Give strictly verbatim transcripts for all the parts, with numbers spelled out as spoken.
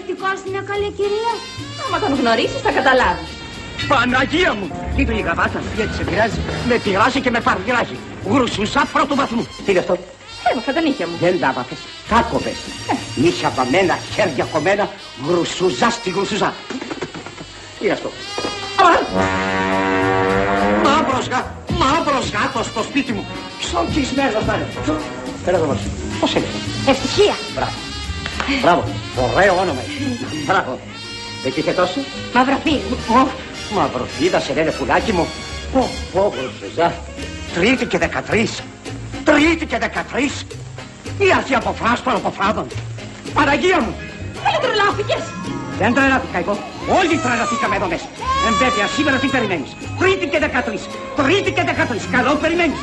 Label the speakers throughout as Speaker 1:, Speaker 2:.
Speaker 1: προληπτικός είναι, καλή κυρία?
Speaker 2: Άμα τον γνωρίσεις θα καταλάβεις.
Speaker 3: Παναγία μου! Τι του η γραβάτα, γιατί σε πειράζει? Με πειράζει και με παρπειράζει. Γρουσούσα πρώτου βαθμού. Τι είναι αυτό?
Speaker 2: Έβαφα τα νύχια μου.
Speaker 3: Δεν τα βάφες. Τα κόβες. Νύχια βαμμένα, χέρια κομμένα, γρουσούζα στη γρουσούζα. Τι είναι αυτό? Μαύρος γάτος, μαύρος γάτος στο σπίτι μου. Ψωκισμένος θα είναι. Έλα εδώ μας. Πώς είναι?
Speaker 2: Ευτυχία.
Speaker 3: Μπράβο. Μπράβο. Ωραίο όνομα. Μπράβο. Δεν είχε τόσο?
Speaker 2: Μαυροφίδη.
Speaker 3: Μαυροφίδα σε λένε πουλάκι μου. Πω, πω, γρουσούζα. Τρίτη και δεκατρείς. Τρίτη και δεκατρείς. Η αρχή αποφράς των αποφράδων. Παναγία μου.
Speaker 2: Δεν τρελάθηκες.
Speaker 3: Δεν τρελάθηκα εγώ. Όλοι τρελαθήκαμε εδώ μέσα. Εν βέβαια, σήμερα τι περιμένεις? Τρίτη και δεκατρείς. Τρίτη και δεκατρείς. Καλό περιμένεις.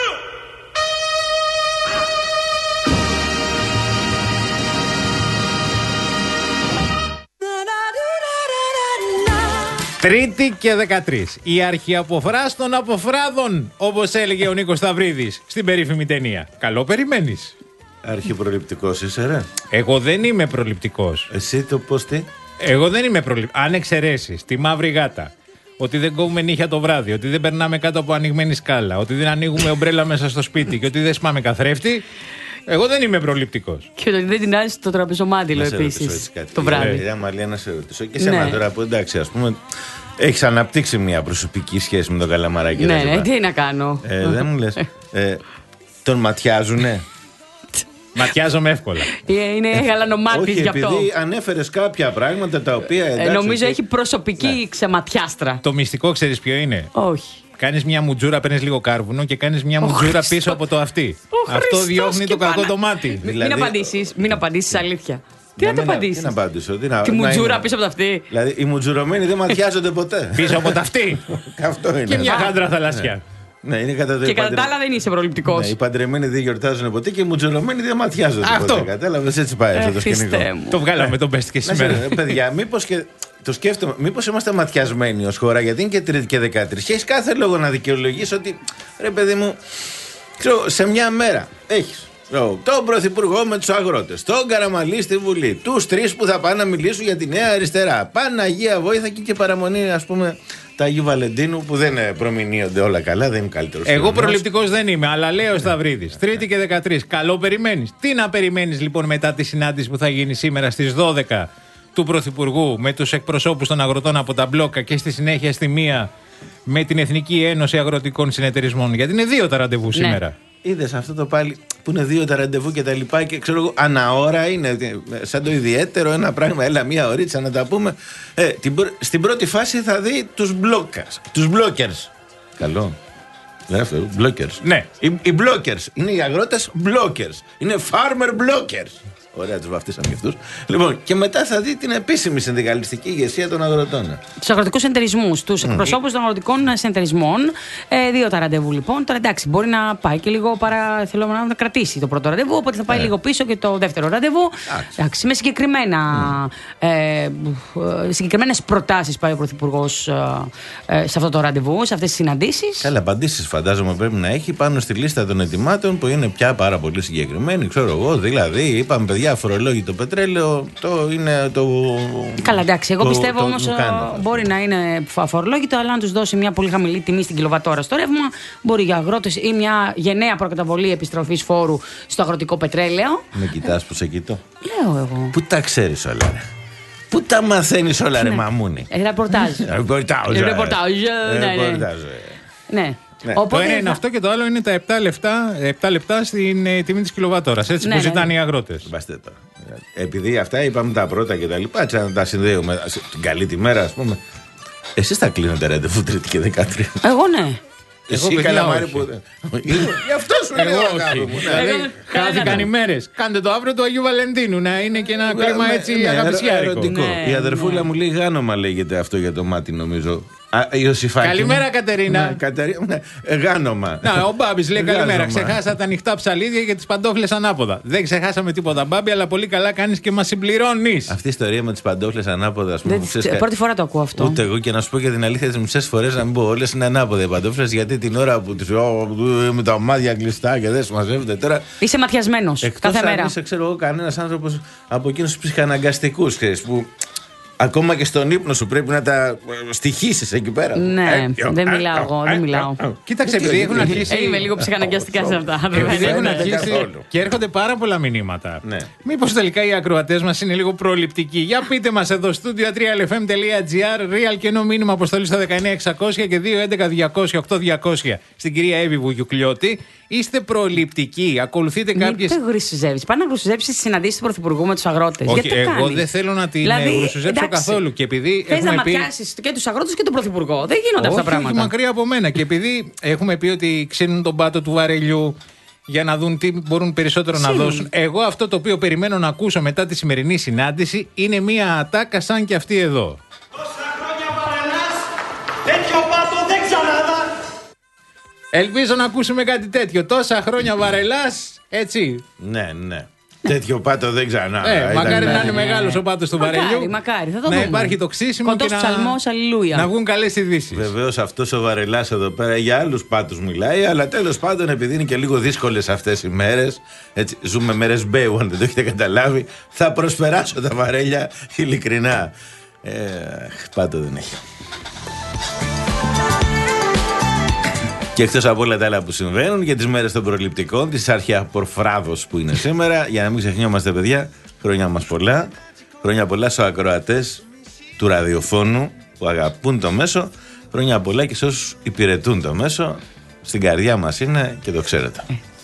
Speaker 4: Τρίτη και δεκατρείς. Η αρχιαποφράς των αποφράδων, όπως έλεγε ο Νίκος Σταυρίδης στην περίφημη ταινία. Καλό περιμένεις.
Speaker 5: Αρχιπροληπτικός είσαι, ρε.
Speaker 4: Εγώ δεν είμαι προληπτικός.
Speaker 5: Εσύ το πώς τι?
Speaker 4: Εγώ δεν είμαι προληπτικός. Αν εξαιρέσεις τη μαύρη γάτα, ότι δεν κόβουμε νύχια το βράδυ, ότι δεν περνάμε κάτω από ανοιγμένη σκάλα, ότι δεν ανοίγουμε ομπρέλα μέσα στο σπίτι και ότι δεν σπάμε καθρέφτη, εγώ δεν είμαι προληπτικός.
Speaker 6: Και ότι δεν τεινάζει το τραπεζομάντιλο επίσης το βράδυ.
Speaker 5: Για Μαλία, να σε ρωτήσω. Και σε μένα τώρα που εντάξει, ας πούμε, έχεις αναπτύξει μια προσωπική σχέση με τον Καλαμαράκη.
Speaker 6: Ναι, ναι, τι να κάνω.
Speaker 5: Ε, δεν μου λες. Ε, τον ματιάζουνε.
Speaker 4: Ματιάζομαι εύκολα.
Speaker 6: Είναι γαλανομάτης γι' αυτό.
Speaker 5: Επειδή ανέφερες κάποια πράγματα τα οποία. Εντάξει,
Speaker 6: ε, νομίζω
Speaker 5: και...
Speaker 6: έχει προσωπική ναι. ξεματιάστρα.
Speaker 4: Το μυστικό ξέρεις ποιο είναι?
Speaker 6: Όχι.
Speaker 4: Κάνεις μια μουτζούρα, παίρνεις λίγο κάρβουνο και κάνεις μια μουτζούρα πίσω από το αυτί. Αυτό διώχνει το κακό το μάτι.
Speaker 6: Μην απαντήσεις, μην απαντήσεις αλήθεια. Τι να το απαντήσεις?
Speaker 5: Τι να απαντήσω?
Speaker 6: Τη μουτζούρα πίσω από το αυτή.
Speaker 5: Δηλαδή οι μουτζουρωμένοι δεν ματιάζονται ποτέ.
Speaker 4: Πίσω από το αυτή.
Speaker 5: Αυτό είναι.
Speaker 4: Και μια χάντρα θαλασσιά.
Speaker 5: Ναι, είναι κατά το
Speaker 6: και κατά τα άλλα δεν είσαι προληπτικός.
Speaker 5: Ναι, οι παντρεμένοι δεν γιορτάζουν ποτέ και οι μουτζουρωμένοι δεν ματιάζονται
Speaker 4: αυτό.
Speaker 5: ποτέ. Κατάλαβες, έτσι πάει αυτό το σκηνικό.
Speaker 4: Το βγάλαμε τον πέστη και σήμερα.
Speaker 5: Παιδιά, μήπως και. Το σκέφτομαι, μήπως είμαστε ματιασμένοι ως χώρα, γιατί είναι και Τρίτη και δεκατρείς. Και έχεις κάθε λόγο να δικαιολογείς ότι ρε παιδί μου, ξέρω, σε μια μέρα έχεις τον Πρωθυπουργό με τους αγρότες, τον Καραμαλή στη Βουλή, τους τρεις που θα πάνε να μιλήσουν για τη Νέα Αριστερά. Παναγία Βόηθα και, και παραμονή, ας πούμε, τα Αγίου Βαλεντίνου που δεν προμηνύονται όλα καλά, δεν είναι καλύτερο.
Speaker 4: Εγώ προληπτικός δεν είμαι, αλλά λέω Σταυρίδης. Τρίτη και δεκατρείς. Καλό περιμένεις. Τι να περιμένεις λοιπόν μετά τη συνάντηση που θα γίνει σήμερα στις δώδεκα του Πρωθυπουργού με τους εκπροσώπους των αγροτών από τα μπλόκα και στη συνέχεια στη μία με την Εθνική Ένωση Αγροτικών Συνεταιρισμών? Γιατί είναι δύο τα ραντεβού ναι. σήμερα.
Speaker 5: Είδες αυτό το πάλι που είναι δύο τα ραντεβού και τα λοιπά και ξέρω εγώ αναώρα είναι σαν το ιδιαίτερο ένα πράγμα, έλα μία ωρίτσα να τα πούμε. Ε, την, στην πρώτη φάση θα δει τους blockers, τους blockers. Καλό. Δεύτερο, blockers.
Speaker 4: Ναι.
Speaker 5: Οι, οι blockers, είναι οι αγρότες blockers, είναι farmer blockers. Ωραία, τους βαφτίσαμε και αυτούς. Λοιπόν, και μετά θα δει την επίσημη συνδικαλιστική ηγεσία των αγροτών.
Speaker 6: Τους αγροτικούς συνεταιρισμούς, τους mm. εκπροσώπους των αγροτικών συνεταιρισμών. Ε, δύο τα ραντεβού λοιπόν. Τώρα εντάξει, μπορεί να πάει και λίγο παρά. Θέλω να κρατήσει το πρώτο ραντεβού, οπότε θα πάει ε. λίγο πίσω και το δεύτερο ραντεβού. Εντάξει, με συγκεκριμένα, mm. ε, συγκεκριμένες προτάσεις πάει ο Πρωθυπουργός ε, σε αυτό το ραντεβού, σε αυτές τις συναντήσεις.
Speaker 5: Καλά, απαντήσεις φαντάζομαι πρέπει να έχει πάνω στη λίστα των ετοιμάτων που είναι πια πάρα πολύ συγκεκριμένη. Ξέρω εγώ, δηλαδή, είπαμε παιδιά. Για αφορολόγητο πετρέλαιο, το είναι το.
Speaker 6: Καλά, εντάξει. Εγώ το, πιστεύω όμως μπορεί να είναι αφορολόγητο, αλλά αν τους δώσει μια πολύ χαμηλή τιμή στην κιλοβατόρα στο ρεύμα, μπορεί για αγρότες ή μια γενναία προκαταβολή επιστροφής φόρου στο αγροτικό πετρέλαιο.
Speaker 5: Με κοιτάς που σε κοιτώ.
Speaker 6: Λέω εγώ.
Speaker 5: Πού τα ξέρεις όλα, ρε? Πού τα μαθαίνεις όλα, ρε μαμούνι?
Speaker 6: Ρεπορτάζ.
Speaker 5: Ρεπορτάζ.
Speaker 6: Ρεπορτάζ. Ναι.
Speaker 4: Ναι. Οπότε το ένα είναι θα... αυτό και το άλλο είναι τα επτά λεπτά, επτά λεπτά στην ε, τιμή της κιλοβατόρας. Έτσι ναι, που ναι, ζητάνε ναι. οι αγρότες.
Speaker 5: Επειδή αυτά είπαμε τα πρώτα και τα λοιπά, έτσι να τα συνδέουμε την καλή τη μέρα, ας πούμε. Εσείς θα κλείνετε ραντεβού Τρίτη και δεκατρείς?
Speaker 6: Εγώ ναι.
Speaker 5: Εσύ Καλαμάρη που. Γι' αυτό σου λέω. Εγώ όχι.
Speaker 4: Χάθηκαν οι μέρες. Κάντε το αύριο του Αγίου Βαλεντίνου να είναι και ένα κλίμα έτσι αγαπησιάρικο.
Speaker 5: Η αδερφούλα μου λέει Γάνομα λέγεται αυτό για το μάτι, νομίζω. Α, Ιωσήφακη.
Speaker 4: Καλημέρα, Κατερίνα.
Speaker 5: Ναι, Κατερίνα, ναι. Ε, γάνομα.
Speaker 4: Να, ο Μπάμπης λέει καλημέρα.
Speaker 5: Γάνομα.
Speaker 4: Ξεχάσα τα ανοιχτά ψαλίδια και τις παντόφλες ανάποδα. Δεν ξεχάσαμε τίποτα, Μπάμπη, αλλά πολύ καλά κάνεις και μας συμπληρώνεις.
Speaker 5: Αυτή η ιστορία με τις παντόφλες ανάποδα, ας πούμε.
Speaker 6: Δεν-
Speaker 5: που ξέρεις,
Speaker 6: Πρώτη φορά το ακούω αυτό.
Speaker 5: Ούτε εγώ, και να σου πω και την αλήθεια, τις μισές φορές να μην πω όλες είναι ανάποδα οι παντόφλες, γιατί την ώρα που τις «Ω, με τα μάτια κλειστά και δεν συμμαζεύεται τώρα».
Speaker 6: Είσαι ματιασμένος
Speaker 5: Εκτός
Speaker 6: κάθε
Speaker 5: αν
Speaker 6: μέρα.
Speaker 5: είσαι, ξέρω εγώ, κανένας άνθρωπος από εκείνους τους ψυχαναγκαστικούς, ξέρεις, που ακόμα και στον ύπνο σου πρέπει να τα στοιχήσεις εκεί πέρα.
Speaker 6: Ναι,
Speaker 5: Ε,
Speaker 6: δεν
Speaker 5: ε,
Speaker 6: μιλάω
Speaker 5: ε,
Speaker 6: εγώ,
Speaker 5: ε,
Speaker 6: δεν
Speaker 5: ε,
Speaker 6: μιλάω.
Speaker 5: ε, ε.
Speaker 4: Κοίταξε,
Speaker 5: Τι
Speaker 4: επειδή
Speaker 5: έγινε,
Speaker 4: έχουν
Speaker 5: τι
Speaker 4: αρχίσει.
Speaker 6: Ε, Είμαι λίγο ψυχαναγκαστικά σε αυτά.
Speaker 4: Επειδή έχουν
Speaker 5: φαίνεται
Speaker 4: αρχίσει
Speaker 5: καθόλου.
Speaker 4: και έρχονται πάρα πολλά μηνύματα.
Speaker 5: Ναι.
Speaker 4: Μήπως τελικά οι ακροατές μας είναι λίγο προληπτικοί. Για πείτε μας εδώ, studio τρία ελ εφ εμ τελεία τζι άρ, real και ενώ μήνυμα αποστολή στο δεκαεννιά εξακόσια και δύο έντεκα διακόσια οκτώ διακόσια στην κυρία Εύη Βουγιουκλιώτη. Είστε προληπτικοί, ακολουθείτε κάποιες.
Speaker 6: Δεν γρουσουζεύει. Πάνε να γρουσουζέψει τι συναντήσει του Πρωθυπουργού με του αγρότε.
Speaker 4: Όχι,
Speaker 6: Γιατί το
Speaker 4: εγώ
Speaker 6: κάνεις?
Speaker 4: δεν θέλω να την
Speaker 6: Δηλαδή,
Speaker 4: γρουσουζέψω
Speaker 6: εντάξει,
Speaker 4: καθόλου. Και επειδή
Speaker 6: θες να
Speaker 4: έχουμε πει.
Speaker 6: ματιάσει και του αγρότε και τον Πρωθυπουργό. Δεν γίνονται αυτά τα
Speaker 4: Όχι,
Speaker 6: πράγματα.
Speaker 4: όχι, μακριά από μένα. Και επειδή έχουμε πει ότι ξύνουν τον πάτο του βαρελιού για να δουν τι μπορούν περισσότερο να
Speaker 6: Ξύνουν.
Speaker 4: δώσουν. Εγώ αυτό το οποίο περιμένω να ακούσω μετά τη σημερινή συνάντηση είναι μία ατάκα σαν και αυτή εδώ.
Speaker 1: Τόσα χρόνια βαρελάς, τέτοιο πάτο δεν ξαναδά.
Speaker 4: Ελπίζω να ακούσουμε κάτι τέτοιο. Τόσα χρόνια βαρελάς, έτσι.
Speaker 5: Ναι, ναι. Τέτοιο πάτο δεν ξανά.
Speaker 4: Ε,
Speaker 5: Ήταν-
Speaker 4: μακάρι να είναι
Speaker 6: ναι.
Speaker 4: μεγάλος ο πάτος του
Speaker 6: Μακάρι,
Speaker 4: βαρελιού.
Speaker 6: μακάρι, θα το
Speaker 4: να
Speaker 6: δούμε.
Speaker 4: υπάρχει το ξύσιμο
Speaker 6: Κοντός
Speaker 5: Ναι.
Speaker 4: και να,
Speaker 6: ψαλμός, αλληλούια.
Speaker 4: να βγουν καλές ειδήσεις.
Speaker 5: Βεβαίως αυτός ο Βαρελάς εδώ πέρα για άλλους πάτους μιλάει, αλλά τέλος πάντων επειδή είναι και λίγο δύσκολες αυτές οι μέρες, έτσι, ζούμε μέρες μπέου αν δεν το έχετε καταλάβει, θα προσπεράσω τα βαρέλια ειλικρινά. Ε, πάτο δεν έχει. Και εκτός από όλα τα άλλα που συμβαίνουν για τις μέρες των προληπτικών, της αρχαιαπορφράδος που είναι σήμερα, για να μην ξεχνιόμαστε παιδιά, χρόνια μας πολλά, χρόνια πολλά στους ακροατές του ραδιοφώνου που αγαπούν το μέσο, χρόνια πολλά και σε όσους υπηρετούν το μέσο, στην καρδιά μας είναι και το ξέρετε.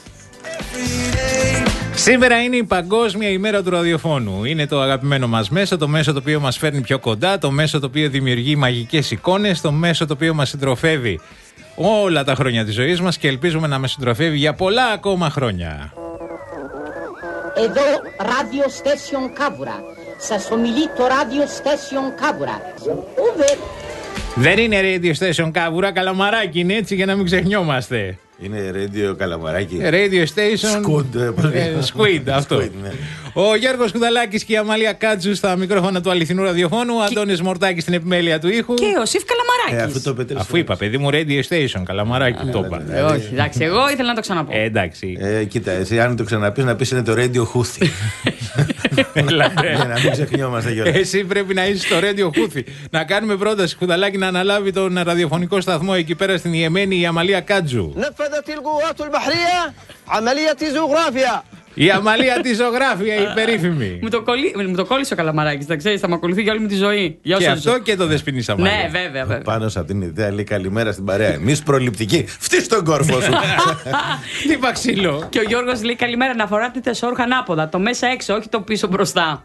Speaker 4: Σήμερα είναι η Παγκόσμια ημέρα του ραδιοφώνου. Είναι το αγαπημένο μας μέσο, το μέσο το οποίο μας φέρνει πιο κοντά, το μέσο το οποίο δημιουργεί μαγικές εικόνες, το μέσο το οποίο μας συντροφεύει όλα τα χρόνια της ζωής μας και ελπίζουμε να μας συντροφεύει για πολλά ακόμα χρόνια.
Speaker 7: Εδώ Radio Station Κάβουρα. Σας ομιλεί το Radio Station Κάβουρα. Over.
Speaker 4: Δεν είναι radio station κάβουρα, καλαμαράκι είναι, έτσι για να μην ξεχνιόμαστε.
Speaker 5: Είναι radio καλαμαράκι.
Speaker 4: Radio station.
Speaker 5: Squid, ε, πώς
Speaker 4: ε,
Speaker 5: λέγεται.
Speaker 4: Squid, αυτό.
Speaker 5: Squid, ναι.
Speaker 4: Ο Γιώργος Κουδαλάκης και η Αμαλία Κάτζου στα μικρόφωνα του αληθινού ραδιοφώνου. Ο Αντώνης Μορτάκης στην επιμέλεια του ήχου.
Speaker 6: Και ο Σιφ
Speaker 5: Ε,
Speaker 6: Καλαμαράκης.
Speaker 5: αυτό το πετρες
Speaker 4: Αφού είπα, παιδί μου, radio station, καλαμαράκι το είπα.
Speaker 6: Ε, όχι, εντάξει, εγώ ήθελα να το ξαναπώ.
Speaker 4: Ε, εντάξει.
Speaker 5: Ε, κοίτα, εσύ αν το ξαναπείς να πεις είναι το radio Houthi.
Speaker 4: Έλα, ρε.
Speaker 5: Για να μην ξεχνιόμαστε κιόλας.
Speaker 4: Εσύ πρέπει να είσαι στο Radio Houthi. Να κάνουμε πρόταση, Κουδαλάκη, να αναλάβει τον ραδιοφωνικό σταθμό εκεί πέρα στην Ιεμένη, η Αμαλία Κάτζου.
Speaker 1: نفذت القوات البحرية عملية زوغرافيا.
Speaker 4: Η Αμαλία τη ζωγράφια, η περίφημη.
Speaker 6: Μου το, κολλή, μου το κόλλησε ο Καλαμαράκης, τα ξέρεις, θα με ακολουθεί για όλη μου τη ζωή. Για
Speaker 4: Και
Speaker 6: όσο
Speaker 4: αυτό
Speaker 6: ζω.
Speaker 4: και το Δεσποινή Αμαλία.
Speaker 6: Ναι, βέβαια, βέβαια.
Speaker 5: Πάνω σε αυτήν την ιδέα λέει καλημέρα στην παρέα. Εμείς προληπτικοί. Φτύς τον κόρφο σου.
Speaker 4: Τι παξίλο.
Speaker 6: Και ο Γιώργος λέει καλημέρα να φοράτε τεσσόρουχα ανάποδα. Το μέσα έξω, όχι το πίσω μπροστά.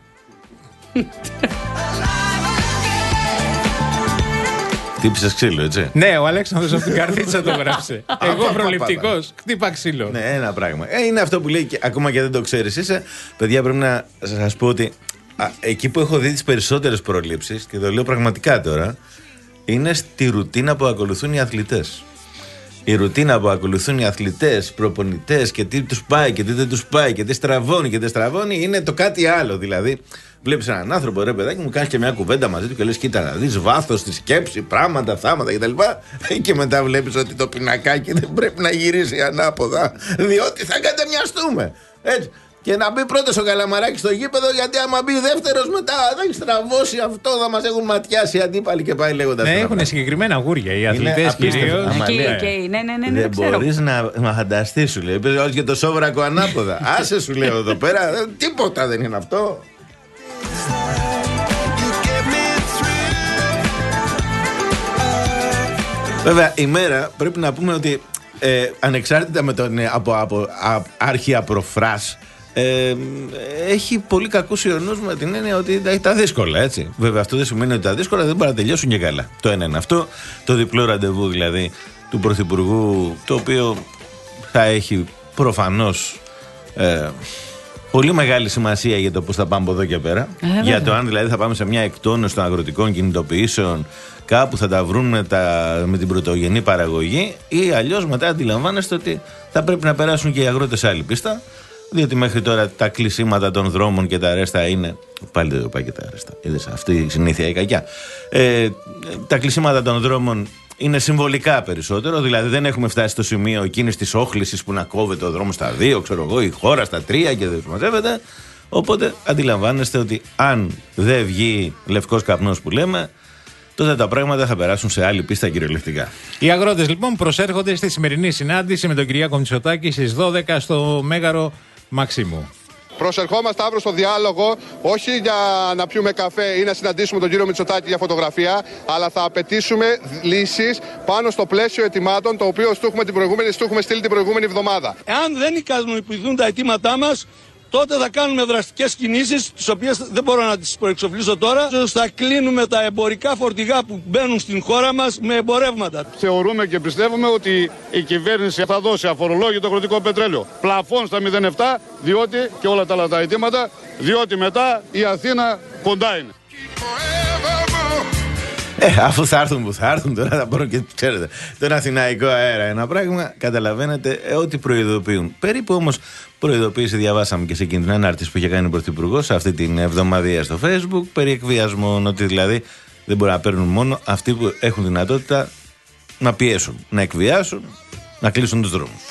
Speaker 5: Χτύπησες ξύλο, έτσι.
Speaker 4: Ναι, ο Αλέξανδρος από την καρδίτσα το γράψε. Εγώ προληπτικός, χτύπα ξύλο.
Speaker 5: Ναι, ένα πράγμα. Ε, είναι αυτό που λέει και, ακόμα και δεν το ξέρεις είσαι. Παιδιά, πρέπει να σας πω ότι α, εκεί που έχω δει τις περισσότερες προλήψεις, και το λέω πραγματικά τώρα, είναι στη ρουτίνα που ακολουθούν οι αθλητές. Η ρουτίνα που ακολουθούν οι αθλητές, προπονητές και τι τους πάει και τι δεν τους πάει και τι στραβώνει και δεν στραβώνει είναι το κάτι άλλο. Δηλαδή, βλέπεις έναν άνθρωπο, ρε παιδάκι μου, κάνεις και μια κουβέντα μαζί του και λες: κοίτα, να δεις βάθος στη σκέψη, πράγματα, θάματα κτλ. Και μετά βλέπεις ότι το πινακάκι δεν πρέπει να γυρίσει ανάποδα, διότι θα κατεμοιαστούμε. Έτσι. Και να μπει πρώτος ο Καλαμαράκης στο γήπεδο, γιατί άμα μπει δεύτερος μετά θα έχει στραβώσει αυτό, θα μας έχουν ματιάσει οι αντίπαλοι και πάει λέγοντας.
Speaker 4: Ναι,
Speaker 5: τώρα.
Speaker 4: έχουν συγκεκριμένα γούρια οι αθλητές
Speaker 5: απίστευτο.
Speaker 4: κυρίως.
Speaker 5: Άμα
Speaker 6: Εκεί,
Speaker 5: λέει.
Speaker 6: εκεί, ναι, ναι, ναι, ναι,
Speaker 5: Δεν
Speaker 6: το ξέρω.
Speaker 5: μπορείς να να φανταστείς, σου λέει. Πες όλος και το σόβρακο ανάποδα. Άσε, σου λέω εδώ πέρα. ε, Τίποτα δεν είναι αυτό. Βέβαια, η μέρα πρέπει να πούμε ότι ε, ανεξάρτητα με τον ε, από, από α, άρχια προφράς, ε, έχει πολύ κακούς ιονούς με την έννοια ότι έχει τα δύσκολα, έτσι. Βέβαια, αυτό δεν σημαίνει ότι τα δύσκολα δεν μπορούν να τελειώσουν και καλά. Το ένα είναι αυτό. Το διπλό ραντεβού δηλαδή του Πρωθυπουργού, το οποίο θα έχει προφανώς ε, πολύ μεγάλη σημασία για το πώς θα πάμε από εδώ και πέρα.
Speaker 6: Ε,
Speaker 5: για το αν δηλαδή θα πάμε σε μια εκτόνωση των αγροτικών κινητοποιήσεων, κάπου θα τα βρουν με, τα, με την πρωτογενή παραγωγή, ή αλλιώς μετά αντιλαμβάνεστε ότι θα πρέπει να περάσουν και οι αγρότες σε άλλη πίστα. Διότι μέχρι τώρα τα κλεισίματα των δρόμων και τα αρέστα είναι. Πάλι δεν το πάει και τα αρέστα. Είδες, αυτή η συνήθεια η κακιά. Ε, τα κλεισίματα των δρόμων είναι συμβολικά περισσότερο. Δηλαδή δεν έχουμε φτάσει στο σημείο εκείνης της όχλησης που να κόβεται ο δρόμος στα δύο, ξέρω εγώ, η χώρα στα τρία και δεν συμμαζεύεται. Οπότε αντιλαμβάνεστε ότι αν δεν βγει λευκός καπνός που λέμε, τότε τα πράγματα θα περάσουν σε άλλη πίστα κυριολεκτικά.
Speaker 4: Οι αγρότες λοιπόν προσέρχονται στη σημερινή συνάντηση με τον Κυριάκο Μητσοτάκη στις δώδεκα στο Μέγαρο Μαξίμου.
Speaker 8: Προσερχόμαστε αύριο στο διάλογο, όχι για να πιούμε καφέ ή να συναντήσουμε τον κύριο Μητσοτάκη για φωτογραφία, αλλά θα απαιτήσουμε λύσεις πάνω στο πλαίσιο αιτημάτων, το οποίο του έχουμε, την προηγούμενη, του έχουμε στείλει την προηγούμενη εβδομάδα.
Speaker 9: Εάν δεν ικανοποιηθούν τα αιτήματά μας, τότε θα κάνουμε δραστικές κινήσεις, τις οποίες δεν μπορώ να τις προεξοφλήσω τώρα. Θα κλείνουμε τα εμπορικά φορτηγά που μπαίνουν στην χώρα μας με εμπορεύματα.
Speaker 10: Θεωρούμε και πιστεύουμε ότι η κυβέρνηση θα δώσει αφορολόγητο αγροτικό πετρέλαιο. Πλαφόν στα μηδέν κόμμα επτά, διότι και όλα τα άλλα τα αιτήματα, διότι μετά η Αθήνα κοντά είναι.
Speaker 5: Ε, αφού θα έρθουν που θα έρθουν, τώρα θα μπορούν και ξέρετε. Τον Αθηναϊκό αέρα, ένα πράγμα, καταλαβαίνετε ε, ότι προειδοποιούν. Περίπου όμως προειδοποίηση διαβάσαμε και σε εκείνη την ανάρτηση που είχε κάνει ο Πρωθυπουργός αυτή την εβδομαδία στο Facebook περί εκβιασμών. Ότι δηλαδή δεν μπορεί να παίρνουν μόνο αυτοί που έχουν δυνατότητα να πιέσουν, να εκβιάσουν, να κλείσουν τους δρόμους.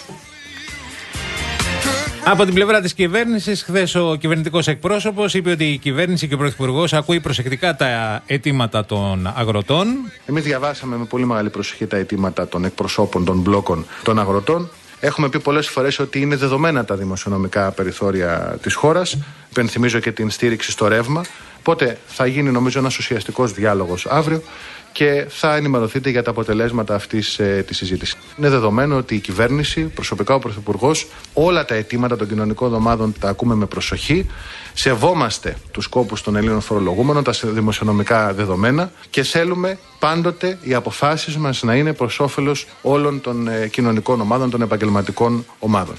Speaker 4: Από την πλευρά της κυβέρνησης, χθες ο κυβερνητικός εκπρόσωπος είπε ότι η κυβέρνηση και ο Πρωθυπουργός ακούει προσεκτικά τα αιτήματα των αγροτών.
Speaker 11: Εμείς διαβάσαμε με πολύ μεγάλη προσοχή τα αιτήματα των εκπροσώπων των μπλόκων των αγροτών. Έχουμε πει πολλές φορές ότι είναι δεδομένα τα δημοσιονομικά περιθώρια της χώρας. Υπενθυμίζω και την στήριξη στο ρεύμα. Οπότε θα γίνει νομίζω ένας ουσιαστικός διάλογος αύριο και θα ενημερωθείτε για τα αποτελέσματα αυτής ε, της συζήτησης. Είναι δεδομένο ότι η κυβέρνηση, προσωπικά ο Πρωθυπουργός, όλα τα αιτήματα των κοινωνικών ομάδων τα ακούμε με προσοχή. Σεβόμαστε τους σκόπους των Ελλήνων φορολογούμενων, τα δημοσιονομικά δεδομένα και θέλουμε πάντοτε οι αποφάσεις μας να είναι προς όφελος όλων των ε, κοινωνικών ομάδων, των επαγγελματικών ομάδων.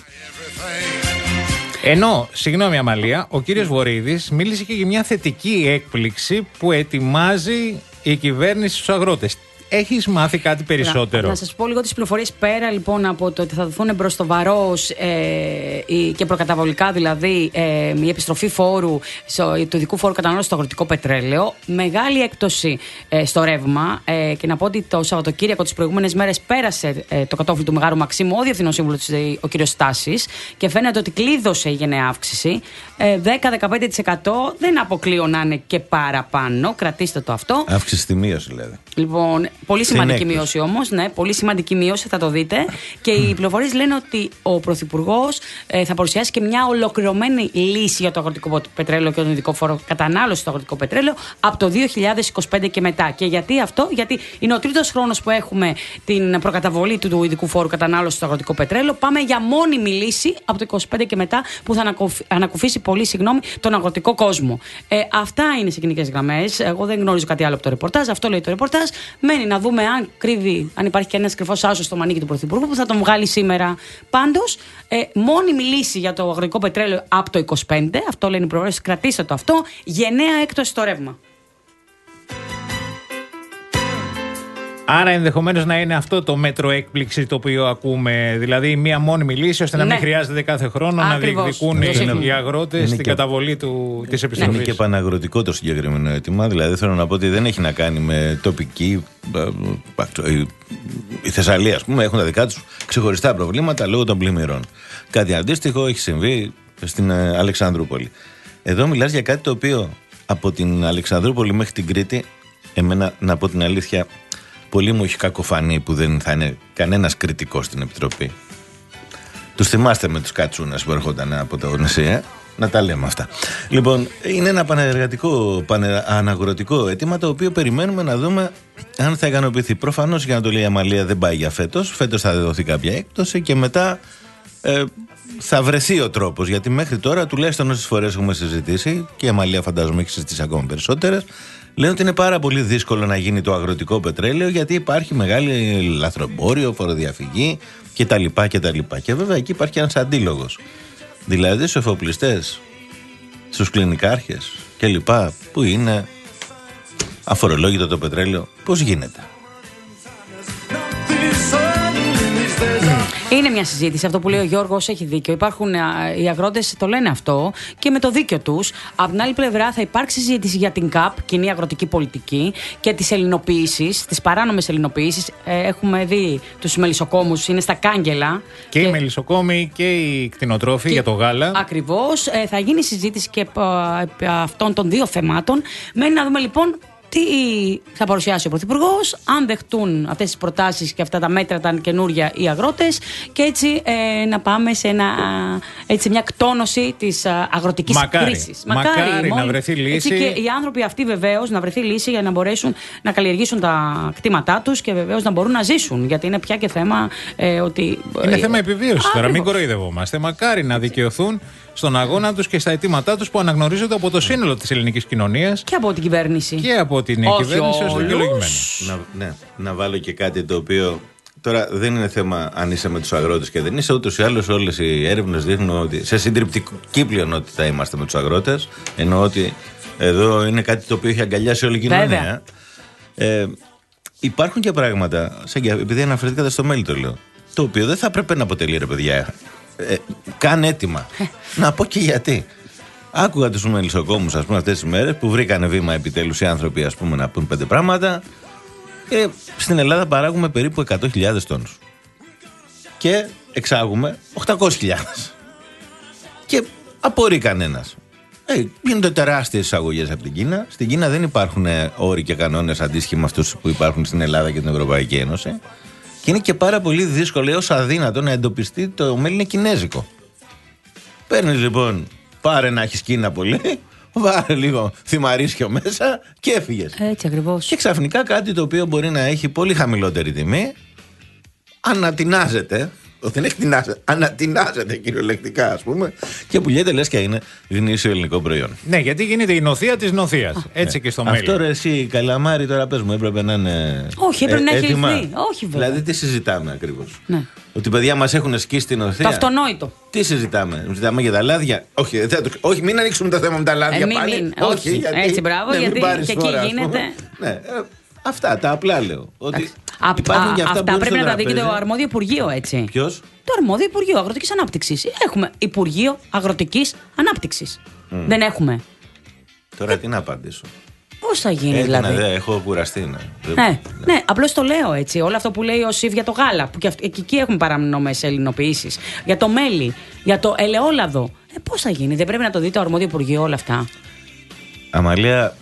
Speaker 4: Ενώ, συγγνώμη Αμαλία, ο κύριος Βορίδης μίλησε και για μια θετική έκπληξη που ετοιμάζει η κυβέρνηση στους αγρότες. Έχεις μάθει κάτι περισσότερο?
Speaker 6: Να σας πω λίγο τις πληροφορίες πέρα λοιπόν από το ότι θα δοθούν μπροστοβαρός ε, και προκαταβολικά δηλαδή ε, η επιστροφή φόρου στο, του ειδικού φόρου κατανάλωσης στο αγροτικό πετρέλαιο. Μεγάλη έκπτωση ε, στο ρεύμα ε, και να πω ότι το Σαββατοκύριακο τις προηγούμενες μέρες πέρασε ε, το κατόφλι του Μεγάρου Μαξίμου ο Διευθυνός Σύμβουλος ο κ. Στάσης και φαίνεται ότι κλείδωσε η γενναία αύξηση. Ε, δέκα με δεκαπέντε τοις εκατό δεν αποκλείω να είναι και παραπάνω. Κρατήστε το αυτό.
Speaker 5: Αύξηση στη μείωση δηλαδή.
Speaker 6: Λοιπόν, πολύ σημαντική μείωση όμως, ναι, πολύ σημαντική μείωση, θα το δείτε. Και οι πληροφορίες λένε ότι ο Πρωθυπουργός ε, θα παρουσιάσει και μια ολοκληρωμένη λύση για το αγροτικό πετρέλαιο και τον ειδικό φόρο κατανάλωση στο αγροτικό πετρέλαιο από το δύο χιλιάδες είκοσι πέντε και μετά. Και γιατί αυτό? Γιατί είναι ο τρίτος χρόνος που έχουμε την προκαταβολή του, του ειδικού φόρου κατανάλωση στο αγροτικό πετρέλαιο. Πάμε για μόνιμη λύση από το είκοσι πέντε και μετά που θα ανακουφίσει πολύ, συγγνώμη, τον αγροτικό κόσμο. Ε, αυτά είναι σε γενικές γραμμές. Εγώ δεν γνωρίζω κάτι άλλο από το ρεπορτάζ. Αυτό λέει το ρεπορτάζ. Μένει να δούμε αν κρύβει, αν υπάρχει και ένας κρυφός άσος στο μανίκι του Πρωθυπουργού που θα τον βγάλει σήμερα. Πάντως, ε, μόνιμη λύση για το αγροτικό πετρέλαιο από το είκοσι πέντε, αυτό λένε οι προβλέψεις, κρατήστε το αυτό, γενναία έκπτωση στο ρεύμα.
Speaker 4: Άρα ενδεχομένως να είναι αυτό το μέτρο έκπληξη το οποίο ακούμε, δηλαδή μία μόνιμη λύση ώστε να μην ναι. χρειάζεται κάθε χρόνο ακριβώς. Να διεκδικούν οι αγρότες στην και... καταβολή του, της επιστροφής.
Speaker 5: Είναι και παναγροτικό το συγκεκριμένο αίτημα, δηλαδή θέλω να πω ότι δεν έχει να κάνει με τοπική. Η Θεσσαλία, ας πούμε, έχουν τα δικά τους ξεχωριστά προβλήματα λόγω των πλημμυρών. Κάτι αντίστοιχο έχει συμβεί στην Αλεξανδρούπολη. Εδώ μιλάς για κάτι το οποίο από την Αλεξανδρούπολη μέχρι την Κρήτη, εμένα να πω την αλήθεια, πολύ μου έχει κακοφανεί που δεν θα είναι κανένας κριτικός στην Επιτροπή. Τους θυμάστε με τους κατσούνας που έρχονταν από το νησί, ε? Να τα λέμε αυτά. Λοιπόν, είναι ένα πανεργατικό, αναγροτικό αίτημα το οποίο περιμένουμε να δούμε αν θα ικανοποιηθεί. Προφανώς, για να το λέει η Αμαλία, δεν πάει για φέτος. Φέτος θα δοθεί κάποια έκπτωση και μετά ε, θα βρεθεί ο τρόπος. Γιατί μέχρι τώρα, τουλάχιστον όσες φορές έχουμε συζητήσει, και η Αμαλία φαντάζομαι έχει συζητήσει ακόμα περισσότερες, λένε ότι είναι πάρα πολύ δύσκολο να γίνει το αγροτικό πετρέλαιο γιατί υπάρχει μεγάλη λαθρομπόριο, φοροδιαφυγή κτλ. κτλ. Και βέβαια εκεί υπάρχει ένας αντίλογος. Δηλαδή στους εφοπλιστές στους κλινικάρχες και λοιπά, που είναι αφορολόγητο το πετρέλαιο. Πώς γίνεται?
Speaker 6: Είναι μια συζήτηση. Αυτό που λέει ο Γιώργος έχει δίκιο. Υπάρχουν, οι αγρότες το λένε αυτό και με το δίκιο τους. Από την άλλη πλευρά θα υπάρξει συζήτηση για την ΚΑΠ, κοινή αγροτική πολιτική, και τις ελληνοποιήσεις, τις παράνομες ελληνοποιήσεις. Ε, έχουμε δει τους μελισσοκόμους, είναι στα κάγκελα.
Speaker 4: Και, και οι μελισσοκόμοι και οι κτηνοτρόφοι και... για το γάλα.
Speaker 6: Ακριβώς. Ε, θα γίνει συζήτηση και επ' αυτών των δύο θεμάτων. Μένει να δούμε λοιπόν τι θα παρουσιάσει ο Πρωθυπουργός, αν δεχτούν αυτές τις προτάσεις και αυτά τα μέτρα τα καινούρια οι αγρότες, και έτσι ε, να πάμε σε ένα, έτσι, μια κτόνωση της αγροτικής
Speaker 4: μακάρι,
Speaker 6: κρίσης.
Speaker 4: Μακάρι, μακάρι να βρεθεί λύση.
Speaker 6: Έτσι, και οι άνθρωποι αυτοί βεβαίως να βρεθεί λύση για να μπορέσουν να καλλιεργήσουν τα κτήματά τους και βεβαίως να μπορούν να ζήσουν. Γιατί είναι πια και θέμα ε, ότι.
Speaker 4: Είναι
Speaker 6: ε,
Speaker 4: θέμα επιβίωσης τώρα,
Speaker 6: ακριβώς.
Speaker 4: μην κοροϊδευόμαστε. Μακάρι να δικαιωθούν στον αγώνα τους και στα αιτήματά τους που αναγνωρίζονται από το σύνολο της ελληνικής κοινωνίας.
Speaker 6: Και από την κυβέρνηση.
Speaker 4: Και από την
Speaker 6: Όχι
Speaker 4: κυβέρνηση ως δικαιολογημένο.
Speaker 5: Να, ναι, να βάλω και κάτι το οποίο τώρα δεν είναι θέμα αν είσαι με τους αγρότες και δεν είσαι. Ούτως ή άλλως όλες οι έρευνες δείχνουν ότι σε συντριπτική πλειονότητα είμαστε με τους αγρότες. Εννοώ ότι εδώ είναι κάτι το οποίο έχει αγκαλιάσει όλη η κοινωνία. Ε, υπάρχουν και πράγματα, σαν και, επειδή αναφερθήκατε στο μέλι το λέω, το οποίο δεν θα έπρεπε να αποτελεί, ρε παιδιά, Ε, καν έτοιμα. Να πω και γιατί. Άκουγα τους μελισσοκόμους, ας πούμε, αυτές τις μέρες που βρήκανε βήμα επιτέλους οι άνθρωποι, ας πούμε, να πούν πέντε πράγματα. Ε, στην Ελλάδα παράγουμε περίπου εκατό χιλιάδες τόνους και εξάγουμε οχτακόσιες χιλιάδες. Και απορεί κανένας. Ε, γίνονται τεράστιες εισαγωγές από την Κίνα. Στην Κίνα δεν υπάρχουν όροι και κανόνες αντίστοιχοι με αυτούς που υπάρχουν στην Ελλάδα και την Ευρωπαϊκή Ένωση. Και είναι και πάρα πολύ δύσκολο έως αδύνατο να εντοπιστεί το μέλι είναι κινέζικο. Παίρνεις λοιπόν, πάρε να έχεις Κίνα πολύ, βάλε λίγο θυμαρίσιο μέσα και έφυγες.
Speaker 6: Έτσι ακριβώς.
Speaker 5: Και ξαφνικά κάτι το οποίο μπορεί να έχει πολύ χαμηλότερη τιμή, ανατινάζεται. Δεν έχει τεινάζεται, ανατινάζεται κυριολεκτικά, ας πούμε, και πουλιέται λες και είναι γνήσιο ελληνικό προϊόν.
Speaker 4: Ναι, γιατί γίνεται η νοθεία της νοθείας. Έτσι ναι. Και στο μέλλον.
Speaker 5: Αυτό ρε εσύ, καλαμάρι, τώρα πες μου, έπρεπε να είναι.
Speaker 6: Όχι, έπρεπε
Speaker 5: ε,
Speaker 6: να έχει
Speaker 5: έτοιμα.
Speaker 6: λυθεί. Όχι, βέβαια.
Speaker 5: Δηλαδή, τι συζητάμε ακριβώς?
Speaker 6: Ναι.
Speaker 5: Ότι παιδιά μας έχουν σκίσει την νοθεία.
Speaker 6: Το αυτονόητο.
Speaker 5: Τι συζητάμε, συζητάμε για τα λάδια? Όχι, δεν, όχι, μην ανοίξουμε το θέμα με τα λάδια
Speaker 6: ε, μην,
Speaker 5: πάλι.
Speaker 6: Μην,
Speaker 5: όχι,
Speaker 6: όχι,
Speaker 5: γιατί,
Speaker 6: έτσι, μπράβο,
Speaker 5: ναι,
Speaker 6: γιατί και εκεί
Speaker 5: φορά,
Speaker 6: γίνεται.
Speaker 5: Ναι, ε, αυτά τα απλά λέω. Ότι
Speaker 6: Α,
Speaker 5: υπάρχουν και αυτά,
Speaker 6: αυτά πρέπει να τα δει και το
Speaker 5: τραπέζι.
Speaker 6: αρμόδιο Υπουργείο, έτσι.
Speaker 5: Ποιος?
Speaker 6: Το αρμόδιο Υπουργείο Αγροτικής Ανάπτυξης. Έχουμε Υπουργείο Αγροτικής Ανάπτυξης. Mm. Δεν έχουμε.
Speaker 5: Τώρα τι να απαντήσω.
Speaker 6: Πώς θα γίνει,
Speaker 5: ε,
Speaker 6: δηλαδή?
Speaker 5: Ναι, έχω κουραστεί, ναι.
Speaker 6: Ναι, ναι, ναι, απλώς το λέω έτσι. Όλο αυτό που λέει ο Σιβ για το γάλα, που και, αυ- και εκεί έχουμε παρανομές ελληνοποιήσεις. Για το μέλι, για το ελαιόλαδο. Ε, πώς θα γίνει, δεν πρέπει να το δει το αρμόδιο Υπουργείο όλα αυτά?
Speaker 5: Αμαλία,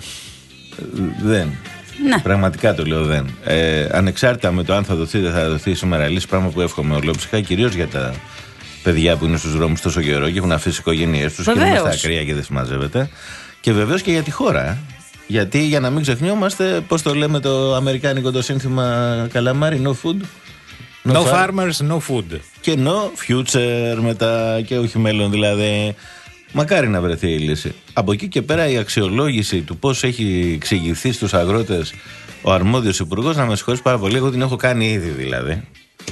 Speaker 5: δεν.
Speaker 6: Ναι.
Speaker 5: Πραγματικά το λέω δεν. Ε, ανεξάρτητα με το αν θα δοθεί δεν θα δοθεί σήμερα λύση, πράγμα που εύχομαι ολόψυχα, κυρίως για τα παιδιά που είναι στους δρόμους τόσο καιρό και έχουν αφήσει οικογένειές τους και είναι στα ακραία και δεν συμμαζεύεται. Και βεβαίως και για τη χώρα. Ε. Γιατί για να μην ξεχνιόμαστε, πώς το λέμε το αμερικάνικο το σύνθημα καλαμάρι, no food.
Speaker 4: No, no farmers, no food.
Speaker 5: Και no future μετά και όχι μέλλον δηλαδή. Μακάρι να βρεθεί η λύση. Από εκεί και πέρα η αξιολόγηση του πώς έχει εξηγηθεί στους αγρότες ο αρμόδιος υπουργός, να με συγχωρείς πάρα πολύ, εγώ την έχω κάνει ήδη δηλαδή.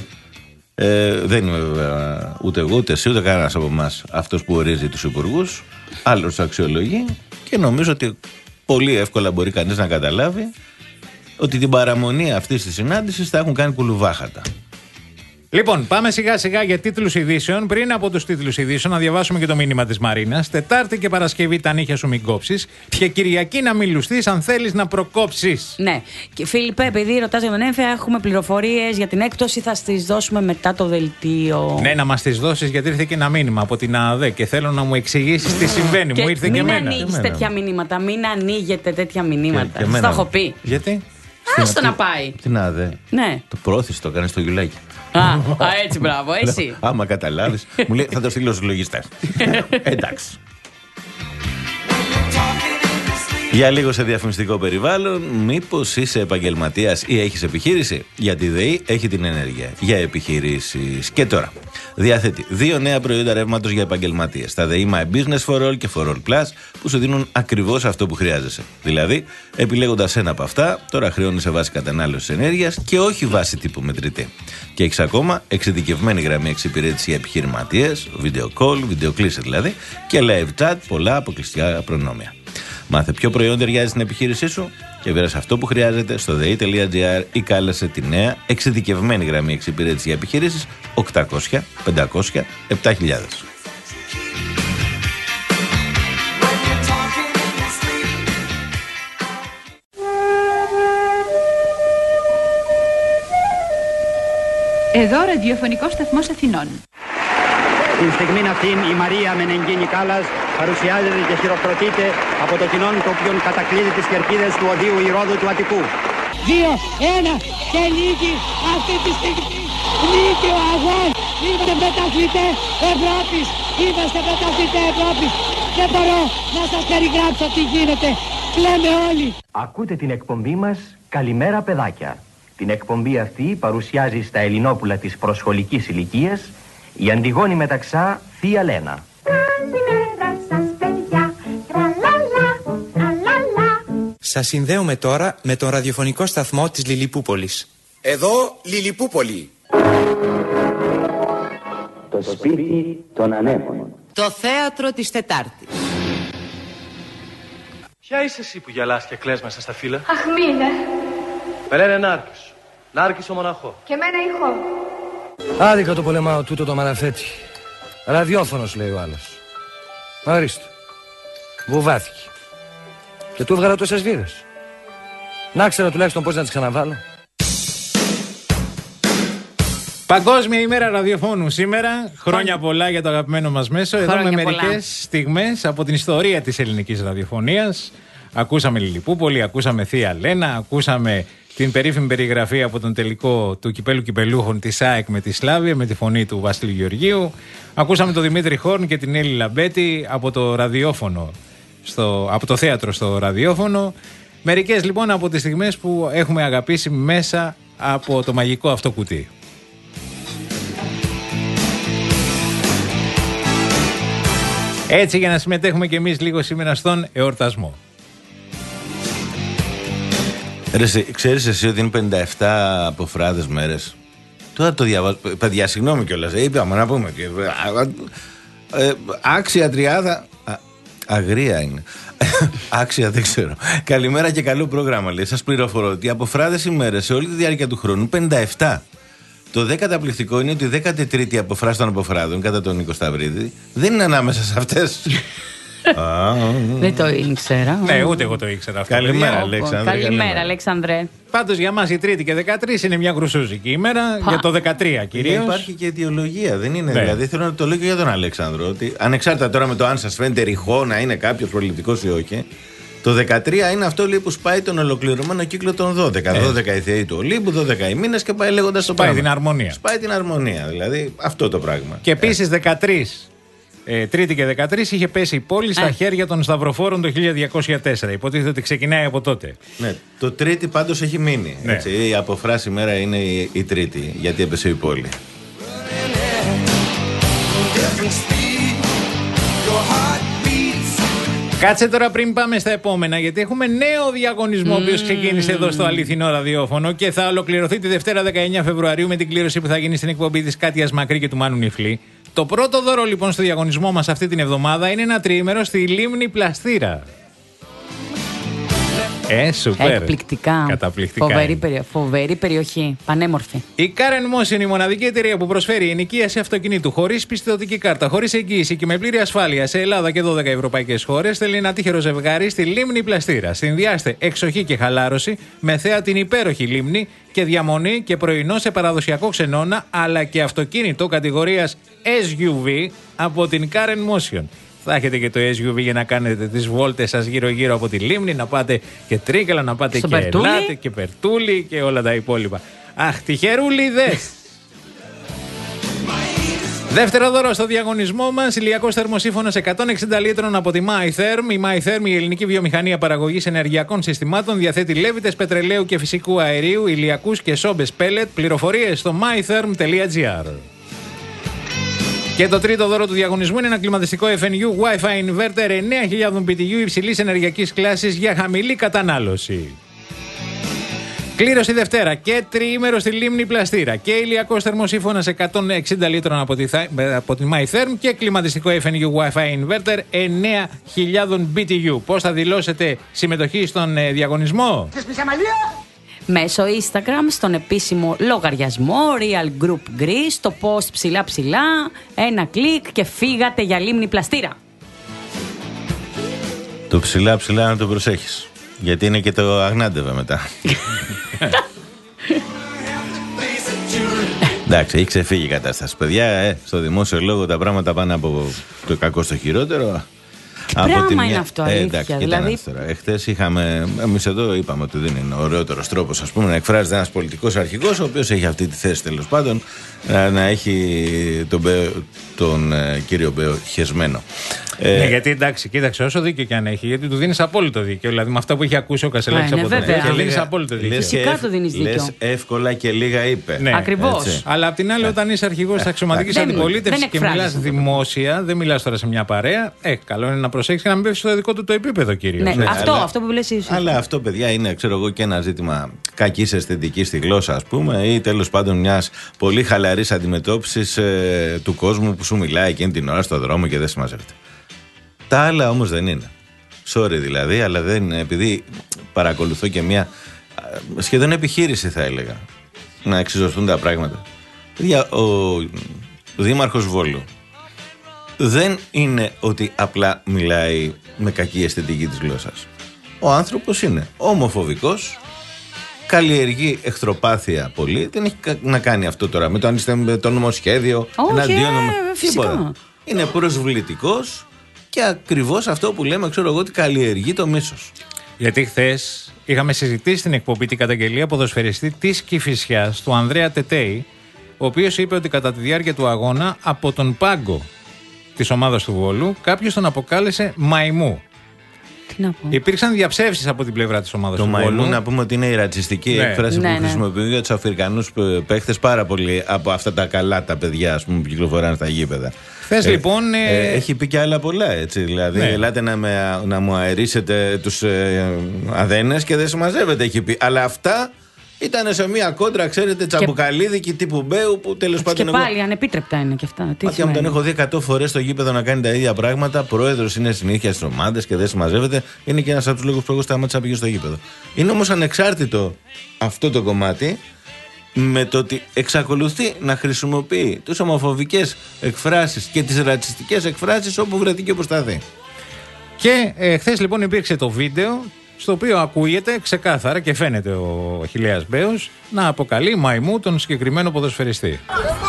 Speaker 5: Ε, δεν είμαι βέβαια ούτε εγώ ούτε εσύ ούτε κανένας από εμάς αυτός που ορίζει τους υπουργούς. Άλλος αξιολογεί και νομίζω ότι πολύ εύκολα μπορεί κανείς να καταλάβει ότι την παραμονή αυτής της συνάντησης θα έχουν κάνει κουλουβάχατα.
Speaker 4: Λοιπόν, πάμε σιγά σιγά για τίτλους ειδήσεων. Πριν από τους τίτλους ειδήσεων, να διαβάσουμε και το μήνυμα της Μαρίνας. Τετάρτη και Παρασκευή τα νύχια σου μην κόψεις. Και Κυριακή να μην λουστείς αν θέλεις να προκόψεις.
Speaker 6: Ναι. Και Φίλιππε, επειδή ρωτάς για τον έμφυα, έχουμε πληροφορίες για την έκπτωση. Θα στις δώσουμε μετά το δελτίο.
Speaker 4: Ναι, να μας τις δώσεις, γιατί ήρθε και ένα μήνυμα από την ΑΔΕ και θέλω να μου εξηγήσεις τι συμβαίνει.
Speaker 6: Και
Speaker 4: μου ήρθε και
Speaker 6: μην
Speaker 4: εμένα.
Speaker 6: ανοίγεις τέτοια μηνύματα. Μην ανοίγετε τέτοια μηνύματα.
Speaker 5: Και,
Speaker 6: Σας το έχω πει.
Speaker 5: Γιατί?
Speaker 6: Άστο να πάει.
Speaker 5: Την ΑΔΕ.
Speaker 6: Ναι.
Speaker 5: Το πρόθεση το κάνει στο γιουλάκι.
Speaker 6: Α, α, έτσι, μπράβο, εσύ.
Speaker 5: Άμα καταλάβεις, μου λέει θα το στείλω στους λογιστές. Εντάξει. Για λίγο σε διαφημιστικό περιβάλλον, μήπως είσαι επαγγελματίας ή έχεις επιχείρηση? Γιατί η ΔΕΗ έχει την ενέργεια για επιχειρήσεις. Και τώρα, διαθέτει δύο νέα προϊόντα ρεύματος για επαγγελματίες. Τα ΔΕΗ My Business for All και For All Plus, που σου δίνουν ακριβώς αυτό που χρειάζεσαι. Δηλαδή, επιλέγοντας ένα από αυτά, τώρα χρεώνεις σε βάση κατανάλωσης ενέργειας και όχι βάση τύπου μετρητή. Και έχεις ακόμα εξειδικευμένη γραμμή εξυπηρέτηση για επιχειρηματίες, video call, βιντεοκλήση δηλαδή, και live chat, πολλά αποκλειστικά προνόμια. Μάθε ποιο προϊόν ταιριάζει στην επιχείρησή σου και βρες αυτό που χρειάζεται στο dei.gr ή κάλεσε τη νέα εξειδικευμένη γραμμή εξυπηρέτηση για επιχειρήσεις οκτακόσια πεντακόσια επτά χιλιάδες.
Speaker 2: Εδώ ραδιοφωνικός σταθμός Αθηνών.
Speaker 12: Την στιγμή αυτήν η Μαρία Μενεγκίνη Κάλλας παρουσιάζεται και χειροκροτείται από το κοινό το οποίο κατακλείδει τις κερκίδες του οδείου Ηρόδου του Αττικού.
Speaker 13: Δύο, ένα και νίκη αυτή τη στιγμή. Νίκη ο αγών. Είμαστε πρωταθλητές Ευρώπης. Είμαστε πρωταθλητές Ευρώπης. Δεν μπορώ να σας περιγράψω τι γίνεται. Κλαίμε όλοι.
Speaker 14: Ακούτε την εκπομπή μας «Καλημέρα παιδάκια». Την εκπομπή αυτή παρουσιάζει στα Ελληνόπουλα της προσχολικής ηλικίας η Αντιγόνη Μεταξά Θεία Λένα.
Speaker 15: Καλημέρα σας παιδιά, τραλαλα, τραλαλα.
Speaker 16: Σας συνδέουμε τώρα με τον ραδιοφωνικό σταθμό της Λιλιπούπολης.
Speaker 17: Εδώ Λιλιπούπολη.
Speaker 14: Το σπίτι των ανέμων.
Speaker 18: Το θέατρο της Τετάρτης.
Speaker 19: Ποια είσαι εσύ που γυαλάς και κλαις μέσα στα φύλλα?
Speaker 20: Αχ, μήνε.
Speaker 19: Με λένε Νάρκης. Νάρκης ο μοναχό.
Speaker 20: Και μένα ηχό.
Speaker 21: Άδικα το πολεμάω τούτο το μαραφέτη. Ραδιόφωνος λέει ο άλλος. Ορίστε. Βουβάθηκε. Και του έβγαλα τόσες βίδες. Να ξέρω τουλάχιστον πώς να τις ξαναβάλω.
Speaker 4: Παγκόσμια ημέρα ραδιοφώνου σήμερα. Χρόνια πολλά για το αγαπημένο μας μέσο. Εδώ
Speaker 6: Χρόνια
Speaker 4: με
Speaker 6: πολλά.
Speaker 4: μερικές στιγμές από την ιστορία της ελληνικής ραδιοφωνίας. Ακούσαμε Λιλιπούπολη, ακούσαμε Θεία Λένα, ακούσαμε την περίφημη περιγραφή από τον τελικό του κυπέλου κυπελούχων της ΑΕΚ με τη Σλάβια με τη φωνή του Βασίλη Γεωργίου. Ακούσαμε τον Δημήτρη Χόρν και την Έλλη Λαμπέτη από το ραδιόφωνο, στο, από το θέατρο στο ραδιόφωνο. Μερικές λοιπόν από τις στιγμές που έχουμε αγαπήσει μέσα από το μαγικό αυτό κουτί. Έτσι για να συμμετέχουμε κι εμείς λίγο σήμερα στον εορτασμό.
Speaker 5: Ρε, ξέρεις εσύ ότι είναι πενήντα επτά αποφράδες μέρες? Τώρα το διαβάζω. Παιδιά, συγγνώμη κιόλας. Είπαμε να πούμε. Ε, άξια τριάδα. Α, αγρία είναι. Άξια δεν ξέρω. Καλημέρα και καλό πρόγραμμα, λέει. Σας πληροφορώ ότι οι αποφράδες ημέρες σε όλη τη διάρκεια του χρόνου πενήντα επτά. Το δε καταπληκτικό είναι ότι η δέκατη τρίτη αποφράση των αποφράδων κατά τον Νίκο Σταυρίδη δεν είναι ανάμεσα σε αυτές.
Speaker 6: Δεν το ήξερα.
Speaker 4: Ναι, ούτε εγώ το ήξερα αυτό.
Speaker 5: Καλημέρα, Αλέξανδρε.
Speaker 6: Καλημέρα, Αλέξανδρε.
Speaker 4: Πάντως για μας η Τρίτη και δεκατρείς είναι μια γρουσούζικη ημέρα. Πα. Για το δεκατρία κυρίως.
Speaker 5: Υπάρχει και αιτιολογία, δεν είναι?
Speaker 4: Ναι.
Speaker 5: Δηλαδή θέλω να το λέω και για τον Αλέξανδρο. Ότι ανεξάρτητα τώρα με το αν σας φαίνεται ρηχό να είναι κάποιος προληπτικός ή όχι, το δεκατρία είναι αυτό λέει, που σπάει τον ολοκληρωμένο κύκλο των δώδεκα. Ε. δώδεκα οι θεοί του Ολύμπου, δώδεκα οι μήνες και πάει λέγοντας το
Speaker 4: πράγμα.
Speaker 5: Σπάει
Speaker 4: την αρμονία.
Speaker 5: Σπάει την αρμονία, δηλαδή αυτό το πράγμα.
Speaker 4: Και επίσης δεκατρείς. Ε, Τρίτη και δεκατρείς είχε πέσει η πόλη στα ε. χέρια των Σταυροφόρων το χίλια διακόσια τέσσερα. Υποτίθεται ότι ξεκινάει από τότε.
Speaker 5: Ναι, το Τρίτη πάντως έχει μείνει. Ναι. Έτσι, η αποφράση μέρα είναι η, η Τρίτη, γιατί έπεσε η πόλη.
Speaker 4: Κάτσε τώρα πριν πάμε στα επόμενα, γιατί έχουμε νέο διαγωνισμό, mm. ο οποίος ξεκίνησε εδώ στο αληθινό ραδιόφωνο και θα ολοκληρωθεί τη Δευτέρα δεκαεννιά Φεβρουαρίου με την κλήρωση που θα γίνει στην εκπομπή της Κάτιας Μακρύ και του Μάνου Νιφλή. Το πρώτο δώρο λοιπόν στο διαγωνισμό μας αυτή την εβδομάδα είναι ένα τριήμερο στη Λίμνη Πλαστήρα. Ε, σούπερ.
Speaker 6: Εκπληκτικά.
Speaker 4: Καταπληκτικά.
Speaker 6: Φοβερή, περι... Φοβερή περιοχή. Πανέμορφη.
Speaker 4: Η Karen Moss είναι η μοναδική εταιρεία που προσφέρει ενοικίαση αυτοκινήτου χωρίς πιστωτική κάρτα, χωρίς εγγύηση και με πλήρη ασφάλεια σε Ελλάδα και δώδεκα ευρωπαϊκές χώρες. Θέλει ένα τύχερο ζευγάρι στη Λίμνη Πλαστήρα. Συνδυάστε εξοχή και χαλάρωση με θέα την υπέροχη λίμνη και διαμονή και πρωινό σε παραδοσιακό ξενώνα, αλλά και αυτοκίνητο κατηγορίας ες γιου βι από την Karen Motion. Θα έχετε και το ες γιου βι για να κάνετε τις βόλτες σας γύρω-γύρω από τη λίμνη, να πάτε και Τρίκαλα, να πάτε στο και Περτούλη. Ελάτε και Περτούλη και όλα τα υπόλοιπα. Αχ, τυχερούλιδες! Δεύτερο δώρο στο διαγωνισμό μας, ηλιακός θερμοσύφωνος εκατόν εξήντα λίτρων από τη MyTherm. Η MyTherm, η ελληνική βιομηχανία παραγωγής ενεργειακών συστημάτων, διαθέτει λέβητες πετρελαίου και φυσικού αερίου, ηλιακούς και σόμπες πέλετ. Πληροφορίες στο mytherm τελεία gr. Και το τρίτο δώρο του διαγωνισμού είναι ένα κλιματιστικό εφ εν γιου Wi-Fi Inverter εννέα χιλιάδες μπι τι γιου υψηλής ενεργειακής κλάσης για χαμηλή κατανάλωση. Κλήρωση Δευτέρα και τριήμερο στη Λίμνη Πλαστήρα και ηλιακός θερμοσύφωνας εκατόν εξήντα λίτρων από τη, από τη MyTherm και κλιματιστικό εφ εν γιου Wi-Fi Inverter εννέα χιλιάδες μπι τι γιου. Πώς θα δηλώσετε συμμετοχή στον ε, διαγωνισμό?
Speaker 6: Μέσω Instagram, στον επίσημο λογαριασμό Real Group Greece, το post ψηλά ψηλά, ένα κλικ και φύγατε για Λίμνη Πλαστήρα.
Speaker 5: Το ψηλά ψηλά να το προσέχεις. Γιατί είναι και το αγνάντεβα μετά. Εντάξει, έχει ξεφύγει η κατάσταση. Παιδιά, ε, στο δημόσιο λόγο τα πράγματα πάνε από το κακό στο χειρότερο.
Speaker 6: Τι πράγμα είναι αυτό, αλήθεια?
Speaker 5: Ε, εντάξει,
Speaker 6: δηλαδή...
Speaker 5: εχθές είχαμε, εμείς εδώ είπαμε ότι δεν είναι ο ωραιότερος τρόπος, ας πούμε, να εκφράζεται ένας πολιτικός αρχηγός, ο οποίος έχει αυτή τη θέση τέλος πάντων, να, να έχει τον, τον ε, κύριο Μπέο χεσμένο.
Speaker 4: Ναι, ε, γιατί εντάξει, κοίταξε, όσο δίκιο και αν έχει, γιατί του δίνεις απόλυτο δίκιο. Δηλαδή με αυτά που έχει ακούσει ο Κασελάκης από τον Μπέο, δίνεις απόλυτο δίκιο.
Speaker 6: Φυσικά το δίνεις δίκιο.
Speaker 5: Λες εύκολα και λίγα είπε.
Speaker 4: Ναι,
Speaker 6: ακριβώς. Έτσι.
Speaker 4: Αλλά απ' την άλλη, όταν είσαι αρχηγός της αξιωματικής αντιπολίτευσης και μιλάς δημόσια, δεν μιλάς τώρα σε μια παρέα, ε, καλό είναι να προσέξεις και να μην πέφτεις στο δικό του το επίπεδο, κυρίως.
Speaker 6: Ναι,
Speaker 5: ναι,
Speaker 6: αυτό,
Speaker 5: αλλά,
Speaker 6: αυτό που λες εσύ.
Speaker 5: Αλλά αυτό, παιδιά, είναι, ξέρω εγώ, και ένα ζήτημα κακής αισθητικής στη γλώσσα, ας πούμε, ή τέλος πάντων μιας πολύ χαλαρής αντιμετώπισης ε, του κόσμου που σου μιλάει εκείνη την ώρα στο δρόμο και δεν συμμαζεύεται. Τα άλλα όμως δεν είναι. Sorry δηλαδή, αλλά δεν είναι, επειδή παρακολουθώ και μια σχεδόν επιχείρηση, θα έλεγα, να εξισωθούν τα πράγματα. Παιδιά, ο, ο Δήμαρχος Βόλου δεν είναι ότι απλά μιλάει με κακή αισθητική της γλώσσας. Ο άνθρωπος είναι ομοφοβικός, καλλιεργεί εχθροπάθεια πολύ. Δεν έχει να κάνει αυτό τώρα με το αν είστε με το νομοσχέδιο.
Speaker 6: Όχι,
Speaker 5: εναντίον,
Speaker 6: ε, φυσικά.
Speaker 5: Είναι προσβλητικός και ακριβώς αυτό που λέμε, ξέρω εγώ, ότι καλλιεργεί το μίσος.
Speaker 4: Γιατί χθες είχαμε συζητήσει στην εκπομπή την καταγγελία ποδοσφαιριστή της Κηφισιάς, του Ανδρέα Τετέη, ο οποίος είπε ότι κατά τη διάρκεια του αγώνα από τον πάγκο της ομάδας του Βόλου κάποιος τον αποκάλεσε μαϊμού.
Speaker 6: Τι να πω.
Speaker 4: Υπήρξαν διαψεύσεις από την πλευρά της ομάδας
Speaker 5: το
Speaker 4: του Βόλου.
Speaker 5: Το μαϊμού, να πούμε ότι είναι η ρατσιστική ναι. έκφραση ναι, που ναι. χρησιμοποιούν για τους Αφρικανούς παίχτες πάρα πολύ από αυτά τα καλά τα παιδιά, ας πούμε, που κυκλοφοράνε στα γήπεδα.
Speaker 4: Θες ε, λοιπόν. Ε...
Speaker 5: Ε, έχει πει και άλλα πολλά, έτσι. Δηλαδή, ναι. ελάτε να, με, να μου αερίσετε τους ε, αδένες και δεν συμμαζεύετε, έχει πει. Αλλά αυτά ήταν σε μια κόντρα, ξέρετε, τσαμπουκαλίδικη τύπου Μπέου που τέλος πάντων.
Speaker 6: Και πάλι εγώ... ανεπίτρεπτα είναι και αυτά.
Speaker 5: Μάτια μου, τον έχω δει εκατό φορές στο γήπεδο να κάνει τα ίδια πράγματα. Πρόεδρος είναι συνήθεια στις ομάδες και δεν συμμαζεύεται. Είναι και ένας από τους λόγους που εγώ σταμάτησα να πηγαίνω στο γήπεδο. Είναι όμως ανεξάρτητο αυτό το κομμάτι με το ότι εξακολουθεί να χρησιμοποιεί τις ομοφοβικές εκφράσεις και τις ρατσιστικές εκφράσεις όπου βρεθεί και προσταθεί.
Speaker 4: Και ε, χθες λοιπόν υπήρξε το βίντεο στο οποίο ακούγεται ξεκάθαρα και φαίνεται ο Αχιλλέας Μπέος να αποκαλεί μαϊμού τον συγκεκριμένο ποδοσφαιριστή.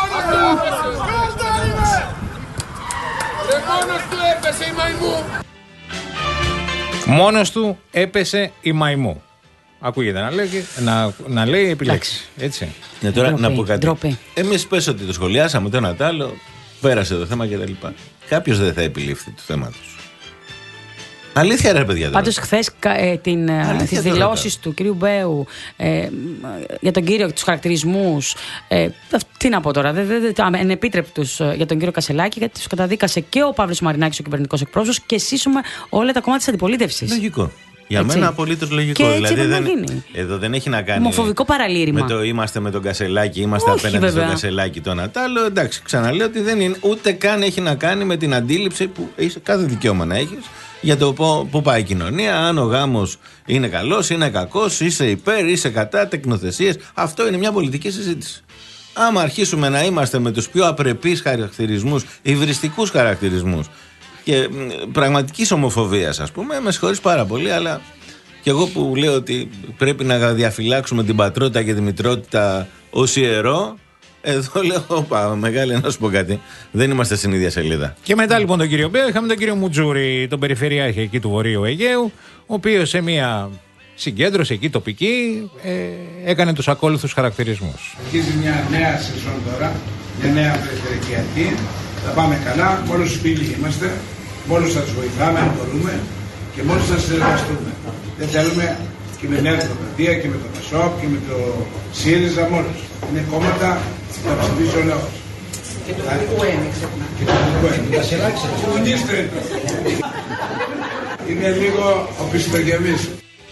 Speaker 4: Μόνος του έπεσε η μαϊμού. Ακούγεται να λέει, να, να λέει επιλέξει. Έτσι.
Speaker 5: Ναι, τώρα ντροπή, να πω κάτι. Εμείς πες ότι το σχολιάσαμε το ένα τ' άλλο, πέρασε το θέμα κτλ. Κάποιος δεν θα επιλήφθη του θέματος. Αλήθεια, ρε παιδιά.
Speaker 6: Πάντως, χθες ε, τις δηλώσεις του κυρίου Μπέου ε, για τον κύριο, τους χαρακτηρισμούς. Ε, τι να πω τώρα, δε, δε, δε, ανεπίτρεπτους για τον κύριο Κασελάκη, γιατί τους καταδίκασε και ο Παύλος Μαρινάκης, ο κυβερνητικός εκπρόσωπος, και σύσσωμα όλα τα κόμματα της αντιπολίτευσης.
Speaker 5: Λογικό. Για έτσι. Μένα απολύτως λογικό.
Speaker 6: Και
Speaker 5: δηλαδή δεν,
Speaker 6: γίνει.
Speaker 5: Εδώ δεν έχει να κάνει.
Speaker 6: Ομοφοβικό παραλήρημα.
Speaker 5: Με το είμαστε με τον Κασελάκη, είμαστε όχι, απέναντι βέβαια. Στον Κασελάκη το Νατάλο. Εντάξει, ξαναλέω ότι δεν είναι. Ούτε καν έχει να κάνει με την αντίληψη που έχει κάθε δικαίωμα να έχει για το πού πάει η κοινωνία. Αν ο γάμος είναι καλός, είναι κακός, είσαι υπέρ, είσαι κατά, τεκνοθεσίες. Αυτό είναι μια πολιτική συζήτηση. Άμα αρχίσουμε να είμαστε με τους πιο απρεπείς χαρακτηρισμούς, υβριστικούς χαρακτηρισμούς και πραγματικής ομοφοβίας, ας πούμε, με συγχωρείς πάρα πολύ, αλλά και εγώ που λέω ότι πρέπει να διαφυλάξουμε την πατρότητα και τη μητρότητα ως ιερό, εδώ λέω, όπα, μεγάλη, να σου πω κάτι. Δεν είμαστε στην ίδια σελίδα.
Speaker 4: Και μετά λοιπόν τον κύριο Μπέο είχαμε τον κύριο Μουτζούρη, τον περιφερειάρχη εκεί του Βορείου Αιγαίου, ο οποίος σε μια συγκέντρωση εκεί τοπική ε, έκανε τους ακόλουθους χαρακτηρισμούς.
Speaker 20: Αρχίζει μια νέα σεζόν τώρα μια νέα περιφερειακή. Θα πάμε καλά, μόλις τους φίλοι είμαστε, μόλις θα τους βοηθάμε αν μπορούμε και μόλις θα συνεργαστούμε. Δεν θέλουμε και με Νέα Δημοκρατία και με το ΠΑΣΟΚ και με το ΣΥΡΙΖΑ μόλις. Είναι κόμματα που θα ψηφίσει ο λαός. Και το ΚΚΕ, μην ξεχνά. Και το ΚΚΕ, μην τα σειράξει. Είναι λίγο οπισθογεμής.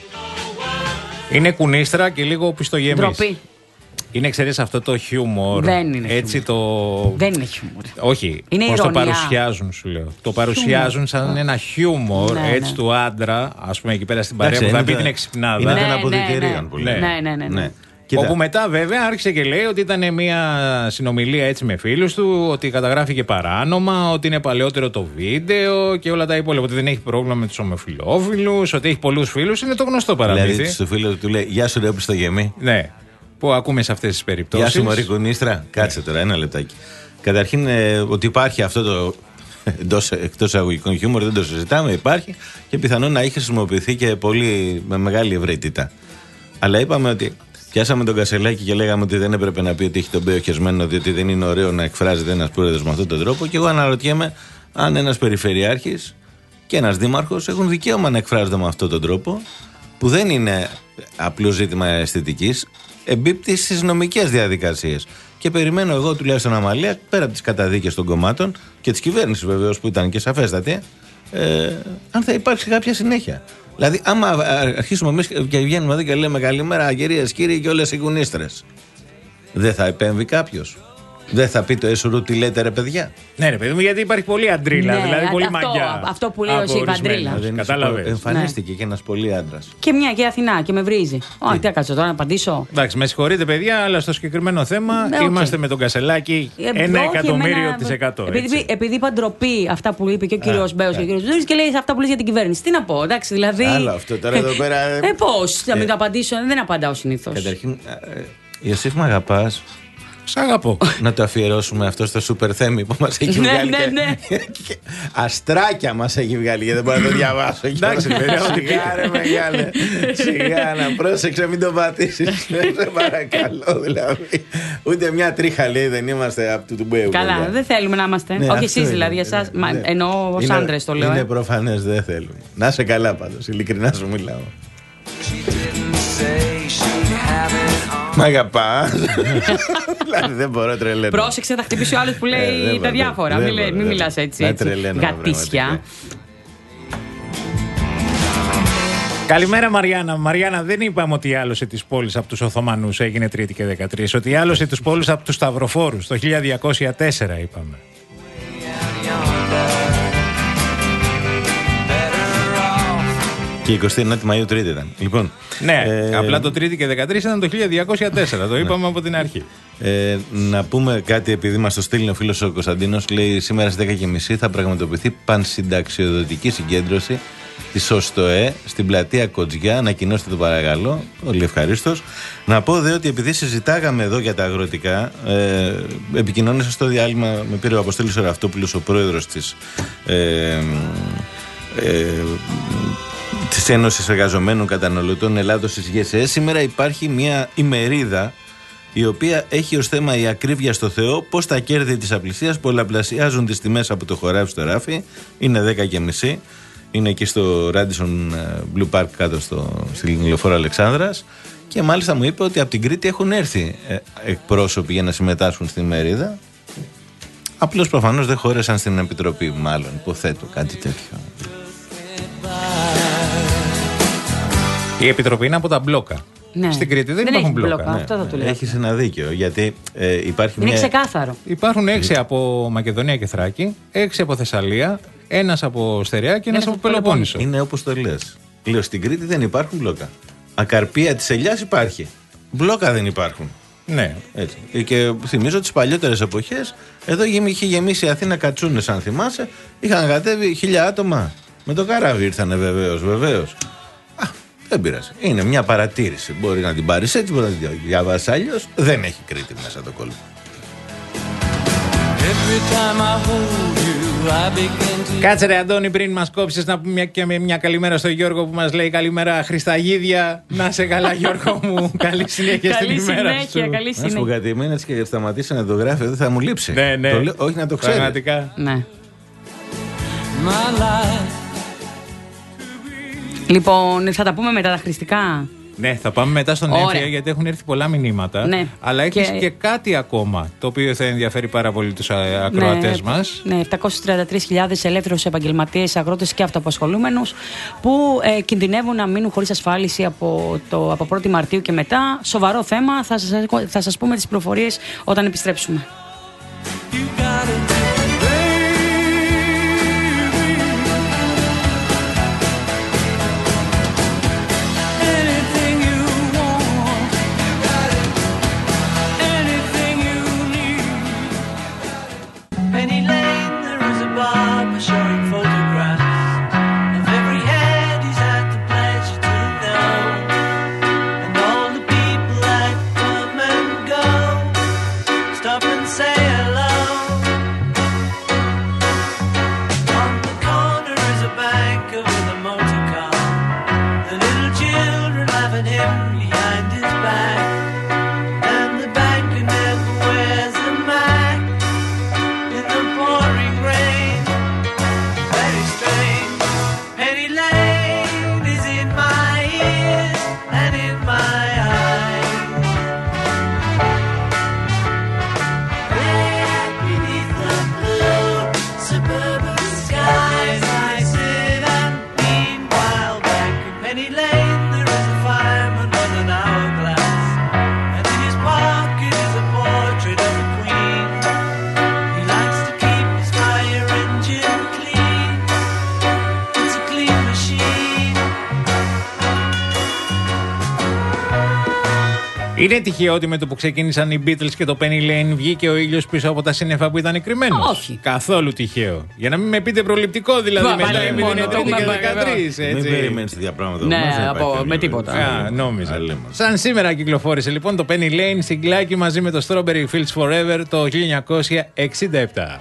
Speaker 4: Είναι κουνίστρα και λίγο οπισθογεμής.
Speaker 6: Ντροπή.
Speaker 4: Είναι, ξέρεις, αυτό το χιούμορ.
Speaker 6: Δεν είναι
Speaker 4: έτσι
Speaker 6: χιούμορ.
Speaker 4: Το...
Speaker 6: Δεν είναι χιούμορ.
Speaker 4: Όχι.
Speaker 6: Είναι
Speaker 4: πώς
Speaker 6: ηρωνία.
Speaker 4: το παρουσιάζουν, σου λέω. Το παρουσιάζουν σαν ένα χιούμορ,
Speaker 6: ναι,
Speaker 4: έτσι,
Speaker 6: ναι.
Speaker 4: του άντρα, ας πούμε, εκεί πέρα στην παρέα που θα πει την εξυπνάδα.
Speaker 5: Είναι
Speaker 6: ναι,
Speaker 5: των
Speaker 6: ναι,
Speaker 5: αποδυτηρίων που
Speaker 6: ναι.
Speaker 5: λέει.
Speaker 6: Ναι, ναι, ναι, ναι.
Speaker 5: Κοίτα.
Speaker 4: Όπου μετά βέβαια άρχισε και λέει ότι ήταν μια συνομιλία έτσι με φίλους του, ότι καταγράφηκε παράνομα, ότι είναι παλαιότερο το βίντεο και όλα τα υπόλοιπα. Ότι δεν έχει πρόβλημα με τους ομοφυλόφιλους, ότι έχει πολλούς φίλους. Είναι το γνωστό παραμύθι.
Speaker 5: Δηλαδή στο φίλο του λέει: Γεια σου, ρε οπισθογεμή.
Speaker 4: Ναι. Που ακούμε σε αυτές τις περιπτώσεις.
Speaker 5: Γεια σου, μωρή κουνίστρα. Κάτσε τώρα, ένα λεπτάκι. Καταρχήν, ε, ότι υπάρχει αυτό το εντός, εκτός αγωγικών χιούμορ, δεν το συζητάμε, υπάρχει και πιθανόν να έχει χρησιμοποιηθεί και πολύ με μεγάλη ευρύτητα. Αλλά είπαμε ότι πιάσαμε τον Κασελάκη και λέγαμε ότι δεν έπρεπε να πει ότι έχει τον πέο χεσμένο, διότι δεν είναι ωραίο να εκφράζεται ένας πρόεδρος με αυτόν τον τρόπο. Και εγώ αναρωτιέμαι αν ένας περιφερειάρχης και ένας δήμαρχος έχουν δικαίωμα να εκφράζονται με αυτόν τον τρόπο, που δεν είναι απλό ζήτημα αισθητικής, εμπίπτει στις νομικές διαδικασίες. Και περιμένω εγώ τουλάχιστον Αμαλία, πέρα από τις καταδίκες των κομμάτων και της κυβέρνησης βεβαίως που ήταν και σαφέστατη, ε, αν θα υπάρξει κάποια συνέχεια. Δηλαδή, άμα αρχίσουμε εμείς και βγαίνουμε εδώ και λέμε καλημέρα, κυρίες, κύριοι και όλες οι κουνίστρες, δεν θα επέμβει κάποιος? Δεν θα πει το έσουρου τι λέτε, ρε παιδιά?
Speaker 4: Ναι, ρε παιδί μου, γιατί υπάρχει πολύ αντρίλα,
Speaker 6: Ναι,
Speaker 4: δηλαδή πολύ
Speaker 6: αυτό,
Speaker 4: μαγιά.
Speaker 6: αυτό που λέει ο Σίβα, αντρίλα.
Speaker 4: Κατάλαβες.
Speaker 5: Εμφανίστηκε ναι. και ένας πολύ άντρας.
Speaker 6: Και μια και Αθηνά και με βρίζει. Όχι, τι θα κάτσω τώρα να απαντήσω.
Speaker 4: Εντάξει, με συγχωρείτε, παιδιά, αλλά στο συγκεκριμένο θέμα ναι, okay. είμαστε με τον Κασελάκη ε, ένα εκατομμύριο της εκατό.
Speaker 6: Επειδή, επειδή είπα ντροπή αυτά που είπε και ο κύριος Μπέος και ο κύριος Ζούρης και λέει αυτά που λέει για την κυβέρνηση. Τι να πω, εντάξει, δηλαδή.
Speaker 5: Άλλο αυτό τώρα εδώ πέρα.
Speaker 6: Ε, πώς, να μην το απαντήσω, δεν απαντάω συνήθως.
Speaker 5: Καταρχήν, Ιωσήφ, μ' αγαπάς?
Speaker 4: Σ' αγαπώ.
Speaker 5: Να το αφιερώσουμε αυτό στο Super Theme που μας έχει βγάλει.
Speaker 6: Ναι, ναι, ναι.
Speaker 5: Αστράκια μας έχει βγάλει και δεν μπορώ να το διαβάσω.
Speaker 4: Εντάξει, παιδιά, ό,τι
Speaker 5: σιγά ρε μεγάλε. Σιγά να πρόσεξε, μην το πατήσεις. Σε παρακαλώ δηλαδή. Ούτε μια τρίχα λέει δεν είμαστε από του Μπέου.
Speaker 6: Καλά, δεν θέλουμε να είμαστε. Όχι εσείς δηλαδή, εσάς. Εννοώ ως άντρες το λέω.
Speaker 5: Είναι προφανές, δεν θέλουμε. Να είσαι καλά πάντως, ειλικρινά σου μιλάω. Μ' αγαπάς. Δηλαδή δεν μπορώ, τρελαίνω.
Speaker 6: Πρόσεξε, θα χτυπήσει ο άλλος που λέει τα διάφορα. Μην μιλάς έτσι. Γατίσια.
Speaker 4: Καλημέρα, Μαριάννα. Μαριάννα, δεν είπαμε ότι η άλωση της πόλης από τους Οθωμανούς έγινε Τρίτη και δεκατρείς. Ότι η άλωση της πόλης από τους Σταυροφόρους το χίλια διακόσια τέσσερα είπαμε.
Speaker 5: Και εικοστή ενάτη Μαΐου Τρίτη ήταν. Λοιπόν,
Speaker 4: ναι,
Speaker 5: ε,
Speaker 4: απλά το Τρίτη και δεκατρείς ήταν το χίλια διακόσια τέσσερα. Το είπαμε ναι. από την αρχή.
Speaker 5: Ε, να πούμε κάτι, επειδή μας το στείλει ο φίλος ο Κωνσταντίνος. Λέει: σήμερα στις δέκα και μισή θα πραγματοποιηθεί πανσυνταξιοδοτική συγκέντρωση της ΟΣΤΟΕ στην πλατεία Κοτζιά. Ανακοινώστε το παρακαλώ. Πολύ ευχαρίστως. Να πω δε ότι επειδή συζητάγαμε εδώ για τα αγροτικά, ε, επικοινώνησα στο διάλειμμα, με πήρε ο Αποστόλης ο Ραυτόπουλος, ο πρόεδρος της. Ε, ε, της Ένωσης Εργαζομένων Καταναλωτών Ελλάδος της ΓΕΣΕ. Σήμερα υπάρχει μια ημερίδα η οποία έχει ως θέμα η ακρίβεια στο Θεό, πως τα κέρδη της απλησίας πολλαπλασιάζουν τις τιμές από το χωράφι στο ράφι. Είναι δέκα και μισή. Είναι εκεί στο Radisson Blue Park κάτω στο, στην Λεωφόρο Αλεξάνδρας. Και μάλιστα μου είπε ότι από την Κρήτη έχουν έρθει ε, εκπρόσωποι για να συμμετάσχουν στην ημερίδα. Απλώς προφανώς δεν χώρεσαν στην Επιτροπή, μάλλον υποθέτω κάτι τέτοιο.
Speaker 4: Η Επιτροπή είναι από τα μπλόκα.
Speaker 6: Ναι.
Speaker 4: Στην Κρήτη δεν, δεν υπάρχουν μπλόκα. μπλόκα.
Speaker 6: Ναι. Αυτό θα του λέω.
Speaker 5: Έχεις ένα δίκαιο, γιατί ε, υπάρχει
Speaker 6: είναι
Speaker 5: μια...
Speaker 6: ξεκάθαρο.
Speaker 4: Υπάρχουν έξι από Μακεδονία και Θράκη, έξι από Θεσσαλία, ένας από Στερεά και ένας από Πελοπόννησο.
Speaker 5: Είναι όπως το λες. Λέω, στην Κρήτη δεν υπάρχουν μπλόκα. Ακαρπία της Ελιάς υπάρχει. Μπλόκα δεν υπάρχουν.
Speaker 4: Ναι.
Speaker 5: Έτσι. Και θυμίζω τις παλιότερες εποχές, εδώ είχε γεμίσει η Αθήνα κατσούνες, αν θυμάσαι, είχαν κατέβει χίλια άτομα. Με το καράβι ήρθανε βεβαίως, βεβαίως. Δεν πειράζει. Είναι μια παρατήρηση. Μπορεί να την πάρεις έτσι, μπορεί να την διαβάσεις αλλιώς. Δεν έχει Κρήτη μέσα το κόλπο.
Speaker 4: Κάτσε ρε Αντώνη, πριν μας κόψεις, να πούμε μια, και με μια καλημέρα στο Γιώργο που μας λέει καλημέρα Χρισταγίδια. Να σε καλά Γιώργο μου, καλή συνέχεια στην ημέρα σου.
Speaker 6: Καλή συνέχεια.
Speaker 5: Να σου πω κάτι, εμένα έτσι και σταματήσει να το γράφει, δεν θα μου λείψει.
Speaker 4: Ναι, ναι.
Speaker 5: Το λέω, όχι να το ξέρει.
Speaker 4: Πραγματικά.
Speaker 6: Ναι. Λοιπόν, θα τα πούμε μετά τα χρηστικά.
Speaker 4: Ναι, θα πάμε μετά στον Έμφυα γιατί έχουν έρθει πολλά μηνύματα.
Speaker 6: Ναι.
Speaker 4: Αλλά έχεις και...
Speaker 6: και
Speaker 4: κάτι ακόμα το οποίο θα ενδιαφέρει πάρα πολύ τους ακροατές
Speaker 6: ναι,
Speaker 4: μας.
Speaker 6: Ναι, επτακόσιες τριάντα τρεις χιλιάδες ελεύθερους επαγγελματίες, αγρότες και αυτοαπασχολούμενους που ε, κινδυνεύουν να μείνουν χωρίς ασφάλιση από, το, από πρώτη Μαρτίου και μετά. Σοβαρό θέμα. Θα σας, θα σας πούμε τις πληροφορίες όταν επιστρέψουμε.
Speaker 4: Είναι τυχαίο ότι με το που ξεκίνησαν οι Beatles και το Penny Lane βγήκε ο ήλιος πίσω από τα σύννεφα που ήταν κρυμμένος?
Speaker 6: Όχι.
Speaker 4: Καθόλου τυχαίο. Για να μην με πείτε προληπτικό δηλαδή.
Speaker 6: Βα,
Speaker 4: μετά
Speaker 6: βα,
Speaker 4: επειδή είναι τρίτη και δεκατρείς.
Speaker 5: Μην περιμένεις τέτοια πράγματα.
Speaker 6: Ναι, από, με τίποτα.
Speaker 4: Α, νόμιζα. Σαν σήμερα κυκλοφόρησε λοιπόν το Penny Lane συγκλάκι μαζί με το Strawberry Fields Forever το χίλια εννιακόσια εξήντα επτά.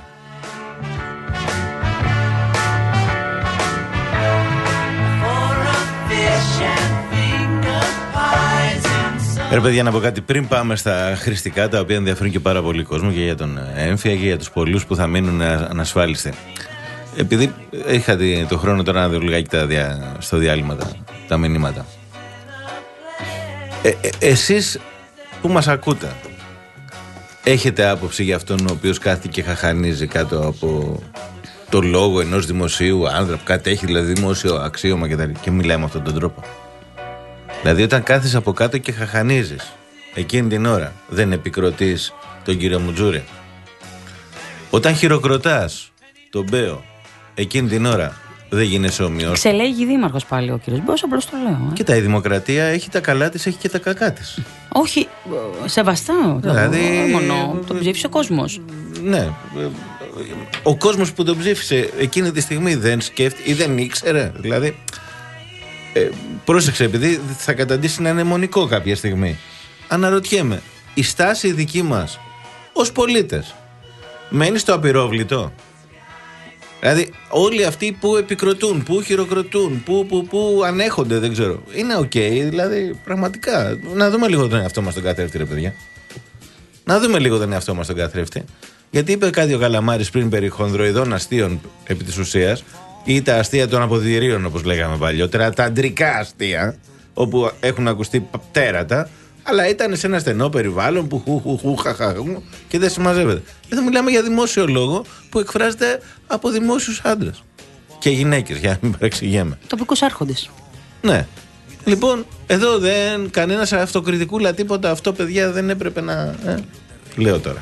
Speaker 5: Ρε παιδιά, να πω κάτι πριν πάμε στα χρηστικά, τα οποία ενδιαφέρουν και πάρα πολύ κόσμο και για τον Έμφυα και για τους πολλούς που θα μείνουν ανασφάλιστοι. Επειδή είχα το χρόνο τώρα να δω λιγάκι τα δια, στο διάλειμμα τα, τα μηνύματα. Ε, ε, εσείς που μας ακούτε, έχετε άποψη για αυτόν ο οποίος κάθεται και χαχανίζει κάτω από το λόγο ενός δημοσίου άνδρα που κάτι έχει, δηλαδή δημόσιο αξίωμα και, τα, και μιλάει με αυτόν τον τρόπο? Δηλαδή όταν κάθεις από κάτω και χαχανίζεις εκείνη την ώρα, δεν επικροτείς τον κύριο Μουτζούρη? Όταν χειροκροτάς τον Μπέο εκείνη την ώρα, δεν γίνεσαι ομοιός?
Speaker 6: Ξελέγει δήμαρχος πάλι ο κύριος Μπέος, απλώς το λέω. Ε.
Speaker 5: Κοίτα, η δημοκρατία έχει τα καλά της, έχει και τα κακά της.
Speaker 6: Όχι, σεβαστά.
Speaker 5: Δηλαδή,
Speaker 6: μόνο τον ψήφισε ο κόσμος.
Speaker 5: Ναι. Ο κόσμος που τον ψήφισε εκείνη τη στιγμή δεν σκέφτηκε ή δεν ήξερε. Δηλαδή, ε, πρόσεξε, επειδή θα καταντήσει να είναι μονικό κάποια στιγμή. Αναρωτιέμαι, η στάση δική μας ως πολίτες μένει στο απειρόβλητο? Δηλαδή όλοι αυτοί που επικροτούν, που χειροκροτούν, που, που, που ανέχονται, δεν ξέρω, είναι οκ? Okay, δηλαδή πραγματικά να δούμε λίγο τον εαυτό μας τον καθρέφτη, ρε παιδιά. Να δούμε λίγο τον εαυτό μας τον καθρέφτη. Γιατί είπε κάτι ο Καλαμάρης πριν περί χονδροειδών αστείων επί της ουσίας, ή τα αστεία των αποδυτηρίων όπως λέγαμε παλιότερα, τα αντρικά αστεία, όπου έχουν ακουστεί τέρατα, αλλά ήταν σε ένα στενό περιβάλλον που χου, χου, χου, χα, χα, χου, και δεν συμμαζεύεται. Εδώ μιλάμε για δημόσιο λόγο που εκφράζεται από δημόσιους άντρες και γυναίκες, για να μην παρεξηγέμαι.
Speaker 6: Τοπικούς άρχοντες.
Speaker 5: Ναι. Λοιπόν, εδώ δεν κανένας αυτοκριτικούλα τίποτα. Αυτό, παιδιά, δεν έπρεπε να. Ε, λέω τώρα.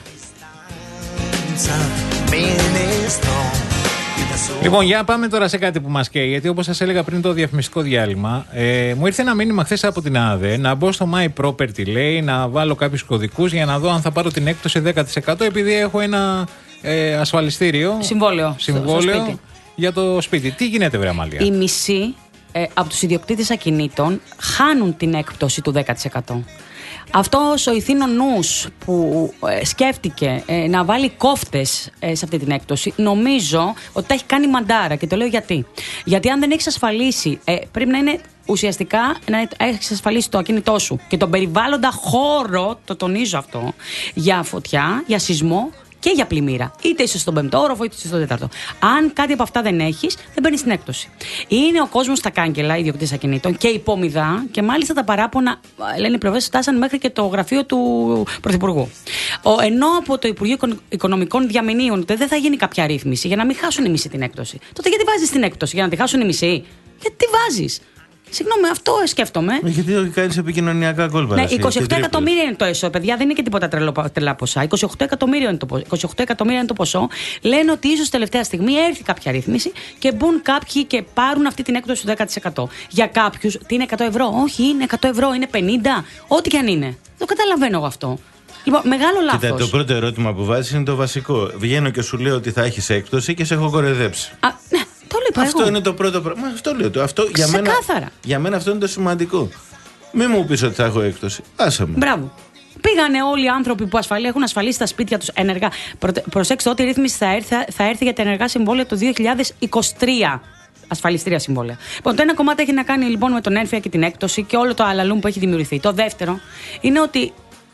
Speaker 4: Λοιπόν, για πάμε τώρα σε κάτι που μας καίει. Γιατί όπως σας έλεγα πριν το διαφημιστικό διάλειμμα, ε, μου ήρθε ένα μήνυμα χθες από την ΑΔΕ να μπω στο My Property, λέει, να βάλω κάποιους κωδικούς για να δω αν θα πάρω την έκπτωση δέκα τοις εκατό επειδή έχω ένα ε, ασφαλιστήριο.
Speaker 6: Συμβόλαιο.
Speaker 4: Συμβόλαιο
Speaker 6: στο, στο
Speaker 4: για το σπίτι. Τι γίνεται, βρε Αμαλία?
Speaker 6: Οι μισοί ε, από τους ιδιοκτήτες ακινήτων χάνουν την έκπτωση του δέκα τοις εκατό. Αυτός ο ηθήνων νους που ε, σκέφτηκε ε, να βάλει κόφτες ε, σε αυτή την έκπτωση, νομίζω ότι τα έχει κάνει μαντάρα. Και το λέω γιατί. Γιατί αν δεν έχεις ασφαλίσει, ε, πρέπει να είναι ουσιαστικά να έχεις ασφαλίσει το ακίνητό σου και τον περιβάλλοντα χώρο, το τονίζω αυτό, για φωτιά, για σεισμό και για πλημμύρα. Είτε είσαι στον πέμπτο όροφο, είτε είσαι στον τέταρτο. Αν κάτι από αυτά δεν έχεις, δεν μπαίνεις στην έκπτωση. Είναι ο κόσμος στα κάγκελα, ιδιοκτήτες ακινήτων και υπόμοιδα, και μάλιστα τα παράπονα, λένε οι προβέσεις, φτάσαν μέχρι και το γραφείο του Πρωθυπουργού. Ο, ενώ από το Υπουργείο Οικονομικών διαμηνύουν ότι δεν θα γίνει κάποια ρύθμιση για να μην χάσουν οι μισοί την έκπτωση. Τότε γιατί βάζεις την έκπτωση, για να τη χάσουν οι μισοί? Γιατί τι βάζεις? Συγγνώμη, αυτό σκέφτομαι.
Speaker 5: Γιατί κάνεις επικοινωνιακά κόλπα.
Speaker 6: Ναι, είκοσι οκτώ εκατομμύρια είναι το έσω, παιδιά, δεν είναι και τίποτα τρελό, τρελά ποσά. είκοσι οκτώ εκατομμύρια είναι το, είκοσι οκτώ εκατομμύρια είναι το ποσό. Λένε ότι ίσως τελευταία στιγμή έρθει κάποια ρύθμιση και μπουν κάποιοι και πάρουν αυτή την έκπτωση του δέκα τοις εκατό. Για κάποιους, τι είναι εκατό ευρώ? Όχι, είναι εκατό ευρώ, είναι πενήντα, ό,τι και αν είναι. Το καταλαβαίνω εγώ αυτό. Λοιπόν, μεγάλο λάθος.
Speaker 5: Κοίτα, το πρώτο ερώτημα που βάζεις είναι το βασικό. Βγαίνω και σου λέω ότι θα έχεις έκπτωση και σε έχω κοροϊδέψει.
Speaker 6: Α, ναι.
Speaker 5: Αυτό εγώ. είναι το πρώτο πράγμα. Αυτό λέω. Αυτό, για, μένα, για μένα αυτό είναι το σημαντικό. Μην μου πεις ότι θα έχω έκπτωση. Άσε μου.
Speaker 6: Μπράβο. Πήγανε όλοι οι άνθρωποι που ασφαλή, έχουν ασφαλίσει τα σπίτια τους ενεργά. Προ, προσέξτε, ό,τι ρύθμιση θα έρθει, θα έρθει για τα ενεργά συμβόλαια το δύο χιλιάδες είκοσι τρία. Ασφαλιστήρια συμβόλαια. Λοιπόν, το ένα κομμάτι έχει να κάνει λοιπόν με τον ένφια και την έκπτωση και όλο το αλαλούμ που έχει δημιουργηθεί. Το δεύτερο είναι ότι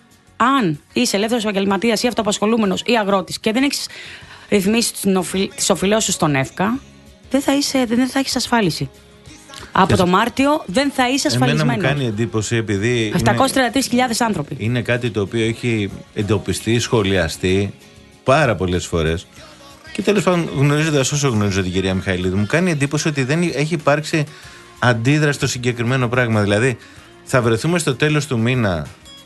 Speaker 6: αν είσαι ελεύθερος επαγγελματίας ή αυτοαπασχολούμενος ή αγρότης και δεν έχεις ρυθμίσει τις οφειλώσεις σου στον ΕΦΚΑ, δεν θα, είσαι, δεν θα έχεις ασφάλιση. Από το Μάρτιο δεν θα είσαι ασφαλισμένος.
Speaker 5: Εμένα μου κάνει εντύπωση επειδή
Speaker 6: επτακόσιες τριάντα τρεις χιλιάδες άνθρωποι.
Speaker 5: Είναι κάτι το οποίο έχει εντοπιστεί, σχολιαστεί πάρα πολλές φορές. Και τέλος πάντων, γνωρίζοντας όσο γνωρίζω την κυρία Μιχαηλίδου, μου κάνει εντύπωση ότι δεν έχει υπάρξει αντίδραση στο συγκεκριμένο πράγμα. Δηλαδή, θα βρεθούμε στο τέλος του μήνα.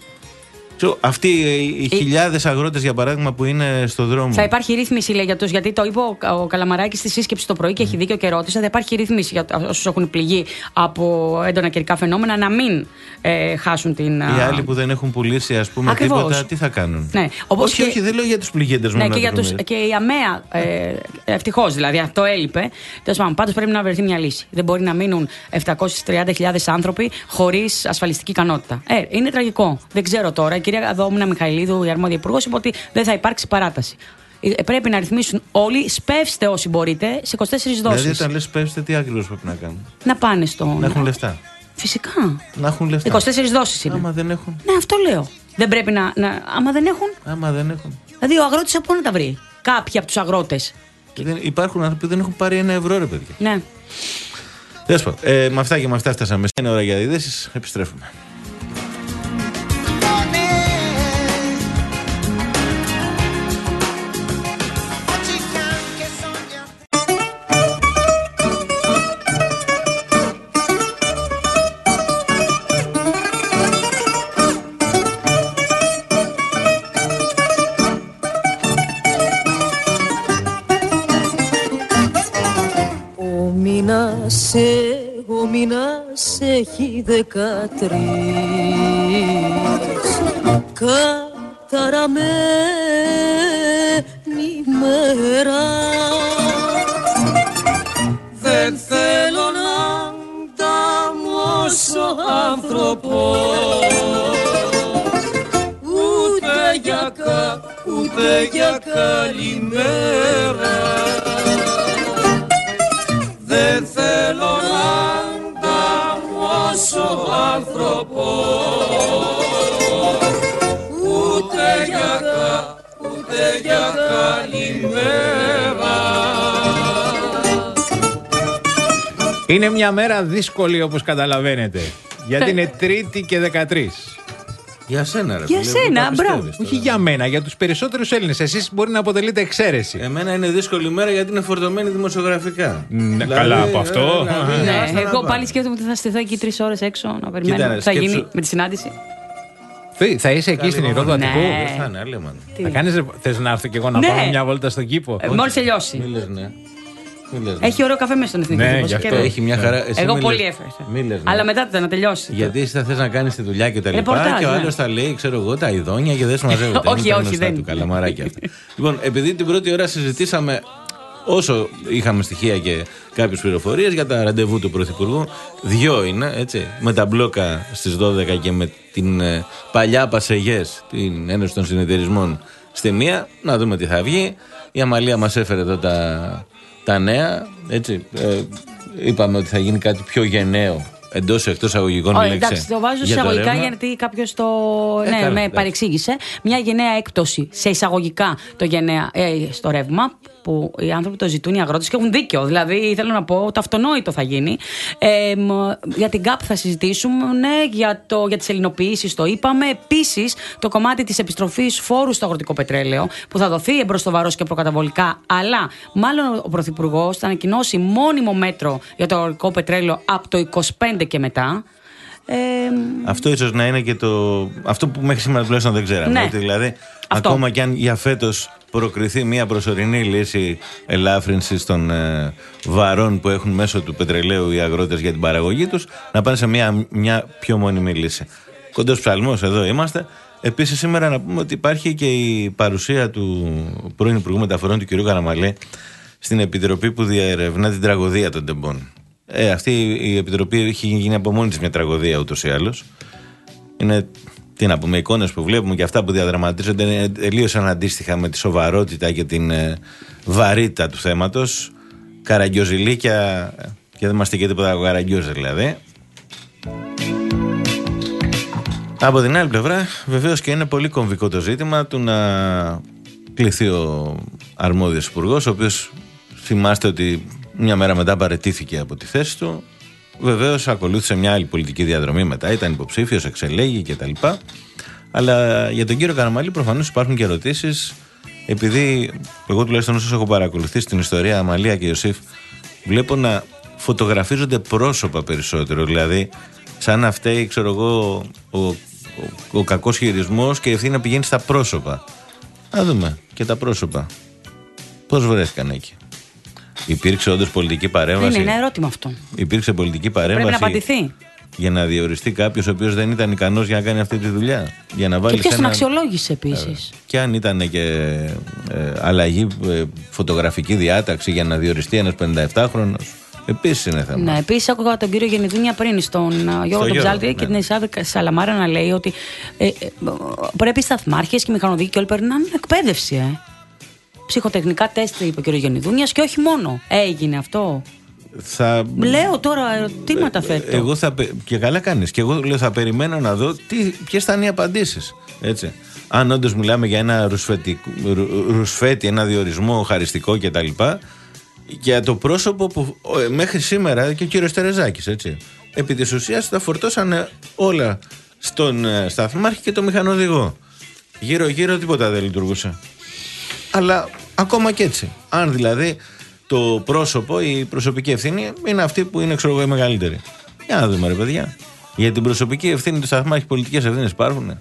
Speaker 5: Αυτοί οι ε... χιλιάδες αγρότες, για παράδειγμα, που είναι στο δρόμο.
Speaker 6: Θα υπάρχει ρύθμιση, λέει, για τους, γιατί το είπε ο, ο Καλαμαράκης στη σύσκεψη το πρωί και mm. έχει δίκιο και ρώτησε. Θα υπάρχει ρύθμιση για όσους έχουν πληγεί από έντονα καιρικά φαινόμενα να μην ε, χάσουν την.
Speaker 5: Οι άλλοι που δεν έχουν πουλήσει, ας πούμε,
Speaker 6: Ακριβώς.
Speaker 5: τίποτα, τι θα κάνουν?
Speaker 6: Ναι.
Speaker 5: Όχι, και... όχι, δεν λέω για τους πληγέντες
Speaker 6: ναι,
Speaker 5: μόνο.
Speaker 6: Και, για τους, και η ΑΜΕΑ, ε, ευτυχώς δηλαδή, αυτό έλειπε. Πάντως πρέπει να βρεθεί μια λύση. Δεν μπορεί να μείνουν επτακόσιες τριάντα χιλιάδες άνθρωποι χωρίς ασφαλιστική ικανότητα. Ε, είναι τραγικό. Δεν ξέρω τώρα. Η κυρία Δόμνα Μιχαηλίδου, η αρμόδια υπουργός, είπε ότι δεν θα υπάρξει παράταση. Ε, πρέπει να ρυθμίσουν όλοι. Σπεύστε όσοι μπορείτε σε είκοσι τέσσερις δόσεις.
Speaker 5: Δηλαδή, όταν λες σπεύστε, τι ακριβώς πρέπει να κάνουν?
Speaker 6: Να πάνε στο.
Speaker 5: Να έχουν λεφτά.
Speaker 6: Φυσικά.
Speaker 5: Να έχουν λεφτά.
Speaker 6: είκοσι τέσσερις δόσεις είναι.
Speaker 5: Άμα δεν έχουν.
Speaker 6: Ναι, αυτό λέω. Δεν πρέπει να. να... Άμα δεν έχουν.
Speaker 5: Άμα δεν έχουν.
Speaker 6: Δηλαδή, ο αγρότης από πού να τα βρει? Κάποιοι από τους αγρότες.
Speaker 5: Και δεν, υπάρχουν άνθρωποι που δεν έχουν πάρει ένα ευρώ, ρε παιδιά.
Speaker 6: Ναι.
Speaker 5: Τέλος πάντων, ε, με αυτά και με αυτά φτάσαμε. Είναι ώρα για ειδήσεις. Επιστρέφουμε.
Speaker 3: Ο μήνας έχει δεκατρείς καταραμένη μέρα. Δεν θέλω να ανταμώσω άνθρωπο, ούτε για κα, ούτε για καλημέρα. Δεν θέλω να ανταμώσω άνθρωπο, ούτε για κα, ούτε για καλημέρα.
Speaker 4: Είναι μια μέρα δύσκολη, όπως καταλαβαίνετε, γιατί είναι Τρίτη και δεκατρείς.
Speaker 5: Για σένα, ρε.
Speaker 6: Για σένα, μπράβο.
Speaker 4: Όχι για μένα, για τους περισσότερους Έλληνες. Εσείς μπορεί να αποτελείτε εξαίρεση.
Speaker 5: Εμένα είναι δύσκολη μέρα γιατί είναι φορτωμένη δημοσιογραφικά.
Speaker 4: Ναι, δηλαδή, καλά από αυτό.
Speaker 6: Δηλαδή, ναι, εγώ πάλι σκέφτομαι ότι θα στηθώ εκεί τρεις ώρες έξω να περιμένω. Κοίτα, θα σκέψου... γίνει με τη συνάντηση.
Speaker 4: Θα είσαι εκεί στην Ηρόδου Αττικού.
Speaker 5: Ναι. Θα είναι, άλλη μάνα.
Speaker 4: Θα κάνεις, θες να έρθω κι εγώ να ναι. πάω μια βόλτα στον κήπο?
Speaker 6: Ε, μόλις τελειώσει.
Speaker 5: Μη λες, ναι.
Speaker 6: Έχει ωραίο καφέ μέσα στον εθνικό
Speaker 5: ναι,
Speaker 6: κήπο.
Speaker 5: Γι' αυτό έχει μια χαρά.
Speaker 6: Εσύ εγώ πολύ έφερσα. Ναι. Αλλά μετά να τελειώσει.
Speaker 5: Γιατί εσύ θα θες να κάνεις τη δουλειά και τα λοιπά. Και ο άλλος θα λέει, ξέρω εγώ, τα ειδόνια και δεν σου μαζεύεται.
Speaker 6: Όχι, όχι, δεν.
Speaker 5: Του καλαμαράκια αυτά. Λοιπόν, επειδή την πρώτη ώρα συζητήσαμε Όσο είχαμε στοιχεία και κάποιες πληροφορίες για τα ραντεβού του Πρωθυπουργού, δυο είναι, έτσι, με τα μπλόκα στις δώδεκα και με την ε, παλιά Πασεγές, την Ένωση των Συνεταιρισμών, στη μία, να δούμε τι θα βγει. Η Αμαλία μας έφερε εδώ τα, τα νέα, έτσι, ε, είπαμε ότι θα γίνει κάτι πιο γενναίο. Εντός εκτός αγωγικών λέξη.
Speaker 6: Εντάξει, το βάζω εισαγωγικά γιατί κάποιος το ε, ναι, καλά, με εντάξει. παρεξήγησε. Μια γενναία έκπτωση σε εισαγωγικά το γενναία, ε, στο ρεύμα, που οι άνθρωποι το ζητούν, οι αγρότες, και έχουν δίκιο. Δηλαδή, θέλω να πω, το αυτονόητο θα γίνει. Ε, για την ΚΑΠ θα συζητήσουμε, ναι, για, το, για τις ελληνοποιήσεις το είπαμε. Επίσης, το κομμάτι της επιστροφής φόρου στο αγροτικό πετρέλαιο, που θα δοθεί εμπροστοβαρός και προκαταβολικά, αλλά μάλλον ο Πρωθυπουργός θα ανακοινώσει μόνιμο μέτρο για το αγροτικό πετρέλαιο από το είκοσι πέντε και μετά. Ε,
Speaker 5: αυτό ίσως να είναι και το. Αυτό που μέχρι σήμερα τουλάχιστον δεν ξέραμε.
Speaker 6: Ναι.
Speaker 5: Ότι δηλαδή,
Speaker 6: αυτό.
Speaker 5: Ακόμα και αν για φέτος προκριθεί μια προσωρινή λύση ελάφρυνσης των ε, βαρών που έχουν μέσω του πετρελαίου οι αγρότες για την παραγωγή τους, να πάνε σε μια, μια πιο μόνιμη λύση. Κοντός ψαλμός, εδώ είμαστε. Επίσης, σήμερα να πούμε ότι υπάρχει και η παρουσία του πρώην Υπουργού Μεταφορών, του κ. Καραμαλή, στην επιτροπή που διερευνά την τραγωδία των τεμπών. Ε, αυτή η επιτροπή έχει γίνει από μόνη της μια τραγωδία ούτως ή άλλως. Είναι, τι να πούμε, εικόνες που βλέπουμε και αυτά που διαδραματίζονται είναι τελείως αναντίστοιχα με τη σοβαρότητα και την ε, βαρύτητα του θέματος. Καραγκιόζηλίκια, και δεν μας τυχαίνει τίποτα από καραγκιόζε δηλαδή. Από την άλλη πλευρά, βεβαίως και είναι πολύ κομβικό το ζήτημα του να κληθεί ο αρμόδιος υπουργός, ο οποίος θυμάστε ότι μια μέρα μετά παραιτήθηκε από τη θέση του. Βεβαίως ακολούθησε μια άλλη πολιτική διαδρομή μετά, ήταν υποψήφιος, εξελέγει κτλ. Αλλά για τον κύριο Καραμαλή προφανώς υπάρχουν και ερωτήσεις, επειδή εγώ τουλάχιστον όσο έχω παρακολουθήσει την ιστορία Αμαλία και Ιωσήφ, βλέπω να φωτογραφίζονται πρόσωπα περισσότερο. Δηλαδή, σαν να φταίει, ξέρω εγώ, ο, ο, ο κακός χειρισμός και η ευθύνη να πηγαίνει στα πρόσωπα. Να δούμε και τα πρόσωπα. Πώς βρέθηκαν εκεί. Υπήρξε όντως πολιτική παρέμβαση.
Speaker 6: Είναι ένα ερώτημα αυτό.
Speaker 5: Υπήρξε πολιτική παρέμβαση.
Speaker 6: Πρέπει να απαντηθεί.
Speaker 5: Για να διοριστεί κάποιος ο οποίος δεν ήταν ικανός για να κάνει αυτή τη δουλειά. Για να βάλει
Speaker 6: και ποιος
Speaker 5: ένα...
Speaker 6: τον αξιολόγησε επίσης.
Speaker 5: Και αν ήταν και ε, αλλαγή ε, φωτογραφική διάταξη για να διοριστεί ένας πενηνταεπτάχρονος. Επίσης είναι θέμα.
Speaker 6: Ναι, επίσης άκουγα τον κύριο Γενιδούνια πριν στον uh, Γιώργο τον Ψάλτη, ναι, και την Ισάβη Σαλαμάρα να λέει ότι ε, ε, πρέπει οι σταθμάρχες και οι μηχανοδικοί και όλοι περνάνε εκπαίδευση. Ε. Ψυχοτεχνικά τεστ, είπε ο κύριο Γενιδούνιας, και όχι μόνο. Έγινε αυτό.
Speaker 5: Θα...
Speaker 6: Λέω τώρα ερωτήματα θέτω.
Speaker 5: Εγώ θα, και καλά κάνεις. Και εγώ λέω, θα περιμένω να δω ποιες θα είναι οι απαντήσεις. Έτσι. Αν όντως μιλάμε για ένα ρουσφέτη, ρουσφέτη, ένα διορισμό χαριστικό κτλ. Για το πρόσωπο που μέχρι σήμερα και ο κύριος Τερεζάκης, έτσι, επί της ουσίας τα φορτώσανε όλα στον σταθμάρχη και τον μηχανοδηγό. Γύρω-γύρω τίποτα δεν λειτουργούσε. Αλλά ακόμα και έτσι. Αν δηλαδή το πρόσωπο, η προσωπική ευθύνη είναι αυτή που είναι, ξέρω εγώ, η μεγαλύτερη. Για να δούμε, ρε παιδιά. Για την προσωπική ευθύνη του σταθμάρχη, πολιτικές ευθύνες υπάρχουν.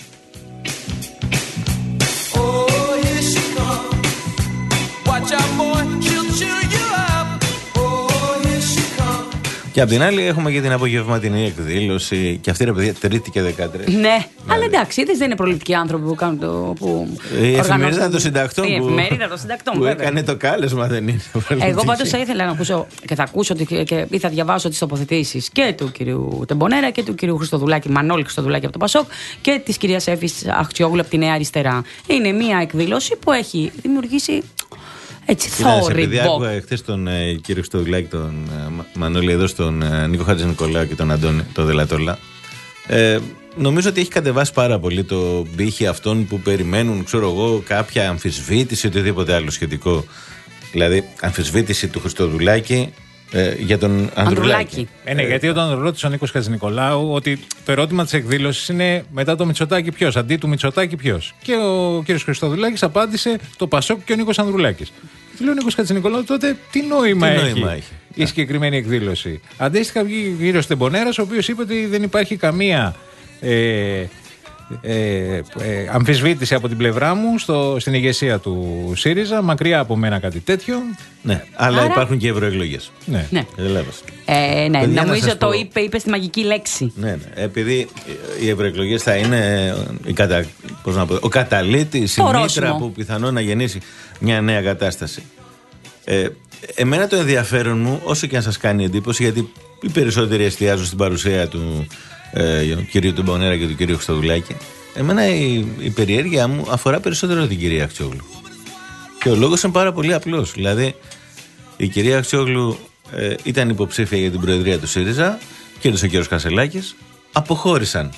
Speaker 5: Και απ' την άλλη έχουμε και την απογευματινή εκδήλωση. Και αυτή, ρε παιδιά, Τρίτη και δεκατρείς.
Speaker 6: Ναι, ναι, αλλά εντάξει, δεν είναι προληπτικοί άνθρωποι που κάνουν το. Που
Speaker 5: η εφημερίδα των συντακτών.
Speaker 6: Η
Speaker 5: που,
Speaker 6: εφημερίδα των συντακτών,
Speaker 5: που
Speaker 6: βέβαια.
Speaker 5: έκανε το κάλεσμα, δεν είναι.
Speaker 6: Εγώ πάντως θα ήθελα να ακούσω και θα ακούσω και, και, ή θα διαβάσω τις τοποθετήσεις και του κυρίου Τεμπονέρα και του κυρίου Χριστοδουλάκη, Μανώλη Χριστοδουλάκη από το Πασόκ, και της κυρίας Εύης Αχτσιόγλου από τη Νέα Αριστερά. Είναι μια εκδήλωση που έχει δημιουργήσει. Έτσι, θόρυβο.
Speaker 5: Επειδή άκουγα εχθές τον ε, κύριο Χριστοδουλάκη, τον ε, Μανώλη, εδώ στον ε, Νίκο Χατζηνικολάου και τον Αντώνη, τον Δελατόλα, ε, νομίζω ότι έχει κατεβάσει πάρα πολύ το πύχη αυτών που περιμένουν, ξέρω εγώ, κάποια αμφισβήτηση ή οτιδήποτε άλλο σχετικό. Δηλαδή, αμφισβήτηση του Χριστοδουλάκη ε, για τον Ανδρουλάκη.
Speaker 4: Ε, ναι, γιατί όταν ρώτησε ο Νίκος Χατζηνικολάου ότι το ερώτημα της εκδήλωσης είναι μετά το Μητσοτάκη ποιος, αντί του Μητσοτάκη ποιος. Και ο κ. Χριστοδουλάκης απάντησε το Πασόκ και ο Νίκος Ανδρουλάκης. Και λέει ο Νίκος Χατζηνικολάου, τότε τι νόημα,
Speaker 5: τι
Speaker 4: έχει,
Speaker 5: νόημα έχει
Speaker 4: η συγκεκριμένη εκδήλωση. Αντίστοιχα βγήκε ο κύριος Τεμπονέρας, ο οποίος είπε ότι δεν υπάρχει καμία ε, Ε, ε, αμφισβήτηση από την πλευρά μου στο, στην ηγεσία του ΣΥΡΙΖΑ. Μακριά από μένα κάτι τέτοιο.
Speaker 5: Ναι, αλλά
Speaker 6: Άρα...
Speaker 5: υπάρχουν και ευρωεκλογές.
Speaker 4: Ναι,
Speaker 6: ναι.
Speaker 5: Ε,
Speaker 6: ναι νομίζω το είπε, είπε στη μαγική λέξη.
Speaker 5: Ναι, ναι. Επειδή οι ευρωεκλογές θα είναι η κατα... πώς να πω, ο καταλήτης, η μήτρα που πιθανόν να γεννήσει μια νέα κατάσταση. Ε, εμένα το ενδιαφέρον μου, όσο και αν σας κάνει εντύπωση, γιατί οι περισσότεροι εστιάζουν στην παρουσία του ε, κυρίου Τουμπονέρα και του κυρίου Χριστοδουλάκη, εμένα η, η περιέργεια μου αφορά περισσότερο την κυρία Αξιόγλου. Και ο λόγος είναι πάρα πολύ απλός. Δηλαδή, η κυρία Αξιόγλου ε, ήταν υποψήφια για την προεδρία του ΣΥΡΙΖΑ, κέρδισε ο κύριος Κασελάκης, αποχώρησαν.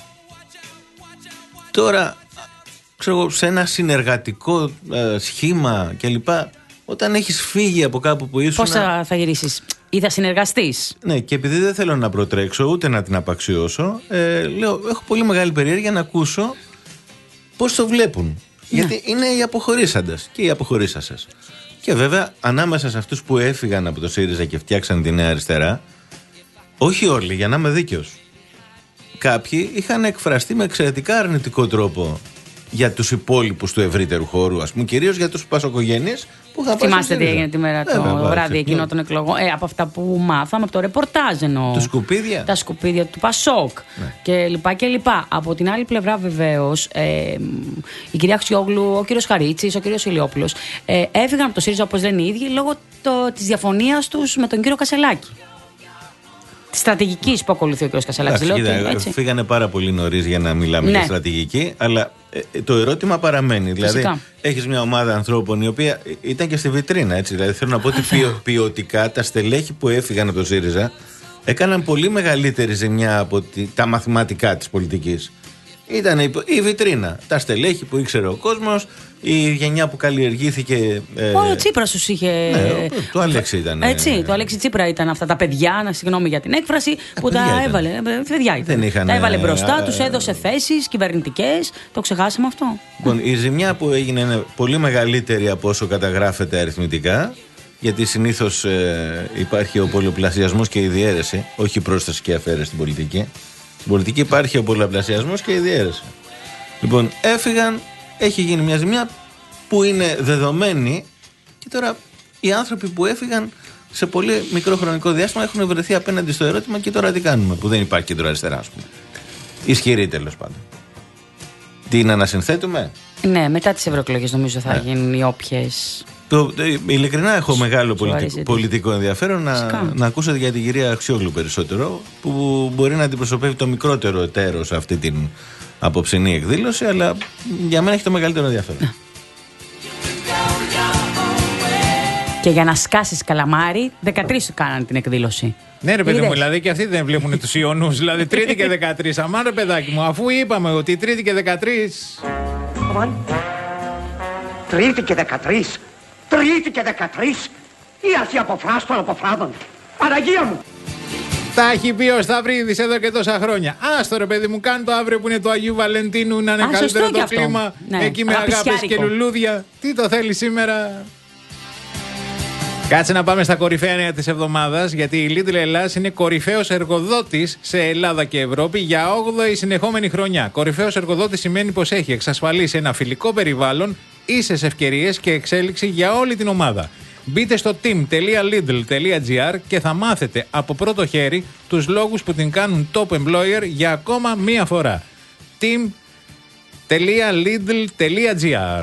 Speaker 5: Τώρα, ξέρω, σε ένα συνεργατικό ε, σχήμα κλπ. Όταν έχεις φύγει από κάπου που ήσουν.
Speaker 6: Πώς θα, θα γυρίσεις, ή θα συνεργαστείς?
Speaker 5: Ναι, και επειδή δεν θέλω να προτρέξω ούτε να την απαξιώσω, ε, λέω, έχω πολύ μεγάλη περιέργεια να ακούσω πώς το βλέπουν. Ναι. Γιατί είναι οι αποχωρήσαντες και οι αποχωρήσασες. Και βέβαια, ανάμεσα σε αυτούς που έφυγαν από το ΣΥΡΙΖΑ και φτιάξαν τη Νέα Αριστερά, όχι όλοι, για να είμαι δίκαιος. Κάποιοι είχαν εκφραστεί με εξαιρετικά αρνητικό τρόπο για τους υπόλοιπους του ευρύτερου χώρου, ας πούμε, κυρίως για τους πασοκογένειες που είχαν πάει.
Speaker 6: Θυμάστε τι έγινε τη μέρα το
Speaker 5: Βέβαια,
Speaker 6: βράδυ
Speaker 5: ναι.
Speaker 6: εκείνο των εκλογών? Ε, από αυτά που μάθαμε από το ρεπορτάζ εννοώ.
Speaker 5: Τα σκουπίδια.
Speaker 6: Τα σκουπίδια του Πασόκ
Speaker 5: Ναι.
Speaker 6: και λοιπά και λοιπά. Από την άλλη πλευρά, βεβαίως, ε, η κυρία Αξιόγλου, ο κύριος Χαρίτσης, ο κύριος Ηλιόπουλος ε, έφυγαν από το ΣΥΡΙΖΑ, όπως λένε οι ίδιοι, λόγω το, της διαφωνίας τους με τον κύριο Κασελάκη. Τη στρατηγική που ακολουθεί ο κ. Κασελάκης.
Speaker 5: Κοίτα, φύγανε πάρα πολύ νωρίς για να μιλάμε
Speaker 6: Ναι.
Speaker 5: για στρατηγική, αλλά ε, το ερώτημα παραμένει. Δηλαδή,
Speaker 6: Φυσικά.
Speaker 5: έχεις μια ομάδα ανθρώπων η οποία ήταν και στη βιτρίνα, έτσι. Δηλαδή, θέλω να πω ότι ποιο, ποιοτικά τα στελέχη που έφυγαν από το ΣΥΡΙΖΑ έκαναν πολύ μεγαλύτερη ζημιά από τη, τα μαθηματικά της πολιτικής. Ήταν η, η βιτρίνα. Τα στελέχη που ήξερε ο κόσμος, η γενιά που καλλιεργήθηκε. Ε,
Speaker 6: Ο Τσίπρας τους είχε.
Speaker 5: Ναι, το Αλέξη ήταν.
Speaker 6: Έτσι, το Αλέξη Τσίπρα ήταν αυτά τα παιδιά, να συγγνώμη για την έκφραση, που τα
Speaker 5: ήταν.
Speaker 6: έβαλε. ε, Παιδιά ήταν.
Speaker 5: Δεν είχαν,
Speaker 6: τα έβαλε μπροστά,
Speaker 5: ε,
Speaker 6: τους έδωσε θέσεις κυβερνητικές. Το ξεχάσαμε αυτό.
Speaker 5: Λοιπόν, η ζημιά που έγινε είναι πολύ μεγαλύτερη από όσο καταγράφεται αριθμητικά, γιατί συνήθως ε, υπάρχει ο πολλαπλασιασμός και η διαίρεση, όχι η πρόσθεση και η αφαίρεση στην πολιτική. Στην πολιτική υπάρχει ο πολλαπλασιασμός και η διαίρεση. Λοιπόν, έφυγαν, έχει γίνει μια ζημιά που είναι δεδομένη και τώρα οι άνθρωποι που έφυγαν σε πολύ μικρό χρονικό διάστημα έχουν βρεθεί απέναντι στο ερώτημα και τώρα τι κάνουμε που δεν υπάρχει κέντρο αριστερά, ας πούμε. Ισχυρή τέλος πάντων. Την ανασυνθέτουμε.
Speaker 6: Ναι, μετά τις ευρωεκλογές νομίζω θα
Speaker 5: Ναι.
Speaker 6: γίνουν οι όποιες.
Speaker 5: Το, ε, ειλικρινά έχω μεγάλο
Speaker 6: Σοβαρή
Speaker 5: πολιτικό,
Speaker 6: συζήτηση.
Speaker 5: πολιτικό ενδιαφέρον να, να ακούσετε για την κυρία Αξιόγλου περισσότερο, που μπορεί να αντιπροσωπεύει το μικρότερο εταίρο σε αυτή την απόψινή εκδήλωση, αλλά για μένα έχει το μεγαλύτερο ενδιαφέρον.
Speaker 6: Και για να σκάσεις καλαμάρι, δεκατρείς σου κάνανε την εκδήλωση.
Speaker 4: Ναι, ρε παιδί μου,
Speaker 6: Είδες.
Speaker 4: δηλαδή και αυτοί δεν βλέπουν τους Ιωνούς. Δηλαδή Τρίτη και δεκατρείς. Αμάν, ρε παιδάκι μου, αφού είπαμε ότι Τρίτη και δεκατρείς.
Speaker 7: Τρίτη και δεκατρείς. Τρίτη και δεκατρείς. Η αρχή αποφράστων αποφράδων. Παναγία μου.
Speaker 4: Τα έχει πει ο Σταυρίδης εδώ και τόσα χρόνια. Άστο ρε παιδί μου, κάνει το αύριο που είναι του Αγίου Βαλεντίνου να είναι
Speaker 6: Α, σωστό
Speaker 4: καλύτερο
Speaker 6: και
Speaker 4: το
Speaker 6: αυτό.
Speaker 4: κλίμα.
Speaker 6: Ναι,
Speaker 4: Εκεί με αγάπες και
Speaker 6: αγαπησιάρικο.
Speaker 4: λουλούδια. Τι το θέλει σήμερα. Κάτσε να πάμε στα κορυφαία νέα της εβδομάδας, γιατί η Lidl Ελλάς είναι κορυφαίος εργοδότης σε Ελλάδα και Ευρώπη για όγδοη συνεχόμενη χρονιά. Κορυφαίος εργοδότης σημαίνει πως έχει εξασφαλίσει ένα φιλικό περιβάλλον, ίσες ευκαιρίες και εξέλιξη για όλη την ομάδα. Μπείτε στο team τελεία lidl τελεία gr και θα μάθετε από πρώτο χέρι τους λόγους που την κάνουν top employer για ακόμα μία φορά. team τελεία lidl τελεία gr.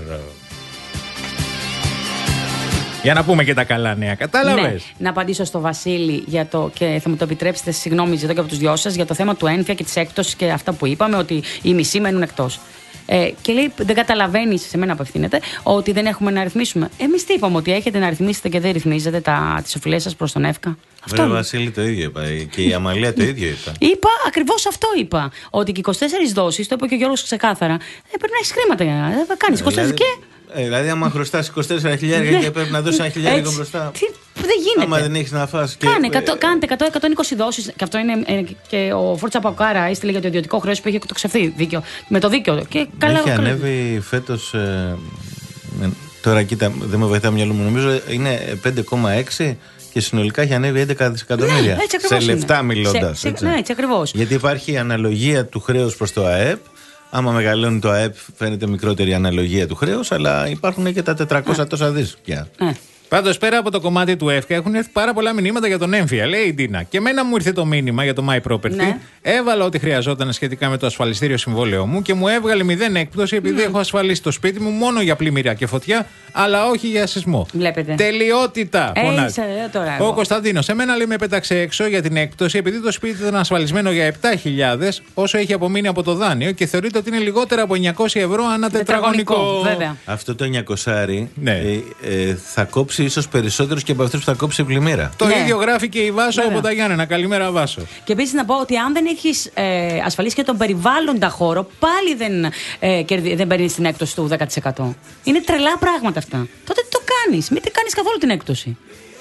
Speaker 4: Για να πούμε και τα καλά νέα, κατάλαβες.
Speaker 6: Ναι, να απαντήσω στο Βασίλη για το, και θα μου το επιτρέψετε, συγγνώμη, ζητώ και από τους δυο σας, για το θέμα του ένφια και της έκπτωσης και αυτά που είπαμε, ότι οι μισοί μένουν εκτός. Ε, και λέει, δεν καταλαβαίνει, σε μένα απευθύνεται, ότι δεν έχουμε να ρυθμίσουμε. Εμείς τι είπαμε, ότι έχετε να ρυθμίσετε και δεν ρυθμίζετε τις οφειλές σας προς τον ΕΦΚΑ?
Speaker 5: Βέβαια, Βασίλη, το ίδιο είπα. Και η Αμαλία το ίδιο είπα.
Speaker 6: Είπα, ακριβώς αυτό είπα. Ότι και είκοσι τέσσερις δόσεις, το είπε και ο Γιώργος ξεκάθαρα, ε, πρέπει να έχεις χρήματα για να ε, κάνεις είκοσι τέσσερα
Speaker 5: Δηλαδή-
Speaker 6: και.
Speaker 5: Ε, δηλαδή, άμα χρωστάς είκοσι τέσσερα χιλιάδες
Speaker 6: Ναι.
Speaker 5: και πρέπει να δώσεις ένα χιλιάρικο
Speaker 6: Έτσι.
Speaker 5: μπροστά.
Speaker 6: Τι, δεν γίνεται.
Speaker 5: Άμα δεν έχεις να φας. Και...
Speaker 6: Κάνε, εκατό, κάντε εκατό με εκατόν είκοσι δόσεις. Και αυτό είναι. ε, και ο Φόρτσα Παουκάρα έστειλε για το ιδιωτικό χρέος που είχε εκτοξευθεί δίκαιο, με το δίκαιο. Και καλά,
Speaker 5: Έχει
Speaker 6: καλά.
Speaker 5: ανέβει φέτος. Ε, ε, τώρα, κοίτα, δεν με βοηθάει το μυαλό μου. Νομίζω είναι πέντε κόμμα έξι και συνολικά έχει ανέβει έντεκα δισεκατομμύρια.
Speaker 6: Ναι, έτσι
Speaker 5: σε
Speaker 6: ακριβώς
Speaker 5: λεφτά
Speaker 6: είναι.
Speaker 5: μιλώντας.
Speaker 6: Σε- σε-
Speaker 5: έτσι.
Speaker 6: ναι, έτσι ακριβώς.
Speaker 5: Γιατί υπάρχει η αναλογία του χρέους προς το ΑΕΠ. Άμα μεγαλώνει το ΑΕΠ, φαίνεται μικρότερη η αναλογία του χρέους, αλλά υπάρχουν και τα τετρακόσια τόσα δις πια.
Speaker 6: Ναι.
Speaker 4: Πάντως πέρα από το κομμάτι του ΕΦΚΑ έχουν έρθει πάρα πολλά μηνύματα για τον έμφυα. Λέει η Ντίνα. Και εμένα μου ήρθε το μήνυμα για το My Property.
Speaker 6: Ναι.
Speaker 4: Έβαλα ό,τι χρειαζόταν σχετικά με το ασφαλιστήριο συμβόλαιό μου και μου έβγαλε μηδέν έκπτωση επειδή
Speaker 6: Mm.
Speaker 4: έχω ασφαλίσει το σπίτι μου μόνο για πλημμύρα και φωτιά, αλλά όχι για σεισμό.
Speaker 6: Βλέπετε.
Speaker 4: Τελειότητα!
Speaker 6: Ε,
Speaker 4: φωνάζει.
Speaker 6: είσαι, ε, τώρα
Speaker 4: Ο
Speaker 6: εγώ.
Speaker 4: Κωνσταντίνος, εμένα λέει με πέταξε έξω για την έκπτωση επειδή το σπίτι ήταν ασφαλισμένο για επτά χιλιάδες όσο έχει απομείνει από το δάνειο και θεωρείται ότι είναι λιγότερα από εννιακόσια ευρώ ανά τετραγωνικό.
Speaker 6: Βέβαια.
Speaker 5: Αυτό το εννιακόσια
Speaker 4: Ναι.
Speaker 5: ε, ε, θα κόψει ίσως περισσότερους και από αυτούς που θα κόψει η πλημμύρα.
Speaker 4: Το
Speaker 6: Ναι.
Speaker 4: ίδιο γράφει και η Βάσο
Speaker 6: Βέβαια.
Speaker 4: από τα Γιάννενα. Καλημέρα, Βάσο.
Speaker 6: Και επίση να πω ότι αν δεν έχει ε, ασφαλίσει και τον περιβάλλοντα χώρο, πάλι δεν, ε, κερδι- δεν παίρνει την έκπτωση του δέκα τοις εκατό. Είναι τρελά πράγματα αυτά. Τότε τι το κάνει, μην την κάνει καθόλου την έκπτωση.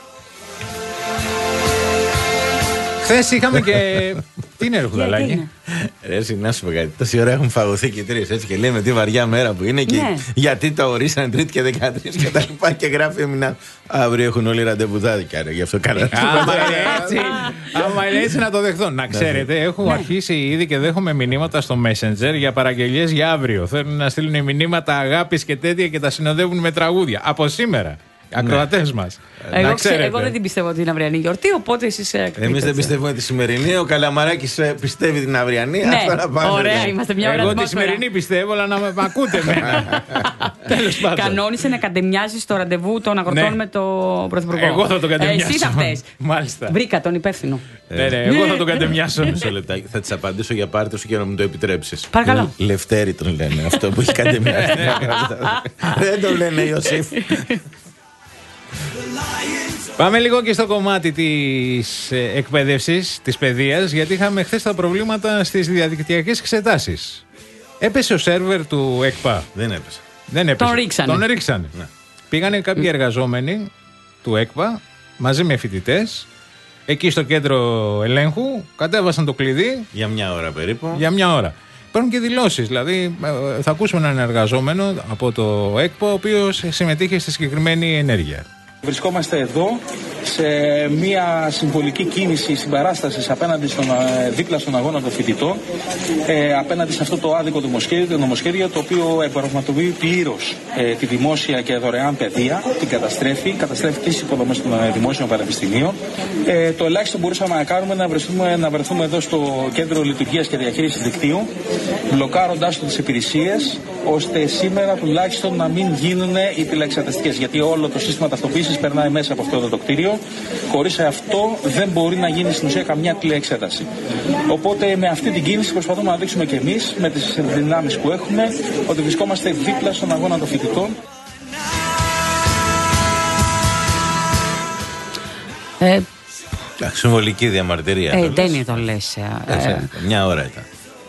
Speaker 4: Χθες είχαμε και. Τι είναι, ρε Χουδαλάκη.
Speaker 5: Ρε, εσύ, να σου πω κάτι. Τόση ώρα έχουν φαγωθεί και τρεις έτσι και λέμε τι βαριά μέρα που είναι και
Speaker 6: Ναι.
Speaker 5: γιατί το ορίσανε Τρίτη και δεκατρείς και τα λοιπά. Και γράφει έμεινα. Αύριο έχουν όλοι ραντεβουδάδικα. Γι' αυτό καλά.
Speaker 4: Άμα είναι έτσι, άμα είναι έτσι να το δεχθώ. Να ξέρετε, έχω
Speaker 6: Ναι.
Speaker 4: αρχίσει ήδη και δέχομαι μηνύματα στο Messenger για παραγγελίες για αύριο. Θέλουν να στείλουν μηνύματα αγάπης και τέτοια και τα συνοδεύουν με τραγούδια. Από σήμερα. Ακροατές μας.
Speaker 6: Εγώ,
Speaker 4: Να
Speaker 6: ξέ, εγώ δεν
Speaker 4: ξέρετε.
Speaker 6: την πιστεύω την αυριανή γιορτή, οπότε εσείς ε,
Speaker 5: Εμείς δεν πιστεύουμε τη σημερινή. Ο Καλαμαράκης ε, πιστεύει την αυριανή.
Speaker 6: Ναι,
Speaker 5: Αυτά να πάνε.
Speaker 6: ωραία, είμαστε μια ώρα
Speaker 4: Εγώ τη
Speaker 6: ατμόσφαιρα.
Speaker 4: σημερινή πιστεύω, αλλά να με μ' ακούτε εμένα. Τέλος πάντων.
Speaker 6: Κανόνισε να κατεμοιάζει το ραντεβού των αγροτών
Speaker 4: Ναι.
Speaker 6: με το Πρωθυπουργό.
Speaker 4: Εγώ θα τον κατεμοιάσω.
Speaker 6: Εσύ θα φταίς.
Speaker 4: Μάλιστα.
Speaker 6: Βρήκα τον υπεύθυνο.
Speaker 4: Ναι, ναι, εγώ θα τον κατεμοιάσω.
Speaker 5: Μισό λεπτάκι. Θα τη απαντήσω για πάρτι σου και να μου το επιτρέψει.
Speaker 6: Παρακαλώ.
Speaker 5: Λευτέρη τον λένε. Αυτό που έχει κατεμοιάσει. Δεν τον λένε Ιωσήφ.
Speaker 4: Πάμε λίγο και στο κομμάτι της ε, εκπαίδευσης, της παιδείας, γιατί είχαμε χθες τα προβλήματα στις διαδικτυακές εξετάσεις. Έπεσε ο σερβερ του ΕΚΠΑ.
Speaker 5: Δεν έπεσε.
Speaker 4: Δεν έπεσε.
Speaker 6: Τον ρίξανε.
Speaker 4: Τον ρίξανε.
Speaker 5: Ναι.
Speaker 4: Πήγανε κάποιοι εργαζόμενοι του ΕΚΠΑ μαζί με φοιτητές εκεί στο κέντρο ελέγχου, κατέβασαν το κλειδί
Speaker 5: Για μια ώρα περίπου.
Speaker 4: για μια ώρα. Υπάρχουν και δηλώσεις, δηλαδή ε, θα ακούσουμε έναν εργαζόμενο από το ΕΚΠΑ ο οποίος συμμετείχε στη συγκεκριμένη ενέργεια.
Speaker 1: Βρισκόμαστε εδώ σε μια συμβολική κίνηση συμπαράστασης απέναντι στον, ε, δίπλα στον αγώνα των φοιτητών, ε, απέναντι σε αυτό το άδικο νομοσχέδιο, το νομοσχέδιο το οποίο εμπορευματοποιεί πλήρως ε, τη δημόσια και δωρεάν παιδεία, την καταστρέφει, καταστρέφει τις υποδομές των ε, δημόσιων πανεπιστημίων. Ε, το ελάχιστο που μπορούσαμε να κάνουμε να βρεθούμε, να βρεθούμε εδώ στο κέντρο λειτουργίας και διαχείρισης δικτύου, μπλοκάροντάς του τις υπηρεσίες, ώστε σήμερα τουλάχιστον να μην γίνουν οι τηλεεξεταστικές. Γιατί όλο το σύστημα ταυτοποίησης περνάει μέσα από αυτό το κτίριο. Χωρίς αυτό δεν μπορεί να γίνει στην ουσία καμιά τηλεεξέταση. Οπότε με αυτή την κίνηση προσπαθούμε να δείξουμε και εμείς με τις δυνάμεις που έχουμε ότι βρισκόμαστε δίπλα στον αγώνα των φοιτητών.
Speaker 6: Ε,
Speaker 5: Συμβολική διαμαρτυρία.
Speaker 6: ε,
Speaker 5: το
Speaker 6: δεν
Speaker 5: λες.
Speaker 6: είναι το λες. ε,
Speaker 5: Έτσι,
Speaker 6: ε,
Speaker 5: Μια ώρα ήταν.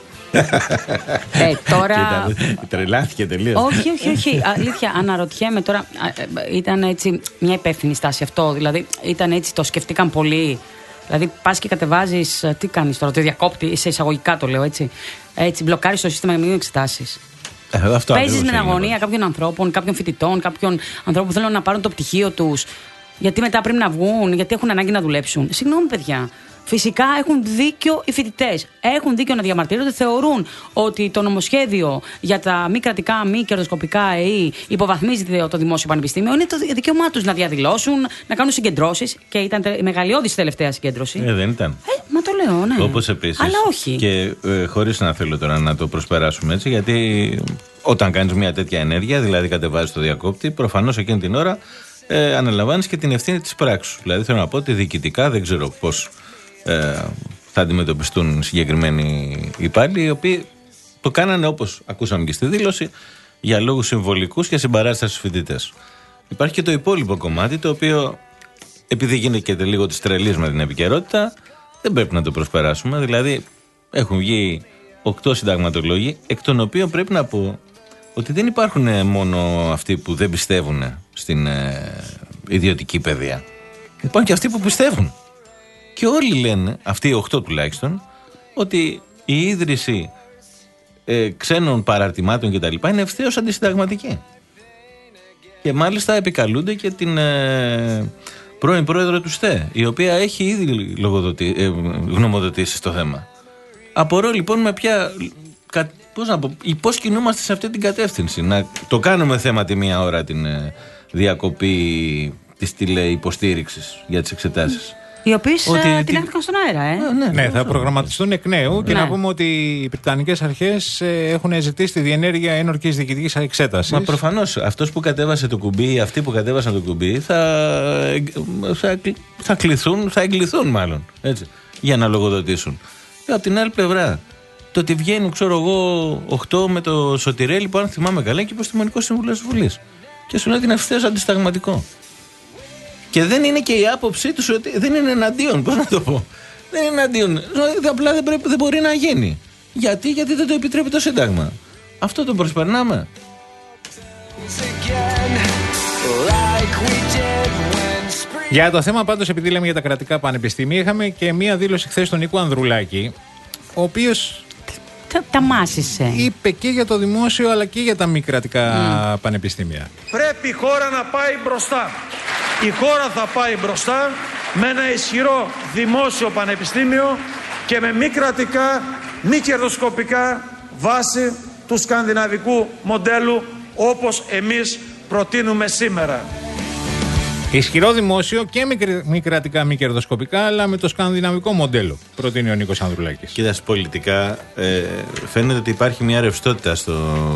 Speaker 6: ε, τώρα...
Speaker 5: Κοίτα, τρελάθηκε τελείως.
Speaker 6: όχι, όχι, όχι. Αλήθεια, αναρωτιέμαι τώρα. α, ε, Ήταν έτσι μια υπεύθυνη στάση αυτό. Δηλαδή, ήταν έτσι, το σκεφτήκαν πολύ. Δηλαδή, πα και κατεβάζει. Τι κάνει τώρα, το διακόπτη, σε εισαγωγικά το λέω έτσι. Έτσι, μπλοκάρει το σύστημα για να μην εξετάσει.
Speaker 5: Ε, αυτό
Speaker 6: Παίζει
Speaker 5: ακριβώς
Speaker 6: με την
Speaker 5: έγινε.
Speaker 6: αγωνία κάποιων ανθρώπων, κάποιων φοιτητών, κάποιων ανθρώπων που θέλουν να πάρουν το πτυχίο του. Γιατί μετά πρέπει να βγουν, γιατί έχουν ανάγκη να δουλέψουν. Συγγνώμη, παιδιά. Φυσικά έχουν δίκιο οι φοιτητές. Έχουν δίκιο να διαμαρτύρονται. Θεωρούν ότι το νομοσχέδιο για τα μη κρατικά, μη κερδοσκοπικά ΕΗ υποβαθμίζει το δημόσιο πανεπιστήμιο. Είναι το δικαίωμά τους να διαδηλώσουν, να κάνουν συγκεντρώσεις. Και ήταν τε- μεγαλειώδης η τελευταία συγκέντρωση.
Speaker 5: Ε, δεν ήταν.
Speaker 6: Ε, μα το λέω, ναι.
Speaker 5: Όπως επίσης.
Speaker 6: Αλλά όχι.
Speaker 5: Και ε, χωρίς να θέλω τώρα να το προσπεράσουμε έτσι, γιατί όταν κάνεις μια τέτοια ενέργεια, δηλαδή κατεβάζεις το διακόπτη, προφανώς εκείνη την ώρα ε, αναλαμβάνεις και την ευθύνη της πράξης σου. Δηλαδή θέλω να πω ότι διοικητικά δεν ξέρω πώς ε, θα αντιμετωπιστούν συγκεκριμένοι υπάλληλοι, οι οποίοι το κάνανε όπως ακούσαμε και στη δήλωση, για λόγους συμβολικούς και συμπαράσταση στους φοιτητές. Υπάρχει και το υπόλοιπο κομμάτι, το οποίο επειδή γίνεται λίγο της τρελής με την επικαιρότητα, δεν πρέπει να το προσπεράσουμε. Δηλαδή, έχουν βγει οκτώ συνταγματολόγοι, εκ των οποίων πρέπει να πω ότι δεν υπάρχουν μόνο αυτοί που δεν πιστεύουν στην ε, ιδιωτική παιδεία. Υπάρχουν και αυτοί που πιστεύουν. Και όλοι λένε, αυτοί οι οκτώ τουλάχιστον, ότι η ίδρυση ε, ξένων παραρτημάτων κτλ. Είναι ευθέως αντισυνταγματική. Και μάλιστα επικαλούνται και την ε, πρώην πρόεδρο του ΣΤΕ, η οποία έχει ήδη λογοδοτη, ε, γνωμοδοτήσει στο θέμα. Απορώ λοιπόν με ποια. Κα, πώς να πω, πώς κινούμαστε σε αυτή την κατεύθυνση. Να το κάνουμε θέμα τη μία ώρα την ε, διακοπή της τηλεϊποστήριξης για τις εξετάσεις.
Speaker 6: Οι οποίες
Speaker 5: ότι,
Speaker 6: την
Speaker 5: τι...
Speaker 6: έρθηκαν στον αέρα, ε.
Speaker 4: Ναι, ναι, ναι θα προγραμματιστούν εκ νέου και
Speaker 6: ναι.
Speaker 4: να πούμε ότι οι Βρετανικές αρχές έχουν ζητήσει τη διενέργεια ένορκης διοικητικής εξέτασης.
Speaker 5: Μα προφανώς αυτός που κατέβασε το κουμπί, αυτοί που κατέβασαν το κουμπί θα, θα, θα κληθούν, θα εγκληθούν μάλλον, έτσι, για να λογοδοτήσουν. Και από την άλλη πλευρά, το ότι βγαίνουν, ξέρω εγώ, οκτώ με το Σωτηρέλη που αν θυμάμαι καλά και υποστημονικό σύμβουλο της Βουλής. Και σου λέει ότι είναι ευθέως αντισταγματικό. Και δεν είναι και η άποψή τους ότι δεν είναι εναντίον, πώς να το πω. Δεν είναι εναντίον. Απλά δεν, πρέπει, δεν μπορεί να γίνει. Γιατί, γιατί δεν το επιτρέπει το Σύνταγμα. Αυτό το προσπερνάμε.
Speaker 4: Για το θέμα πάντως, επειδή λέμε για τα κρατικά πανεπιστήμια, είχαμε και μία δήλωση χθες του Νίκου Ανδρουλάκη, ο οποίος
Speaker 6: τα, τα μάσησε.
Speaker 4: Είπε και για το δημόσιο αλλά και για τα μη κρατικά mm. πανεπιστήμια.
Speaker 8: Πρέπει η χώρα να πάει μπροστά. Η χώρα θα πάει μπροστά με ένα ισχυρό δημόσιο πανεπιστήμιο και με μη κρατικά, μη κερδοσκοπικά βάση του σκανδιναβικού μοντέλου όπως εμείς προτείνουμε σήμερα.
Speaker 4: Ισχυρό δημόσιο και μη κρατικά, μη κερδοσκοπικά, αλλά με το σκανδιναβικό μοντέλο, προτείνει ο Νίκος Ανδρουλάκης.
Speaker 5: Κοίτας, πολιτικά ε, φαίνεται ότι υπάρχει μια ρευστότητα στο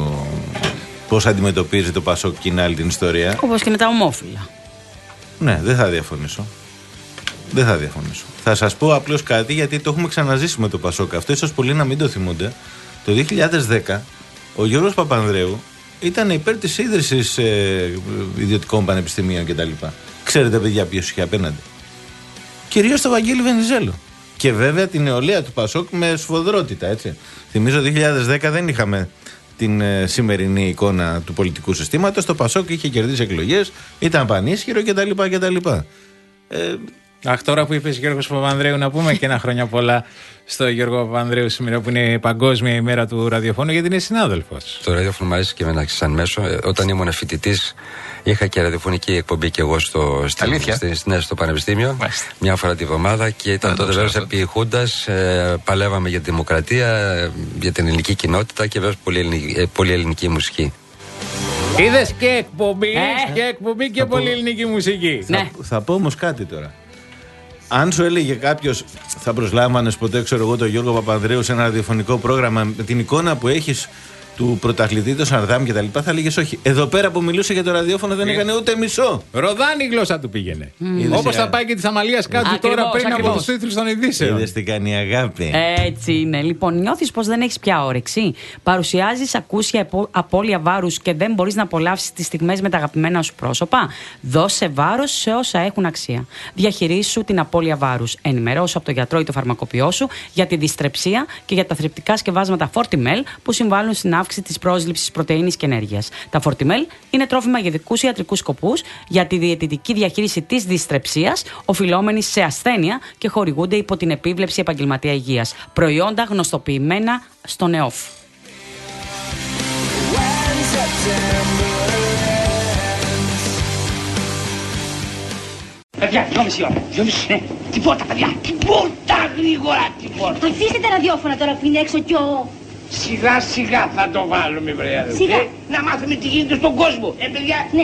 Speaker 5: πώς αντιμετωπίζει το Πασόκ και άλλη την ιστορία.
Speaker 6: Όπως και με τα ομόφυλα.
Speaker 5: Ναι, δεν θα διαφωνήσω. Δεν θα διαφωνήσω. Θα σας πω απλώς κάτι, γιατί το έχουμε ξαναζήσει με το Πασόκ. Αυτό ίσως πολλοί να μην το θυμούνται. Το δύο χιλιάδες δέκα ο Γιώργος Παπανδρέου ήταν υπέρ της ίδρυσης ε, ιδιωτικών πανεπιστημίων κτλ. Ξέρετε, παιδιά, ποιος είχε απέναντι? Κυρίως το Βαγγέλη Βενιζέλο. Και βέβαια την νεολαία του Πασόκ με σφοδρότητα, έτσι. Θυμίζω το δύο χιλιάδες δέκα δεν είχαμε την ε, σημερινή εικόνα του πολιτικού συστήματος. Το Πασόκ είχε κερδίσει εκλογές, ήταν πανίσχυρο κτλ. κτλ. Ε,
Speaker 4: Αχ, τώρα που είπες Γιώργος Παπανδρέου, να πούμε και ένα χρόνια πολλά στο Γιώργο Παπανδρέου σήμερα που είναι Παγκόσμια ημέρα του ραδιοφώνου, γιατί είναι συνάδελφος.
Speaker 22: Το ραδιόφωνο μου αρέσει και εμένα σαν μέσο. Όταν ήμουν φοιτητής, είχα και ραδιοφωνική εκπομπή και εγώ στο, στη, στη, ναι, στο Πανεπιστήμιο. Μάλιστα. Μια φορά τη βδομάδα και ήταν τότε βέβαια επί Χούντας. Ε, παλεύαμε για τη δημοκρατία, ε, για την ελληνική κοινότητα και βέβαια πολύ ελληνική, ε, πολύ ελληνική μουσική.
Speaker 4: Είδες και εκπομπή, ε. και εκπομπή και πολύ ελληνική μουσική.
Speaker 5: Ναι. Θα, θα πω όμως κάτι τώρα. Αν σου έλεγε κάποιος, θα προσλάμβανες ποτέ, ξέρω εγώ, τον Γιώργο Παπανδρέου σε ένα ραδιοφωνικό πρόγραμμα με την εικόνα που έχεις του πρωταθλητή, του Σαρδάμ και τα λοιπά, θα έλεγες όχι. Εδώ πέρα που μιλούσε για το ραδιόφωνο δεν έκανε ούτε μισό.
Speaker 4: Ροδάνη η γλώσσα του πήγαινε. Mm. Όπως θα πάει και της Αμαλίας κάτω τώρα πριν ακριβώς. από τους τίτλους των ειδήσεων.
Speaker 5: Είδες τι κάνει η αγάπη.
Speaker 6: Έτσι είναι. Λοιπόν, νιώθεις πως δεν έχεις πια όρεξη. Παρουσιάζεις ακούσια απώλεια βάρους και δεν μπορείς να απολαύσεις τις στιγμές με τα αγαπημένα σου πρόσωπα. Δώσε βάρος σε όσα έχουν αξία. Διαχειρίσου την απώλεια βάρους. Ενημερώσου από τον γιατρό ή το φαρμακοποιό σου για τη δυστρεψία και για τα θρεπτικά σκευάσματα Fortimel που συμβάλλουν στην αύξηση της πρόσληψης πρωτεΐνης και ενέργειας. Τα Fortimel είναι τρόφιμα για ειδικούς ιατρικούς σκοπούς για τη διαιτητική διαχείριση της δυστρεψίας, οφειλόμενης σε ασθένεια και χορηγούνται υπό την επίβλεψη επαγγελματία υγείας. Προϊόντα γνωστοποιημένα στο ΝΕΟΦ.
Speaker 13: Παιδιά, δυόμιση ώρα. Δυόμιση. Ναι. Τίποτα, παιδιά. Τίποτα, γρήγορα, τίποτα.
Speaker 15: Αφήστε τα ραδιόφωνα τώρα που είναι έξω κι ο...
Speaker 13: Σιγά σιγά θα το βάλουμε, βρε αδελφέ.
Speaker 15: Σιγά.
Speaker 13: Ε, να μάθουμε τι γίνεται στον κόσμο. Ε, παιδιά.
Speaker 15: Ναι.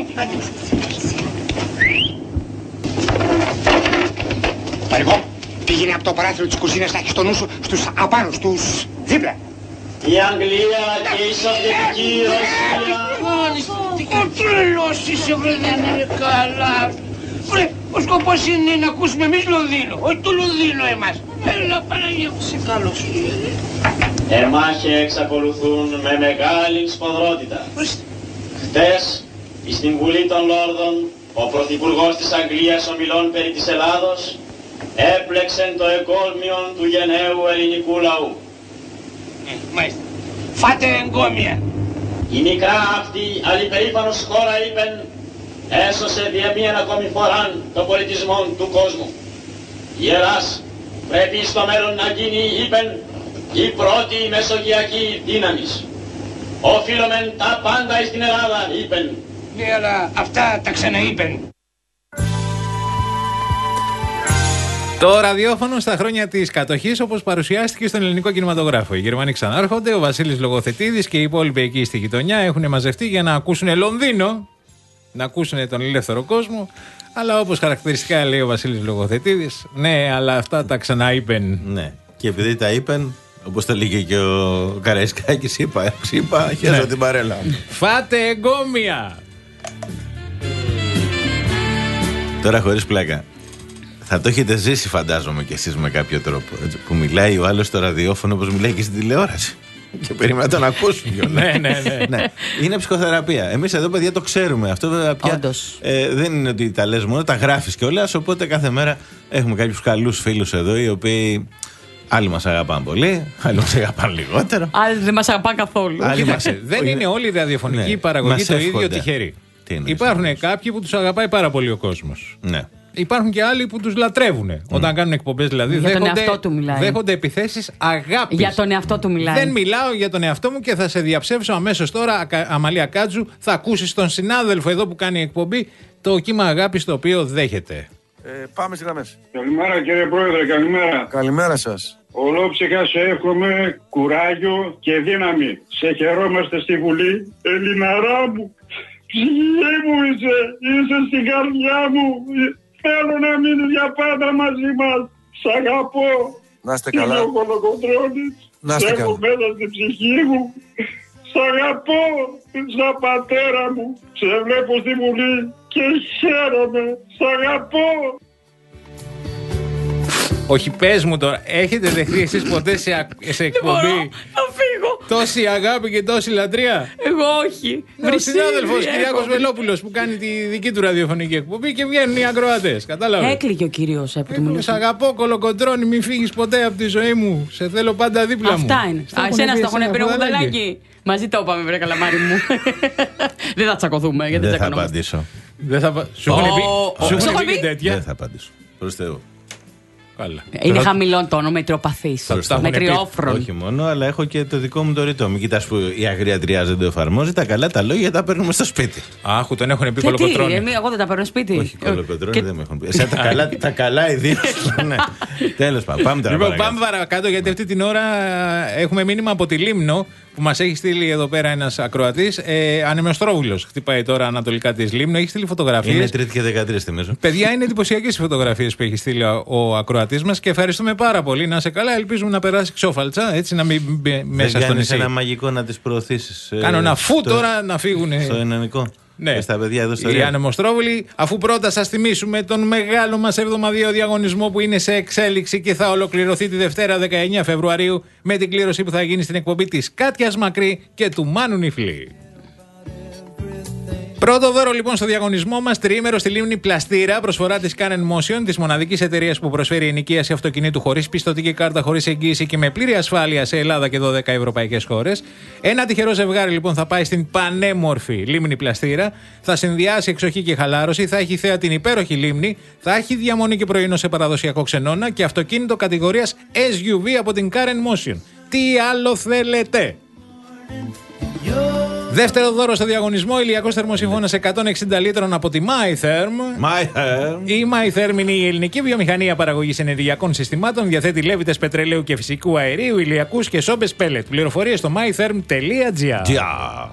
Speaker 13: Παρικό, πήγαινε από το παράθυρο της κουζίνας να έχεις το νου σου στους απάνω, στους δίπλα.
Speaker 3: Η Αγγλία και η Σοβιετική Ρωσία.
Speaker 13: Ο τρελός είσαι, βρε, δεν είναι καλά. Βρε, ο σκοπός είναι να ακούσουμε εμείς Λονδίνο, όχι το Λονδίνο εμάς. Έλα, Παναγία μου, σε καλώς.
Speaker 3: Εμάχοι εξακολουθούν με μεγάλη σφοδρότητα. Χτες, στην Βουλή των Λόρδων, ο Πρωθυπουργός της Αγγλίας ομιλών περί της Ελλάδος έπλεξεν το εγκόμιον του γενναίου ελληνικού λαού.
Speaker 13: Ε, μάλιστα. Φάτε εγκόμια.
Speaker 3: Η μικρά αυτή αλληπερήφανος χώρα, είπεν, έσωσε δια μίαν ακόμη φοράν το πολιτισμό του κόσμου. Η Ελλάς πρέπει στο μέλλον να γίνει, είπεν, η πρώτη μεσογειακή δύναμης. Οφείλομεν τα πάντα στην Ελλάδα, είπεν.
Speaker 13: Ναι, αλλά αυτά τα ξαναείπεν.
Speaker 4: Το ραδιόφωνο στα χρόνια της κατοχής, όπως παρουσιάστηκε στον ελληνικό κινηματογράφο. Οι Γερμανοί ξανάρχονται, ο Βασίλης Λογοθετίδης και οι υπόλοιποι εκεί στη γειτονιά έχουν μαζευτεί για να ακούσουν Λονδίνο, να ακούσουν τον ελεύθερο κόσμο, Αλλά όπως χαρακτηριστικά λέει ο Βασίλης Λογοθετίδης, ναι, αλλά αυτά τα ξαναείπεν.
Speaker 5: Ναι, και επειδή τα είπεν, όπως το λέγε και ο Καραϊσκάκης, είπα, είπα, χαίρομαι ναι. την παρέλα.
Speaker 4: Φάτε εγκόμια!
Speaker 5: Τώρα χωρίς πλάκα. Θα το έχετε ζήσει, φαντάζομαι, κι εσείς με κάποιο τρόπο. Έτσι, που μιλάει ο άλλος στο ραδιόφωνο όπως μιλάει και στην τηλεόραση. Και περιμένει να τον ακούσουν.
Speaker 4: ναι, ναι, ναι.
Speaker 5: ναι. Είναι ψυχοθεραπεία. Εμείς εδώ, παιδιά, το ξέρουμε. Αυτό βέβαια πια ε, δεν είναι ότι τα λες μόνο, τα γράφεις κιόλας. Οπότε κάθε μέρα έχουμε κάποιους καλούς φίλους εδώ, οι οποίοι άλλοι μας αγαπάνε πολύ, άλλοι μας αγαπάνε λιγότερο.
Speaker 6: Άλλοι δεν μας αγαπάνε καθόλου.
Speaker 4: Μας... δεν είναι όλη η ραδιοφωνική ναι. παραγωγή το ίδιο τυχερή. Υπάρχουν κάποιοι που τους αγαπάει πάρα πολύ ο κόσμος.
Speaker 5: Ναι.
Speaker 4: Υπάρχουν και άλλοι που τους λατρεύουν. Mm. Όταν κάνουν εκπομπές, δηλαδή,
Speaker 6: για
Speaker 4: δέχονται,
Speaker 6: τον εαυτό του μιλάει.
Speaker 4: δέχονται επιθέσεις αγάπης.
Speaker 6: Για τον εαυτό του μιλάει.
Speaker 4: Δεν μιλάω για τον εαυτό μου και θα σε διαψεύσω αμέσως τώρα, Αμαλία Κάτζου. Θα ακούσεις τον συνάδελφο εδώ που κάνει εκπομπή το κύμα αγάπης το οποίο δέχεται.
Speaker 9: Ε, πάμε στις γραμμές.
Speaker 10: Καλημέρα κύριε Πρόεδρε, καλημέρα.
Speaker 9: Καλημέρα σας.
Speaker 10: Ολόψυχα σε εύχομαι κουράγιο και δύναμη. Σε χαιρόμαστε στη Βουλή. Ελληναρά μου, ψυχή μου είσαι, είσαι στην καρδιά μου. Θέλω να μείνεις για πάντα μαζί μας. Σ' αγαπώ.
Speaker 9: Να είστε καλά.
Speaker 10: Είμαι ο Κολοκοντρώνης.
Speaker 9: Να είστε καλά.
Speaker 10: Έχω μέσα στην ψυχή μου. Σ' αγαπώ σαν πατέρα μου. Σε βλέπω στη Βουλή και χαίρομαι. Σ' αγαπώ.
Speaker 4: Όχι, πες μου τώρα, έχετε δεχτεί εσείς ποτέ σε, σε εκπομπή τόση αγάπη και τόση λατρεία?
Speaker 6: Εγώ όχι.
Speaker 4: Ο συνάδελφος Κυριάκος Βελόπουλος που κάνει τη δική του ραδιοφωνική εκπομπή και βγαίνουν οι ακροατές. Κατάλαβε.
Speaker 6: Έκλειγε ο κύριος που του μιλούσε.
Speaker 4: Σ' αγαπώ, Κολοκοντρώνη, μην φύγεις ποτέ από τη ζωή μου. Σε θέλω πάντα δίπλα μου.
Speaker 6: Αυτά είναι. Α, εσένα στα έχουν πει Κουδελάκη. Μαζί το είπαμε, βρε καλαμάρι μου. Δεν θα τσακωθούμε.
Speaker 5: Δεν θα απαντήσω.
Speaker 4: Σου έχουν πει τέτοια?
Speaker 5: Δεν θα απαντήσω. Προς Θεού.
Speaker 6: Καλά. Είναι χαμηλό τόνο, μετριοπαθής. Μετριόφρον.
Speaker 5: Όχι μόνο, αλλά έχω και το δικό μου το ρητό. Μην κοιτάς που η αγριατριά δεν το εφαρμόζει. Τα καλά τα λόγια τα παίρνουμε στο σπίτι.
Speaker 4: Άχου, τον έχουν πει Κολοκοντρώνη.
Speaker 6: Εγώ δεν τα παίρνω σπίτι.
Speaker 5: Όχι, Κολοκοντρώνη και... δεν με έχουν πει. Εσά τα καλά, τα καλά ιδίω. Ναι. Τέλος πάντων, πάμε τώρα.
Speaker 4: Λοιπόν, πάμε παρακάτω, γιατί αυτή την ώρα έχουμε μήνυμα από τη Λίμνο που μας έχει στείλει εδώ πέρα ένας ακροατής. Ε, Ανεμοστρόβουλος χτυπάει τώρα ανατολικά της Λίμνου. Έχει στείλει φωτογραφίες.
Speaker 5: Είναι Τρίτη και δεκατρείς, θυμίζω.
Speaker 4: Παιδιά, είναι εντυπωσιακές οι φωτογραφίες που έχει στείλει ο ακροατής μας και ευχαριστούμε πάρα πολύ. Να είσαι καλά, ελπίζουμε να περάσει ξόφαλτσα, έτσι να μην μπει μέσα στο νησί.
Speaker 5: Είναι ένα μαγικό να τις προωθήσεις.
Speaker 4: Κάνω ένα φου τώρα να φύγουν.
Speaker 5: Στο ελληνικό.
Speaker 4: Ναι,
Speaker 5: στα παιδιά εδώ στο
Speaker 4: η Ανεμοστρόβουλη, αφού πρώτα σας θυμίσουμε τον μεγάλο μας εβδομαδιαίο διαγωνισμό που είναι σε εξέλιξη και θα ολοκληρωθεί τη Δευτέρα δεκαεννέα Φεβρουαρίου με την κλήρωση που θα γίνει στην εκπομπή της Κάτιας Μακρύ και του Μάνου Νιφλή. Πρώτο δώρο λοιπόν στο διαγωνισμό μας, τριήμερο στη Λίμνη Πλαστήρα, προσφορά της Canon Motion, της μοναδικής εταιρείας που προσφέρει ενοικίαση αυτοκινήτου χωρίς πιστωτική κάρτα, χωρίς εγγύηση και με πλήρη ασφάλεια σε Ελλάδα και δώδεκα ευρωπαϊκές χώρες. Ένα τυχερό ζευγάρι λοιπόν θα πάει στην πανέμορφη Λίμνη Πλαστήρα, θα συνδυάσει εξοχή και χαλάρωση, θα έχει θέα την υπέροχη λίμνη, θα έχει διαμονή και πρωινό σε παραδοσιακό ξενώνα και αυτοκίνητο κατηγορίας ες γιου βι από την Canon Motion. Τι άλλο θέλετε? Δεύτερο δώρο στο διαγωνισμό, ηλιακός θερμοσύφωνας εκατόν εξήντα λίτρων από τη MyTherm.
Speaker 5: MyTherm.
Speaker 4: Η MyTherm είναι η ελληνική βιομηχανία παραγωγής ενεργειακών συστημάτων. Διαθέτει λέβητες πετρελαίου και φυσικού αερίου, ηλιακούς και σόμπες πέλετ. Πληροφορίες στο mytherm τελεία gr.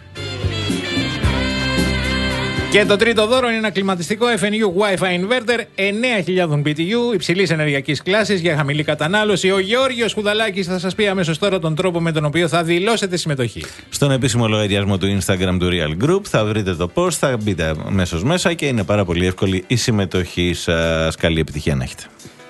Speaker 4: Και το τρίτο δώρο είναι ένα κλιματιστικό εφ εν γιου Wi-Fi Inverter εννέα χιλιάδες μπι τι γιου υψηλής ενεργειακής κλάσης για χαμηλή κατανάλωση. Ο Γεώργιος Χουδαλάκης θα σας πει αμέσως τώρα τον τρόπο με τον οποίο θα δηλώσετε συμμετοχή.
Speaker 5: Στον επίσημο λογαριασμό του Instagram του Real Group θα βρείτε το post, θα μπείτε αμέσως μέσα και είναι πάρα πολύ εύκολη η συμμετοχή σας. Καλή επιτυχία να έχετε.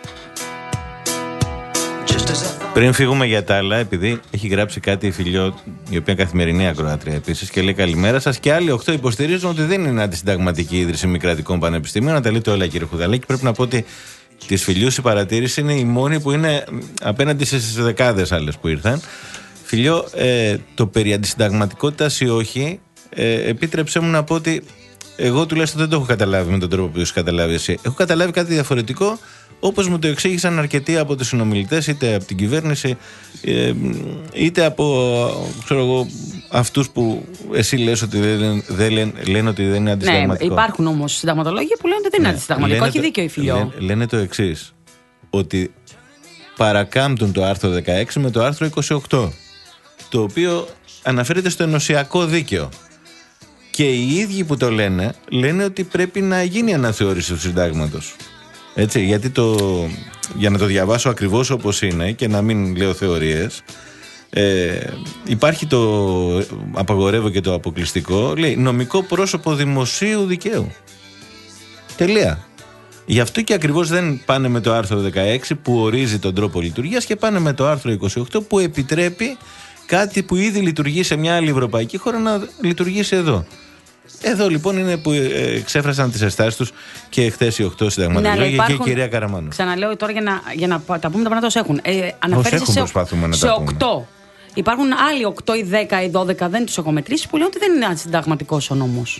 Speaker 5: Πριν φύγουμε για τα άλλα, επειδή έχει γράψει κάτι η Φιλιό, η οποία καθημερινή ακροάτρια επίσης, και λέει καλημέρα σας, και άλλοι οκτώ υποστηρίζουν ότι δεν είναι αντισυνταγματική ίδρυση μη κρατικών πανεπιστημίων. Να τα λέτε όλα, κύριε Χουδαλάκη. Πρέπει να πω ότι της Φιλιούς η παρατήρηση είναι η μόνη που είναι απέναντι στις δεκάδες άλλες που ήρθαν. Φιλιό, ε, το περί αντισυνταγματικότητας ή όχι, ε, επίτρεψέ μου να πω ότι εγώ τουλάχιστον δεν το έχω καταλάβει με τον τρόπο που έχει καταλάβει εσύ. Έχω καταλάβει κάτι διαφορετικό, όπως μου το εξήγησαν αρκετοί από τους συνομιλητές, είτε από την κυβέρνηση, είτε από, ξέρω εγώ, αυτούς που εσύ λες ότι δεν, δεν λένε, λένε ότι δεν είναι αντισυνταγματικό.
Speaker 6: Ναι, υπάρχουν όμως συνταγματολόγοι που λένε ότι δεν είναι ναι, αντισυνταγματικό. Έχει δίκιο η Φιλιό.
Speaker 5: Λένε, λένε το εξής, ότι παρακάμπτουν το άρθρο δεκαέξι με το άρθρο είκοσι οκτώ, το οποίο αναφέρεται στο ενωσιακό δίκαιο. Και οι ίδιοι που το λένε, λένε ότι πρέπει να γίνει αναθεώρηση του συντάγματος. Έτσι, γιατί το, για να το διαβάσω ακριβώς όπως είναι και να μην λέω θεωρίες, ε, υπάρχει το απαγορεύω και το αποκλειστικό, λέει νομικό πρόσωπο δημοσίου δικαίου. Τελεία. Γι' αυτό και ακριβώς δεν πάνε με το άρθρο δεκαέξι που ορίζει τον τρόπο λειτουργίας και πάνε με το άρθρο είκοσι οκτώ που επιτρέπει κάτι που ήδη λειτουργεί σε μια άλλη ευρωπαϊκή χώρα να λειτουργήσει εδώ. Εδώ λοιπόν είναι που εξέφρασαν τις ενστάσεις τους και χθες οι οκτώ συνταγματολόγοι, ναι, και η κυρία Καραμάνου.
Speaker 6: Ξαναλέω τώρα για να, για να τα πούμε τα πράγματα όσο έχουν. Ε, αναφέρεσαι σε, σε οκτώ. Υπάρχουν άλλοι οκτώ ή δέκα ή δώδεκα, δεν τους έχω μετρήσει, που λένε ότι δεν είναι αντισυνταγματικός ο νόμος.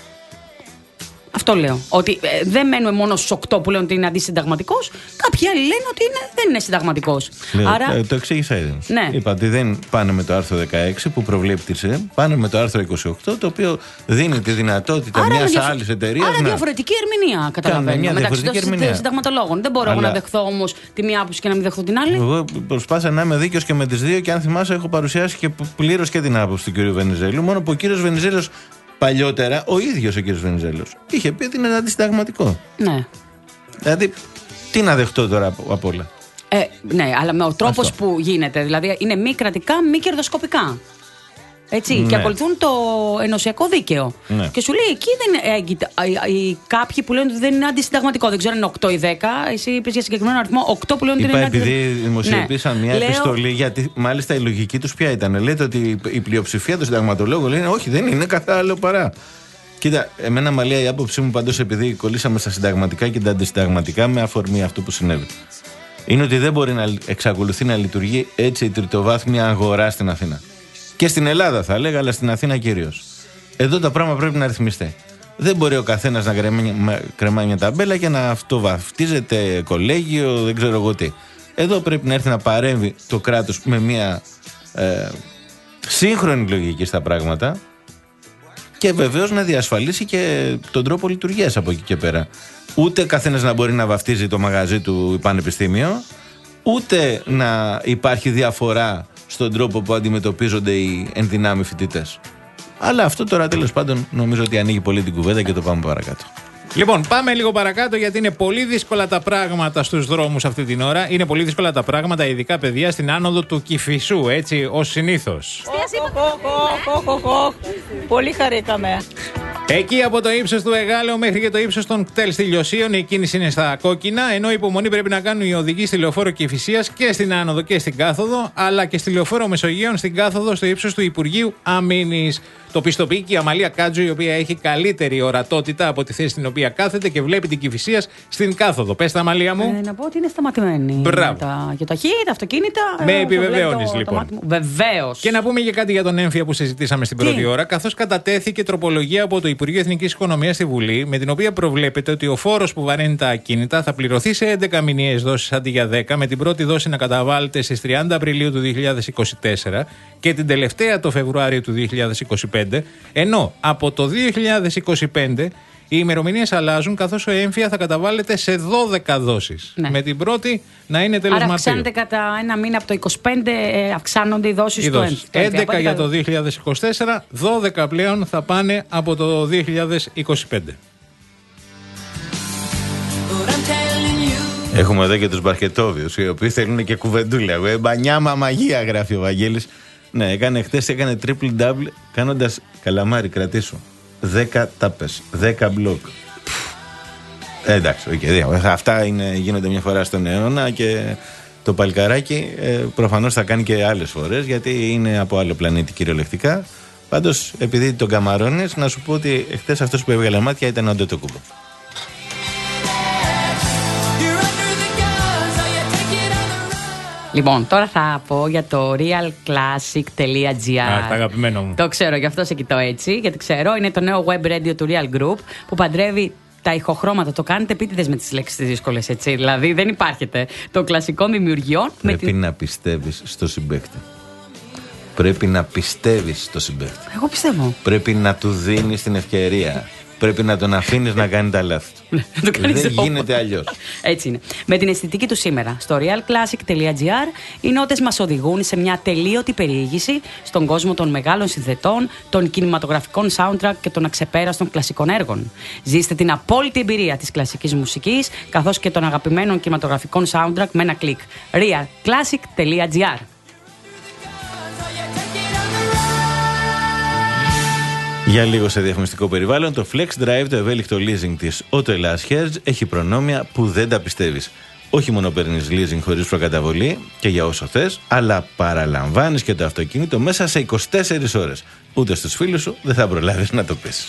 Speaker 6: Αυτό λέω. Ότι ε, δεν μένουμε μόνο στους οκτώ που λένε ότι είναι αντισυνταγματικός. Κάποιοι άλλοι λένε ότι είναι, δεν είναι συνταγματικός. Λέω, Άρα... ε,
Speaker 5: το εξήγησα ήδη.
Speaker 6: Ναι.
Speaker 5: Είπα ότι δεν πάνε με το άρθρο δεκαέξι που προβλέπει τη ΣΕΜ, πάνε με το άρθρο είκοσι οκτώ το οποίο δίνει τη δυνατότητα μια διαφο... άλλη εταιρεία.
Speaker 6: Άρα να... διαφορετική ερμηνεία καταλαβαίνω μεταξύ των συνταγματολόγων. Δεν μπορώ Αλλά... να δεχθώ όμως τη μία άποψη και να μην δεχθώ την άλλη.
Speaker 5: Εγώ προσπάθησα να είμαι δίκαιος και με τις δύο και αν θυμάσαι έχω παρουσιάσει και πλήρως και την άποψη του κ. Βενιζέλου. Μόνο που ο κ. Βενιζέλος παλιότερα, ο ίδιος ο κ. Βενιζέλος είχε πει ότι είναι αντισυνταγματικό.
Speaker 6: Ναι.
Speaker 5: Δηλαδή, τι να δεχτώ τώρα από, από όλα.
Speaker 6: Ε, ναι, αλλά με ο τρόπος που γίνεται. Δηλαδή, είναι μη κρατικά, μη κερδοσκοπικά. Έτσι, ναι. Και ακολουθούν το ενωσιακό δίκαιο. Ναι. Και σου λέει εκεί δεν έγκυται. Κάποιοι που λένε ότι δεν είναι αντισυνταγματικό. Δεν ξέρω αν είναι οκτώ ή δέκα. Εσύ είπες για συγκεκριμένο αριθμό οκτώ που λένε ότι
Speaker 5: δεν
Speaker 6: είναι
Speaker 5: αντισυνταγματικό. Επειδή δημοσιοποίησαν ναι. μια Λέω... επιστολή, γιατί μάλιστα η λογική τους ποια ήταν. Λέτε ότι η πλειοψηφία των συνταγματολόγων λένε όχι, δεν είναι καθ' άλλο παρά. Κοίτα, εμένα μαλλιά η άποψή μου παντός επειδή κολλήσαμε στα συνταγματικά και τα αντισυνταγματικά με αφορμή αυτό που συνέβη. Είναι ότι δεν μπορεί να εξακολουθεί να λειτουργεί έτσι η τριτοβάθμια αγορά στην Αθήνα. Και στην Ελλάδα θα έλεγα, αλλά στην Αθήνα κυρίως. Εδώ τα πράγματα πρέπει να ρυθμιστεί. Δεν μπορεί ο καθένας να κρεμάει μια ταμπέλα και να αυτοβαφτίζεται κολέγιο, δεν ξέρω εγώ τι. Εδώ πρέπει να έρθει να παρέμβει το κράτος με μια ε, σύγχρονη λογική στα πράγματα και βεβαίως να διασφαλίσει και τον τρόπο λειτουργίας από εκεί και πέρα. Ούτε καθένας να μπορεί να βαφτίζει το μαγαζί του πανεπιστήμιο, ούτε να υπάρχει διαφορά στον τρόπο που αντιμετωπίζονται οι ενδυνάμοι φοιτητές. Αλλά αυτό τώρα τέλος πάντων νομίζω ότι ανοίγει πολύ την κουβέντα και το πάμε παρακάτω.
Speaker 4: Λοιπόν, πάμε λίγο παρακάτω γιατί είναι πολύ δύσκολα τα πράγματα στους δρόμους αυτή την ώρα. Είναι πολύ δύσκολα τα πράγματα, ειδικά παιδιά, στην άνοδο του Κηφισού, έτσι ως συνήθως.
Speaker 2: Πολύ χαρήκαμε.
Speaker 4: Εκεί από το ύψος του Εγάλεου μέχρι και το ύψος των κτέλ στη Λιωσίων η κίνηση είναι στα κόκκινα, ενώ υπομονή πρέπει να κάνουν οι οδηγοί στη λεωφόρο Κηφισίας και στην άνοδο και στην κάθοδο, αλλά και στη λεωφόρο Μεσογείων στην κάθοδο στο ύψος του Υπουργείου Αμήνης. Το πιστοποιεί και η Αμαλία Κάτζου, η οποία έχει καλύτερη ορατότητα από τη θέση στην οποία κάθεται και βλέπει την Κηφισίας στην κάθοδο. Πες τα, Αμαλία μου.
Speaker 6: Ε, να πω ότι είναι σταματημένη.
Speaker 4: Μπράβο.
Speaker 6: Τα, και το χ, τα αυτοκίνητα.
Speaker 4: Με επιβεβαιώνεις λοιπόν.
Speaker 6: Βεβαίως.
Speaker 4: Και να πούμε και κάτι για τον έμφυα που συζητήσαμε στην πρώτη ώρα, καθώς κατατέθηκε τροπολογία από το Υπουργείο Εθνικής Οικονομίας στη Βουλή, με την οποία προβλέπεται ότι ο φόρος που βαραίνει τα ακίνητα θα πληρωθεί σε έντεκα μηνιαίες δόσεις αντί για δέκα, με την πρώτη δόση να καταβάλλεται στις τριάντα Απριλίου του δύο χιλιάδες είκοσι τέσσερα και την τελευταία το Φεβρουάριο του δύο χιλιάδες είκοσι πέντε, ενώ από το δύο χιλιάδες είκοσι πέντε οι ημερομηνίες αλλάζουν, καθώς ο έμφυα θα καταβάλλεται σε δώδεκα δόσεις. Ναι. Με την πρώτη να είναι τέλος Μαρτίου.
Speaker 6: Άρα αυξάνεται κατά ένα μήνα από το είκοσι πέντε, ε, αυξάνονται οι δόσεις του έμφυα.
Speaker 4: έντεκα για το δύο χιλιάδες είκοσι τέσσερα, δώδεκα πλέον θα πάνε από το δύο χιλιάδες είκοσι πέντε.
Speaker 5: Έχουμε εδώ και τους Μπαρκετόβιους, οι οποίοι θέλουν και κουβεντούλια. Ε, μπανιάμα μαγεία, γράφει ο Βαγγέλης. Ναι, έκανε χτες, έκανε triple double κάνοντας καλαμάρι, κρατήσου. δέκα τάπες, δέκα μπλοκ. Ε, εντάξει, okay, αυτά είναι, γίνονται μια φορά στον αιώνα και το παλικαράκι ε, προφανώς θα κάνει και άλλες φορές γιατί είναι από άλλο πλανήτη κυριολεκτικά. Πάντως, επειδή τον καμαρώνεις, να σου πω ότι χτες αυτός που έβγαλε μάτια ήταν ο Ντετοκούμπο.
Speaker 6: Λοιπόν, τώρα θα πω για το realclassic.gr.
Speaker 4: Α, τα αγαπημένο μου.
Speaker 6: Το ξέρω, γι' αυτό σε κοιτώ έτσι, γιατί ξέρω, είναι το νέο web radio του Real Group που παντρεύει τα ηχοχρώματα. Το κάνετε επίτηδες με τις λέξεις τις δύσκολες, έτσι. Δηλαδή δεν υπάρχεται των κλασικών δημιουργιών.
Speaker 5: Πρέπει
Speaker 6: με την...
Speaker 5: να πιστεύεις στο συμπαίκτη. Πρέπει να πιστεύεις στο συμπαίκτη.
Speaker 6: Εγώ πιστεύω.
Speaker 5: Πρέπει να του δίνεις την ευκαιρία. Πρέπει να τον αφήνεις να κάνει τα λάθη του. Δεν γίνεται αλλιώς.
Speaker 6: Έτσι είναι. Με την αισθητική του σήμερα, στο realclassic τελεία gr, οι νότες μας οδηγούν σε μια τελείωτη περιήγηση στον κόσμο των μεγάλων συνθετών, των κινηματογραφικών soundtrack και των αξεπέραστων κλασικών έργων. Ζήστε την απόλυτη εμπειρία της κλασικής μουσικής, καθώς και των αγαπημένων κινηματογραφικών soundtrack με ένα κλικ. realclassic τελεία gr.
Speaker 5: Για λίγο σε διαφημιστικό περιβάλλον, το Flex Drive, το ευέλικτο leasing της Auto Hellas Hertz, έχει προνόμια που δεν τα πιστεύεις. Όχι μόνο παίρνεις leasing χωρίς προκαταβολή και για όσο θες, αλλά παραλαμβάνεις και το αυτοκίνητο μέσα σε είκοσι τέσσερις ώρες. Ούτε στους φίλους σου δεν θα προλάβεις να το πεις.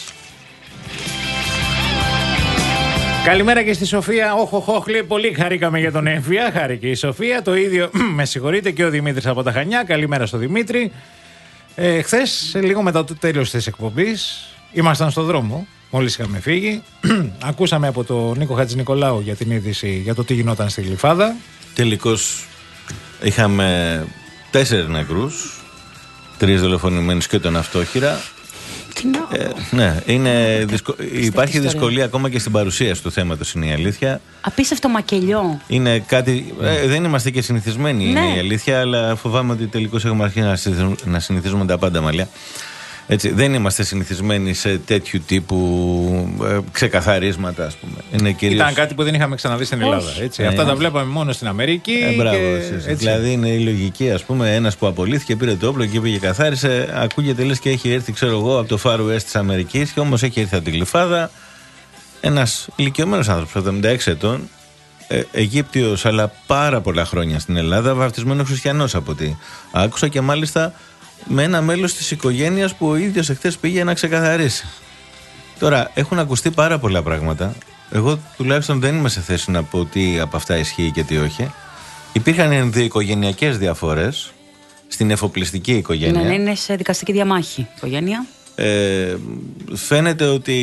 Speaker 4: Καλημέρα και στη Σοφία. Όχ, όχ, όχ, λέει, πολύ χαρήκαμε για τον έμφυα. Χάρηκε η Σοφία. Το ίδιο, με συγχωρείτε, και ο Δημήτρης από τα Χανιά. Καλημέρα στο Δημήτρη. Ε, χθες, λίγο μετά το τέλος της εκπομπής, ήμασταν στον δρόμο. Μόλις είχαμε φύγει. Ακούσαμε από τον Νίκο Χατζηνικολάου για την είδηση για το τι γινόταν στη Γλυφάδα.
Speaker 5: Τελικώς είχαμε τέσσερις νεκρούς, τρεις δολοφονημένους και τον αυτόχειρα. Ε, ναι, είναι δυσκο... υπάρχει δυσκολία ακόμα και στην παρουσίαση του θέματος, είναι η αλήθεια.
Speaker 6: Απίστευτο μακελιό.
Speaker 5: Είναι κάτι. Ε, δεν είμαστε και συνηθισμένοι, ναι. Είναι η αλήθεια, αλλά φοβάμαι ότι τελικώς έχουμε αρχίσει να συνηθίζουμε, να συνηθίζουμε τα πάντα μαλλιά. Έτσι, δεν είμαστε συνηθισμένοι σε τέτοιου τύπου ε, ξεκαθαρίσματα, ας πούμε. Είναι κυρίως...
Speaker 4: Ήταν κάτι που δεν είχαμε ξαναδεί στην Ελλάδα. Έτσι. Ε, Αυτά ε, τα βλέπαμε μόνο στην Αμερική.
Speaker 5: Ε, μπράβο,
Speaker 4: και...
Speaker 5: Δηλαδή είναι η λογική, ας πούμε, ένας που απολύθηκε, πήρε το όπλο και πήγε καθάρισε. Ακούγεται λες και έχει έρθει, ξέρω εγώ, από το Far West της Αμερικής, και όμως έχει έρθει από τη Γλυφάδα. Ένας ηλικιωμένος άνθρωπος, εβδομήντα έξι ετών, ε, Αιγύπτιος, αλλά πάρα πολλά χρόνια στην Ελλάδα, βαφτισμένος χριστιανός από ό,τι άκουσα, και μάλιστα με ένα μέλος της οικογένειας που ο ίδιος εχθές πήγε να ξεκαθαρίσει. Τώρα, έχουν ακουστεί πάρα πολλά πράγματα. Εγώ τουλάχιστον δεν είμαι σε θέση να πω τι από αυτά ισχύει και τι όχι. Υπήρχαν ενδοοικογενειακές διαφορές στην εφοπλιστική οικογένεια.
Speaker 6: Ναι, είναι σε δικαστική διαμάχη οικογένεια.
Speaker 5: Ε, φαίνεται ότι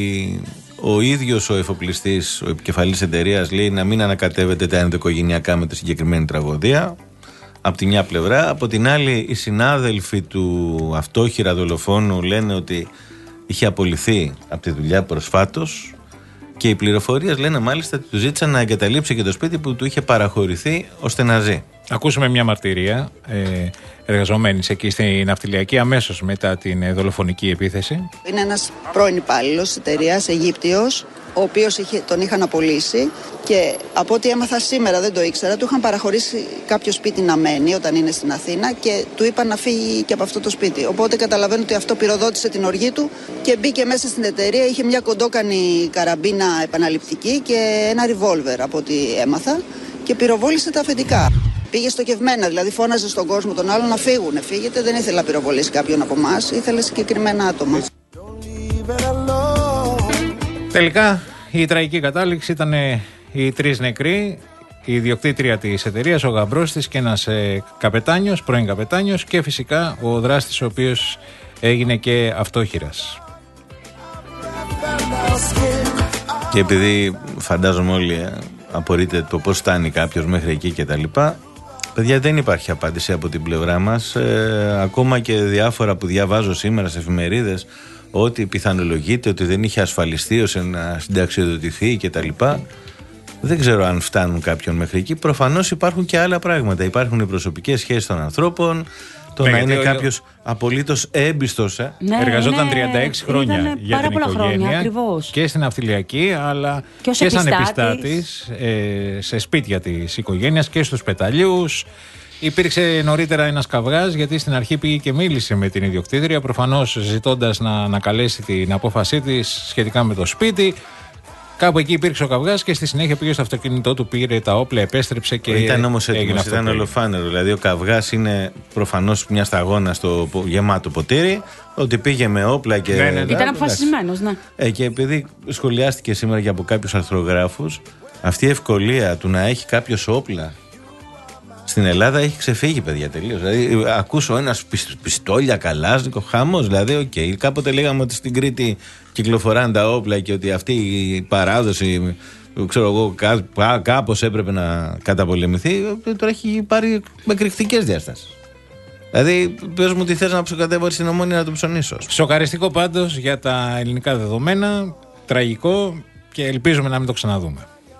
Speaker 5: ο ίδιος ο εφοπλιστής, ο επικεφαλής εταιρείας, λέει να μην ανακατεύεται τα ενδοοικογενειακά με τη συγκεκριμένη τραγωδία. Από τη μια πλευρά, από την άλλη οι συνάδελφοι του αυτόχειρα δολοφόνου λένε ότι είχε απολυθεί από τη δουλειά προσφάτως, και οι πληροφορίες λένε μάλιστα ότι του ζήτησαν να εγκαταλείψει και το σπίτι που του είχε παραχωρηθεί ώστε να ζει. Ακούσουμε μια μαρτυρία ε, εργαζομένης εκεί στη ναυτιλιακή αμέσως μετά την δολοφονική επίθεση.
Speaker 2: Είναι ένας πρώην υπάλληλος της εταιρείας, Αιγύπτιος, ο οποίος είχε, τον είχαν απολύσει, και από ό,τι έμαθα σήμερα, δεν το ήξερα, του είχαν παραχωρήσει κάποιο σπίτι να μένει όταν είναι στην Αθήνα, και του είπαν να φύγει και από αυτό το σπίτι. Οπότε καταλαβαίνω ότι αυτό πυροδότησε την οργή του και μπήκε μέσα στην εταιρεία. Είχε μια κοντόκανη καραμπίνα επαναληπτική και ένα ριβόλβερ, από ό,τι έμαθα, και πυροβόλησε τα αφεντικά. Πήγε στοχευμένα, δηλαδή φώναζε στον κόσμο τον άλλον να φύγουν. Φύγετε, δεν ήθελε να πυροβολήσει κάποιον από εμάς, ήθελε συγκεκριμένα άτομα.
Speaker 4: Τελικά η τραγική κατάληξη ήταν οι τρεις νεκροί, η ιδιοκτήτρια της εταιρείας, ο γαμπρός της και ένας ε, καπετάνιος, πρώην καπετάνιος, και φυσικά ο δράστης, ο οποίος έγινε και αυτόχειρας.
Speaker 5: Και επειδή φαντάζομαι όλοι ε, απορείτε το πώς φτάνει κάποιος μέχρι εκεί και τα λοιπά, παιδιά, δεν υπάρχει απάντηση από την πλευρά μας. Ε, ακόμα και διάφορα που διαβάζω σήμερα σε εφημερίδες, ότι πιθανολογείται ότι δεν είχε ασφαλιστεί ώστε να συνταξιοδοτηθεί και τα λοιπά. Δεν ξέρω αν φτάνουν κάποιον μέχρι εκεί. Προφανώς υπάρχουν και άλλα πράγματα. Υπάρχουν οι προσωπικές σχέσεις των ανθρώπων, το ναι, να είναι κάποιος απολύτως έμπιστος. Ε.
Speaker 6: Ναι,
Speaker 4: Εργαζόταν
Speaker 6: ναι,
Speaker 4: τριάντα έξι χρόνια για την οικογένεια, χρόνια, και στην ναυτιλιακή, αλλά και, και σαν επιστάτης ε, σε σπίτια της οικογένειας και στους πεταλιούς. Υπήρξε νωρίτερα ένας καυγάς, γιατί στην αρχή πήγε και μίλησε με την ιδιοκτήτρια, προφανώς ζητώντας να ανακαλέσει την απόφασή της σχετικά με το σπίτι. Κάπου εκεί υπήρξε ο καυγάς και στη συνέχεια πήγε στο αυτοκίνητό του, πήρε τα όπλα, επέστρεψε και
Speaker 5: ήταν όμως έτοιμος, ήταν ολοφάνερο. Δηλαδή ο καυγάς είναι προφανώς μια σταγόνα στο γεμάτο ποτήρι, ότι πήγε με όπλα και.
Speaker 6: Ναι, ναι, ναι. Ήταν αποφασισμένος, ναι.
Speaker 5: Ε, και επειδή σχολιάστηκε σήμερα και από κάποιους αρθρογράφους, αυτή η ευκολία του να έχει κάποιος όπλα στην Ελλάδα έχει ξεφύγει, παιδιά, τελείως. Δηλαδή, ακούσω ένας πιστόλια, καλάζνικο, χάμος. Δηλαδή, οκ, okay. Κάποτε λέγαμε ότι στην Κρήτη κυκλοφοράνε τα όπλα και ότι αυτή η παράδοση, ξέρω εγώ, κά, κάπως έπρεπε να καταπολεμηθεί. Τώρα έχει πάρει με εκρηκτικές διαστάσεις. Δηλαδή, πες μου τι θες να ψοκατέβω στην Ομόνια να το ψωνίσω.
Speaker 4: Σοκαριστικό πάντως για τα ελληνικά δεδομένα. τραγικό και ελπίζουμε να μην το ξαναδούμε.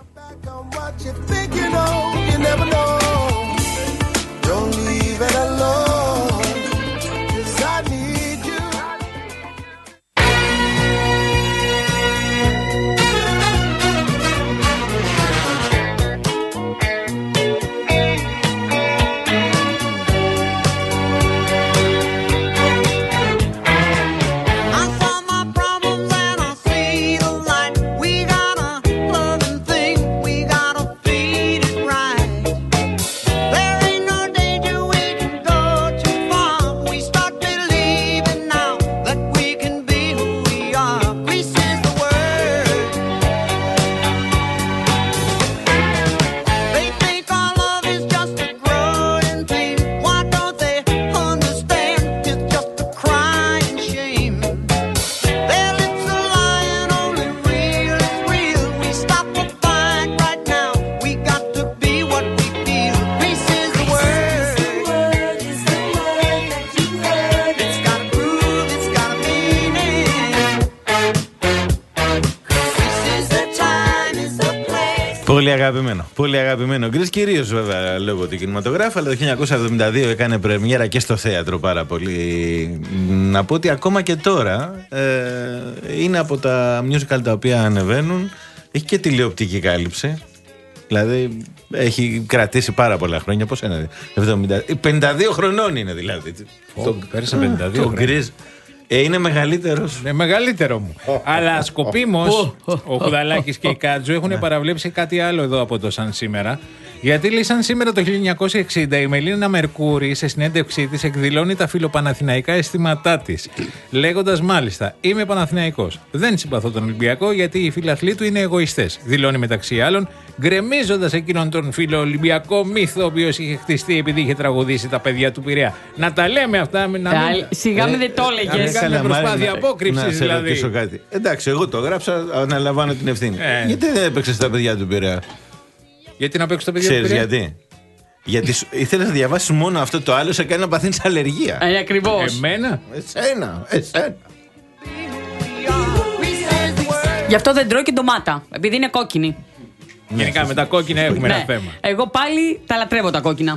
Speaker 5: Πολύ αγαπημένο, πολύ αγαπημένο. Γκρις κυρίως βέβαια λόγω του κινηματογράφου, αλλά το χίλια εννιακόσια εβδομήντα δύο έκανε πρεμιέρα και στο θέατρο πάρα πολύ. Να πω ότι ακόμα και τώρα ε, είναι από τα musical τα οποία ανεβαίνουν. Έχει και τηλεοπτική κάλυψη. Δηλαδή έχει κρατήσει πάρα πολλά χρόνια. Πώς είναι, εβδομήντα, πενήντα δύο χρονών είναι δηλαδή.
Speaker 4: Oh, το, πέρασε πενήντα δύο
Speaker 5: το Γκρις. Ε, είναι μεγαλύτερος.
Speaker 4: Είναι μεγαλύτερο μου. Oh, Αλλά σκοπίμως oh, oh, ο Κουδαλάκης και η Κάτζου έχουν παραβλέψει κάτι άλλο εδώ από το Σαν Σήμερα. Γιατί λέει σαν σήμερα το χίλια εννιακόσια εξήντα η Μελίνα Μερκούρη σε συνέντευξή της εκδηλώνει τα φιλοπαναθηναϊκά αισθήματά της. Λέγοντας μάλιστα, είμαι Παναθηναϊκός. Δεν συμπαθώ τον Ολυμπιακό γιατί οι φιλαθλοί του είναι εγωιστές. Δηλώνει μεταξύ άλλων, γκρεμίζοντας εκείνον τον φιλοολυμπιακό μύθο ο οποίος είχε χτιστεί επειδή είχε τραγουδήσει τα παιδιά του Πειραιά. Να τα λέμε αυτά. Να μην...
Speaker 6: Σιγά με δεν το έλεγες.
Speaker 4: Να κάνουμε προσπάθεια απόκρυψης.
Speaker 5: Να σε
Speaker 4: δηλαδή.
Speaker 5: ρωτήσω κάτι. Εντάξει, εγώ το γράψα, αναλαμβάνω την ευθύνη. Ε. Γιατί δεν έπαιξες τα παιδιά του Πειραιά?
Speaker 4: Γιατί να παίξω τα παιδιά
Speaker 5: Ξέρεις
Speaker 4: του Πειραιά?
Speaker 5: γιατί? Γιατί ήθελες να διαβάσεις μόνο αυτό, το άλλο σε κάνει να παθαίνεις αλλεργία.
Speaker 6: Ε, ακριβώς.
Speaker 4: Εμένα?
Speaker 5: Εσένα, εσένα.
Speaker 6: Γι' αυτό δεν τρώω και ντομάτα, επειδή είναι κόκκινη.
Speaker 4: Γενικά με τα κόκκινα έχουμε
Speaker 6: ναι.
Speaker 4: ένα θέμα.
Speaker 6: Εγώ πάλι τα λατρεύω τα κόκκινα.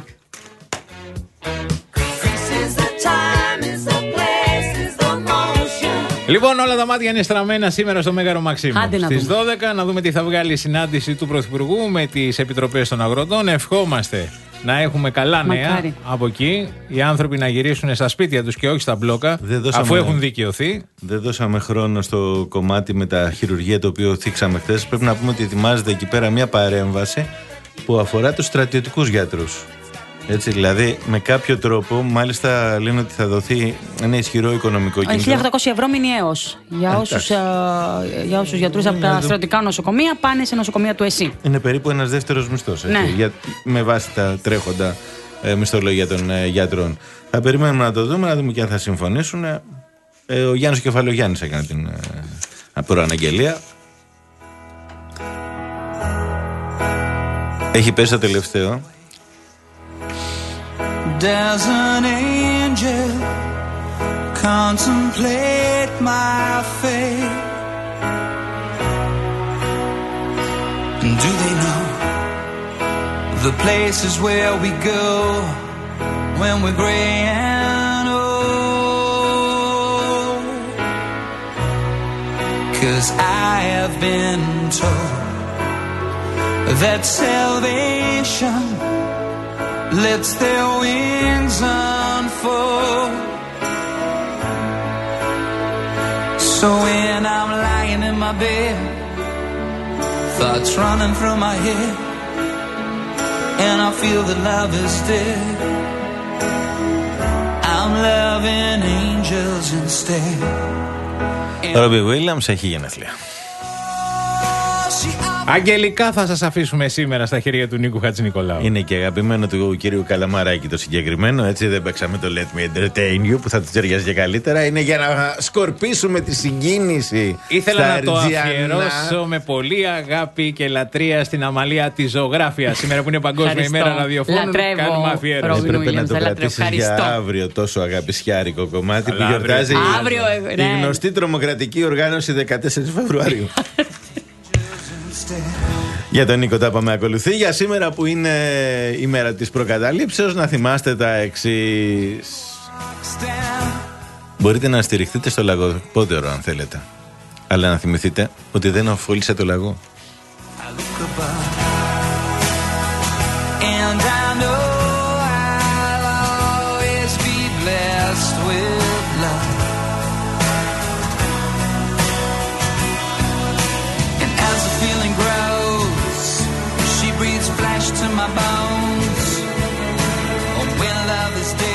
Speaker 4: Λοιπόν, όλα τα μάτια είναι στραμμένα σήμερα στο Μέγαρο Μαξίμου. Στις δώδεκα να δούμε τι θα βγάλει η συνάντηση του Πρωθυπουργού με τις επιτροπές των αγροτών. Ευχόμαστε να έχουμε καλά νέα. Μακάρι. Από εκεί. Οι άνθρωποι να γυρίσουν στα σπίτια τους και όχι στα μπλόκα, δώσαμε, αφού έχουν δικαιωθεί.
Speaker 5: Δεν δώσαμε χρόνο στο κομμάτι με τα χειρουργεία το οποίο θίξαμε χθες. Πρέπει να πούμε ότι ετοιμάζεται εκεί πέρα μια παρέμβαση που αφορά τους στρατιωτικούς γιατρούς. Έτσι, δηλαδή, με κάποιο τρόπο, μάλιστα λένε ότι θα δοθεί ένα ισχυρό οικονομικό κίνητρο.
Speaker 6: χίλια οχτακόσια ευρώ μηνιαίως για όσους, για όσους γιατρούς από τα στρατιωτικά νοσοκομεία πάνε σε νοσοκομεία του ΕΣΥ.
Speaker 5: Είναι περίπου ένας δεύτερος μισθός.
Speaker 6: Ναι.
Speaker 5: Για, με βάση τα τρέχοντα ε, μισθολόγια των ε, γιατρών. Θα περιμένουμε να το δούμε, να δούμε και αν θα συμφωνήσουν. Ε, ο Γιάννης Κεφαλογιάννης έκανε την ε, προαναγγελία. Έχει πέσει το τελευταίο.
Speaker 11: Does an angel contemplate my fate? And do they know the places where we go when we're gray and old? 'Cause I have been told that salvation lets their wings unfold. So when I'm lying in my bed, thoughts running through my head, and I feel that love is dead, I'm loving angels instead.
Speaker 5: Ρόμπι Βίλιαμς έχει γενέθλια.
Speaker 4: Αγγελικά θα σας αφήσουμε σήμερα στα χέρια του Νίκου Χατζηνικολάου.
Speaker 5: Είναι και αγαπημένο του κυρίου Καλαμαράκη το συγκεκριμένο. Έτσι δεν παίξαμε το Let Me Entertain You που θα του ταιριάζει και καλύτερα. Είναι για να σκορπίσουμε τη συγκίνηση.
Speaker 4: Ήθελα να το
Speaker 5: Αρτζιανά.
Speaker 4: αφιερώσω με πολύ αγάπη και λατρεία στην Αμαλία τη ζωγράφια. Σήμερα που είναι Παγκόσμια ημέρα ραδιοφώνου, κάνουμε αφιέρωση.
Speaker 5: Έπρεπε να το κρατήσεις για αύριο τόσο αγαπησιάρικο κομμάτι που γιορτάζει
Speaker 6: αύριο,
Speaker 5: η
Speaker 6: ναι.
Speaker 5: γνωστή τρομοκρατική οργάνωση δεκατέσσερις Φεβρουαρίου. Για τον Νίκο τα πάμε ακολουθεί. Για σήμερα που είναι η μέρα της προκαταλήψεως, να θυμάστε τα εξής. Μπορείτε να στηριχτείτε στο λαγοπότερο αν θέλετε, αλλά να θυμηθείτε ότι δεν αφόλησε το λαγό.
Speaker 11: And I know I'll always be blessed with love. And as the feeling grows, she breathes flesh to my bones. Oh, when love is dead.